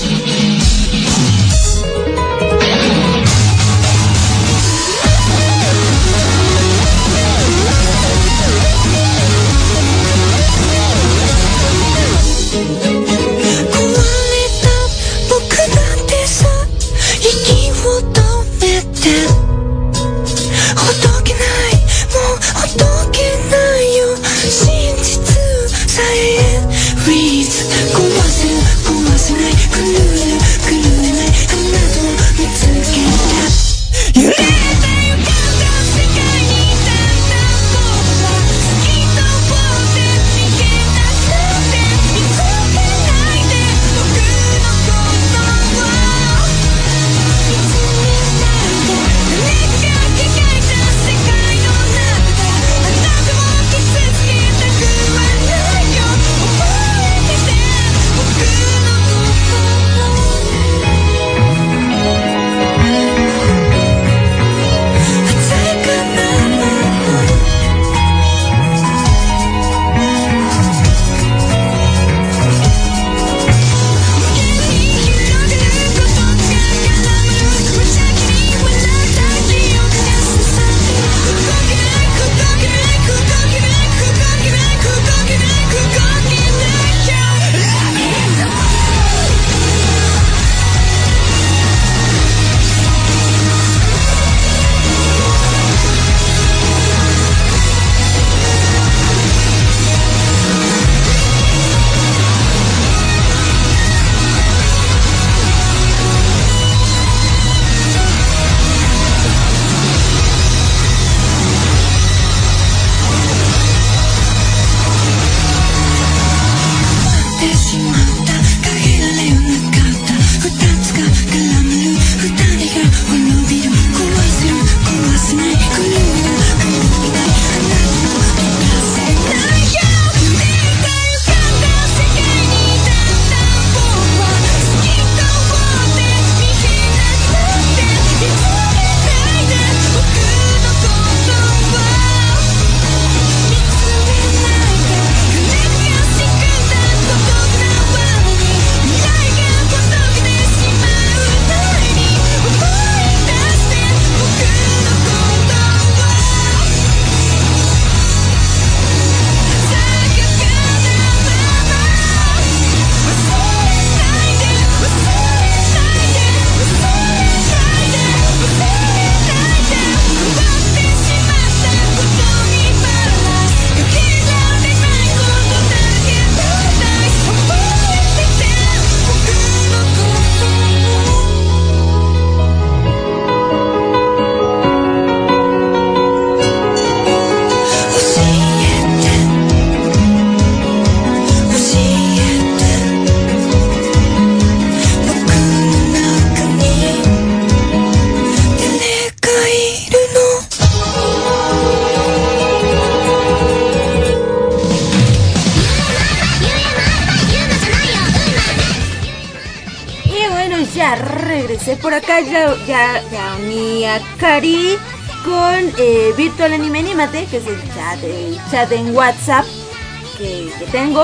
Por acá ya, ya, ya uní a Cari con eh, Virtual Anime Anímate, que es el chat, el chat en WhatsApp que, que tengo.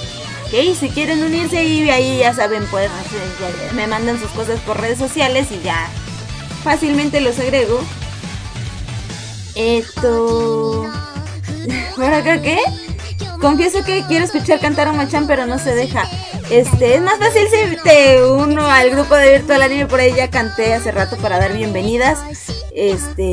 Ok, si quieren unirse y ahí ya saben, pues ya me mandan sus cosas por redes sociales y ya fácilmente los agrego. Esto... ¿Por acá qué? Confieso que quiero escuchar cantar a Machan, pero no se deja. Este, es más fácil si te uno al grupo de Virtual Anime, por ahí ya canté hace rato para dar bienvenidas. Este...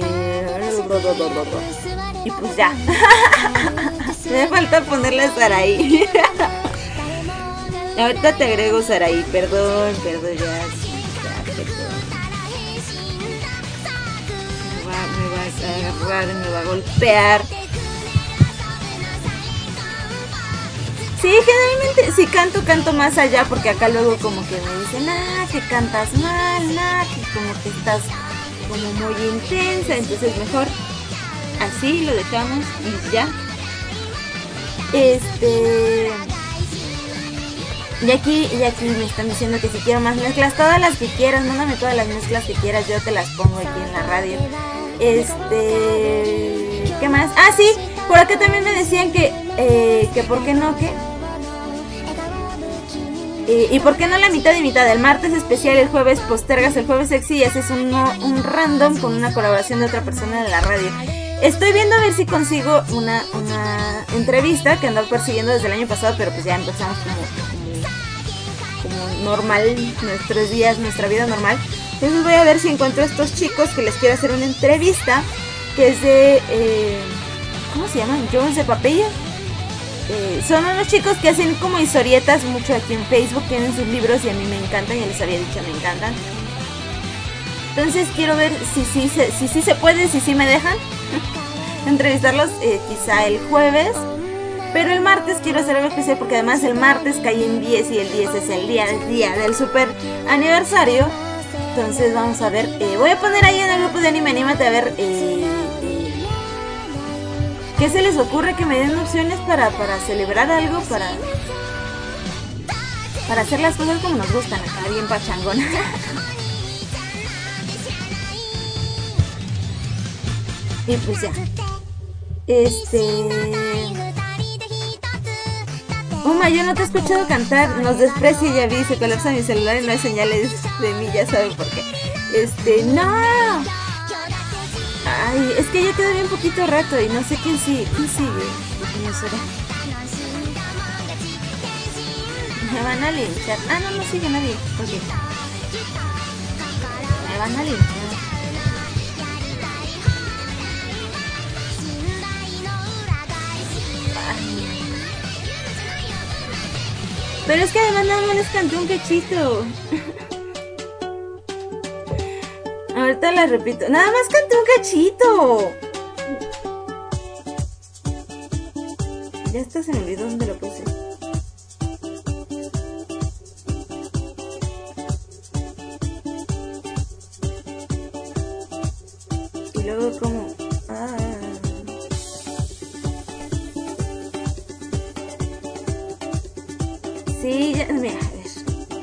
Y pues ya. Me falta ponerle a Saraí. Ahorita te agrego Saraí, perdón, perdón, ya, ya, perdón. Me va, me va a agarrar, me va a golpear. Sí, generalmente si canto, canto más allá, porque acá luego como que me dicen, ah, que cantas mal, ah, que como que estás como muy intensa, entonces mejor así lo dejamos y ya. Este... Y aquí, y aquí me están diciendo que si quiero más mezclas, todas las que quieras, mándame todas las mezclas que quieras, yo te las pongo aquí en la radio. Este... ¿Qué más? Ah, sí, por acá también me decían que, eh, que por qué no, que... Eh, ¿Y por qué no la mitad y mitad? El martes especial, el jueves postergas el jueves sexy y haces uno, un random con una colaboración de otra persona de la radio. Estoy viendo a ver si consigo una, una entrevista que ando persiguiendo desde el año pasado, pero pues ya empezamos como, como, como normal, nuestros días, nuestra vida normal. Entonces voy a ver si encuentro a estos chicos que les quiero hacer una entrevista, que es de... Eh, ¿cómo se llaman? Jones de Papilla. Eh, son unos chicos que hacen como historietas mucho aquí en Facebook, tienen sus libros y a mí me encantan, ya les había dicho, me encantan. Entonces quiero ver si sí si, si, si, si se puede, si sí me dejan entrevistarlos, eh, quizá el jueves. Pero el martes quiero hacer algo especial porque además el martes cae en diez y el diez es el día, el día del super aniversario. Entonces vamos a ver, eh, voy a poner ahí en el grupo de Anime, anímate a ver eh, eh, qué se les ocurre, que me den opciones para, para celebrar algo, para, para hacer las cosas como nos gustan acá, bien pachangona. Y pues ya. Este... Uma, yo no te he escuchado cantar. Nos desprecia, ya vi, se colapsa mi celular y no hay señales de mí, ya saben por qué. Este, no. Ay, es que ya quedó bien poquito rato y no sé quién sigue. ¿Quién sigue? ¿Quién será? Me van a linchar. Ah, no, no sigue nadie. Ok. Me van a linchar. Pero es que además nada más les canté un cachito. Ahorita la repito. Nada más canté un cachito. Ya hasta se me olvidó dónde lo puse. Y luego como... Ah... Sí, ya, mira, a ver.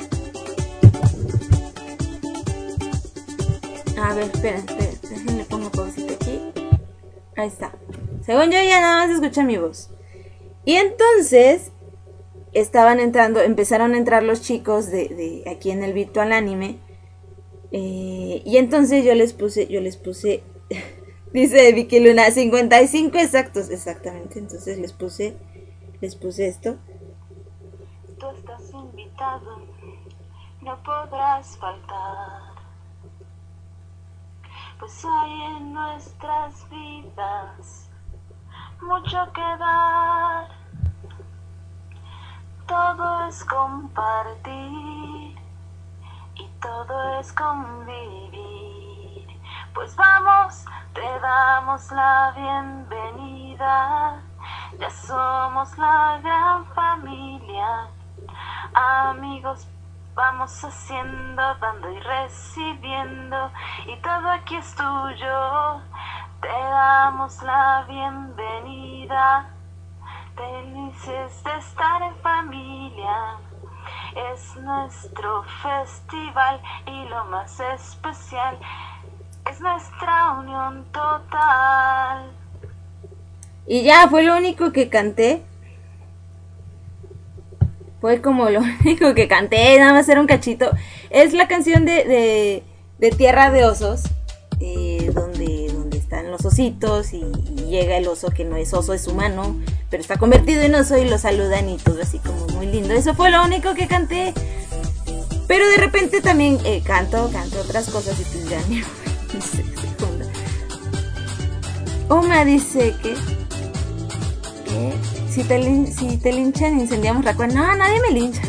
A ver, esperen, esperen, déjenme pongo pausita aquí. Ahí está. Según yo ya nada más escuchan mi voz. Y entonces estaban entrando, empezaron a entrar los chicos de, de aquí en el Virtual Anime. Eh, y entonces yo les puse, yo les puse, dice Vicky Luna, cincuenta y cinco exactos, exactamente. Entonces les puse, les puse esto. Tú estás invitado, no podrás faltar, pues hay en nuestras vidas mucho que dar. Todo es compartir y todo es convivir. Pues vamos, te damos la bienvenida. Ya somos la gran familia. Amigos, vamos haciendo, dando y recibiendo, y todo aquí es tuyo. Te damos la bienvenida. Felices de estar en familia. Es nuestro festival y lo más especial es nuestra unión total. Y ya fue lo único que canté. Fue como lo único que canté, nada más era un cachito. Es la canción de, de, de Tierra de Osos, eh, donde, donde están los ositos y, y llega el oso que no es oso, es humano, pero está convertido en oso y lo saludan y todo así como muy lindo. Eso fue lo único que canté. Pero de repente también eh, canto, canto otras cosas y pues ya ni segunda. Uma dice que... que Si te, lin- si te linchan, incendiamos Raccoon. No, nadie me lincha.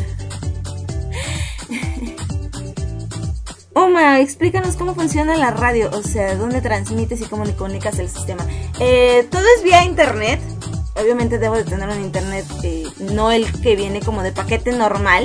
Uma, explícanos cómo funciona la radio. O sea, dónde transmites y cómo le comunicas el sistema. Eh, todo es vía internet. Obviamente debo de tener un internet, eh, no el que viene como de paquete normal.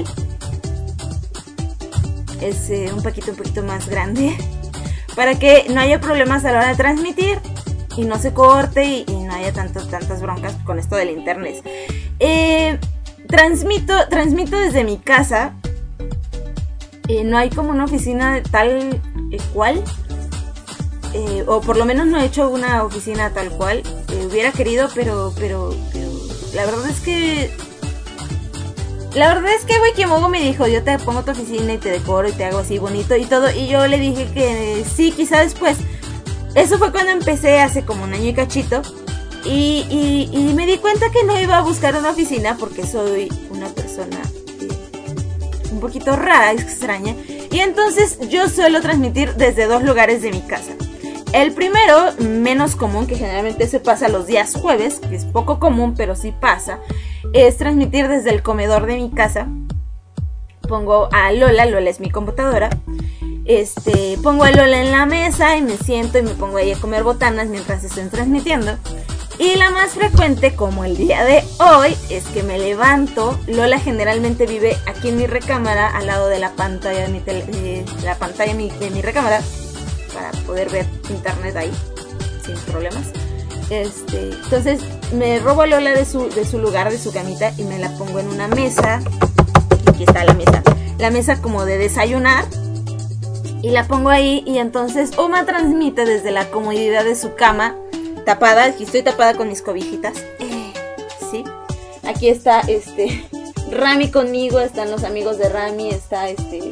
Es eh, un poquito, un poquito más grande. Para que no haya problemas a la hora de transmitir. y no se corte y, y no haya tantos, tantas broncas con esto del internet. Eh, transmito, transmito desde mi casa. Eh, no hay como una oficina tal eh, cual. Eh, o por lo menos no he hecho una oficina tal cual. Eh, hubiera querido, pero, pero, pero la verdad es que... La verdad es que Wikimogo me dijo, yo te pongo tu oficina y te decoro y te hago así bonito y todo. Y yo le dije que sí, quizá después. Eso fue cuando empecé hace como un año y cachito. Y, y, y me di cuenta que no iba a buscar una oficina porque soy una persona eh, un poquito rara, extraña. Y entonces yo suelo transmitir desde dos lugares de mi casa. El primero, menos común, que generalmente se pasa los días jueves, que es poco común, pero sí pasa, es transmitir desde el comedor de mi casa. Pongo a Lola, Lola es mi computadora. Este, pongo a Lola en la mesa y me siento y me pongo ahí a comer botanas mientras estoy transmitiendo. Y la más frecuente, como el día de hoy, es que me levanto. Lola generalmente vive aquí en mi recámara, al lado de la pantalla de mi, tele, de la pantalla de mi, de mi recámara, para poder ver internet ahí sin problemas. Este, entonces me robo a Lola de su, de su lugar, de su camita, y me la pongo en una mesa. Aquí está la mesa, la mesa como de desayunar, y la pongo ahí. Y entonces Uma transmite desde la comodidad de su cama, tapada. Aquí estoy tapada con mis cobijitas. Eh, sí, aquí está este Rami conmigo, están los amigos de Rami, está este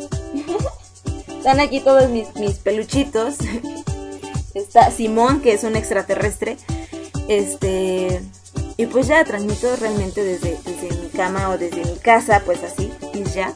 están aquí todos mis, mis peluchitos. Está Simón, que es un extraterrestre. Este, y pues ya transmito realmente desde, desde mi cama o desde mi casa, pues así, y ya.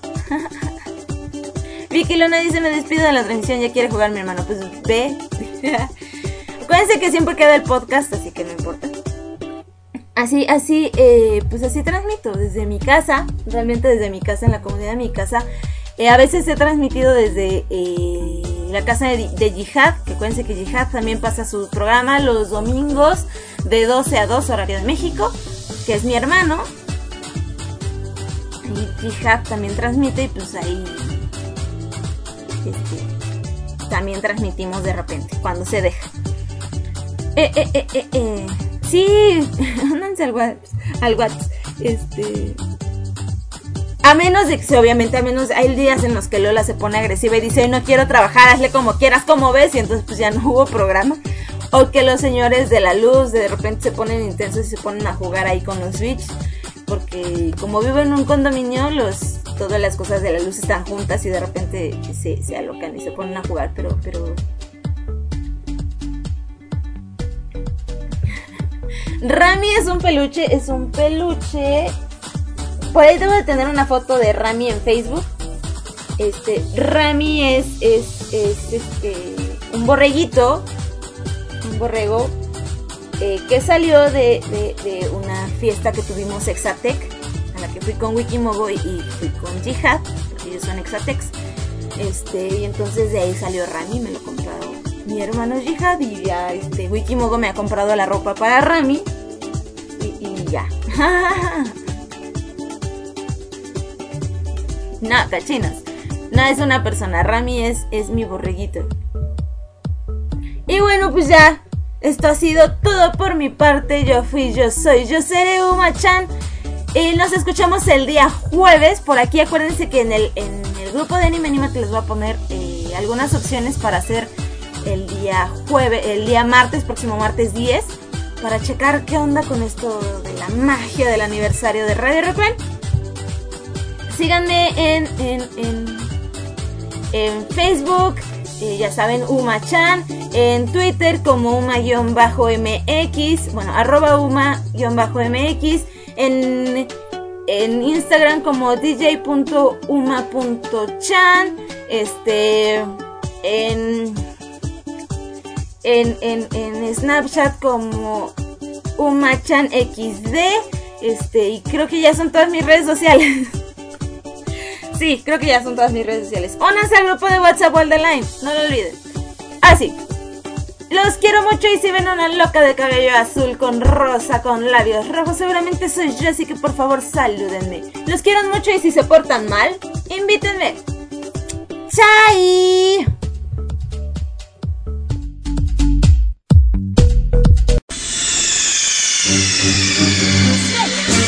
Vicky Luna dice, me despido de la transmisión, ya quiere jugar mi hermano. Pues ve. Acuérdense que siempre queda el podcast, así que no importa. Así, así, eh, pues así transmito desde mi casa, realmente desde mi casa, en la comodidad de mi casa. Eh, a veces he transmitido desde eh, la casa de, de Jihad, que acuérdense que Jihad también pasa su programa los domingos de doce a dos, horario de México, que es mi hermano. Y Jihad también transmite y pues ahí este, también transmitimos de repente, cuando se deja. Eh, eh, eh, eh, eh. Sí, ándense al WhatsApp, al WhatsApp, este... A menos de que, obviamente, a menos, hay días en los que Lola se pone agresiva y dice, no quiero trabajar, hazle como quieras, como ves, y entonces pues ya no hubo programa. O que los señores de la luz de repente se ponen intensos y se ponen a jugar ahí con los Switch, porque como vivo en un condominio, los, todas las cosas de la luz están juntas y de repente se, se alocan y se ponen a jugar, pero... pero... Rami es un peluche, es un peluche... Por ahí debo de tener una foto de Rami en Facebook. Este, Rami es, es, es este, un borreguito, un borrego, eh, que salió de, de, de una fiesta que tuvimos Exatec, a la que fui con Wikimogo y, y fui con Jihad, porque ellos son Exatecs. Este, y entonces de ahí salió Rami, me lo compró mi hermano Jihad, y ya este, Wikimogo me ha comprado la ropa para Rami, y, y ya. No, cachinos. No es una persona. Rami es, es mi borreguito. Y bueno, pues ya. Esto ha sido todo por mi parte. Yo fui, yo soy, yo seré Uma-chan. Y nos escuchamos el día jueves. Por aquí acuérdense que en el, en el grupo de Anime Anima te les voy a poner eh, algunas opciones para hacer el día jueves, el día martes, próximo martes diez. Para checar qué onda con esto de la magia del aniversario de Radio Rockman. Síganme en, en, en, en Facebook, eh, ya saben, Uma-chan, en Twitter como Uma-M X, bueno, arroba Uma-M X, en, en Instagram como D J punto uma punto chan, este, en, en, en, en Snapchat como Uma-chan X D, este, y creo que ya son todas mis redes sociales. Sí, creo que ya son todas mis redes sociales. Únanse al grupo de WhatsApp World Line, no lo olviden. Así. Los quiero mucho y si ven una loca de cabello azul con rosa, con labios rojos, seguramente soy yo, así que por favor salúdenme. Los quiero mucho y si se portan mal, invítenme. ¡Chai! Straight.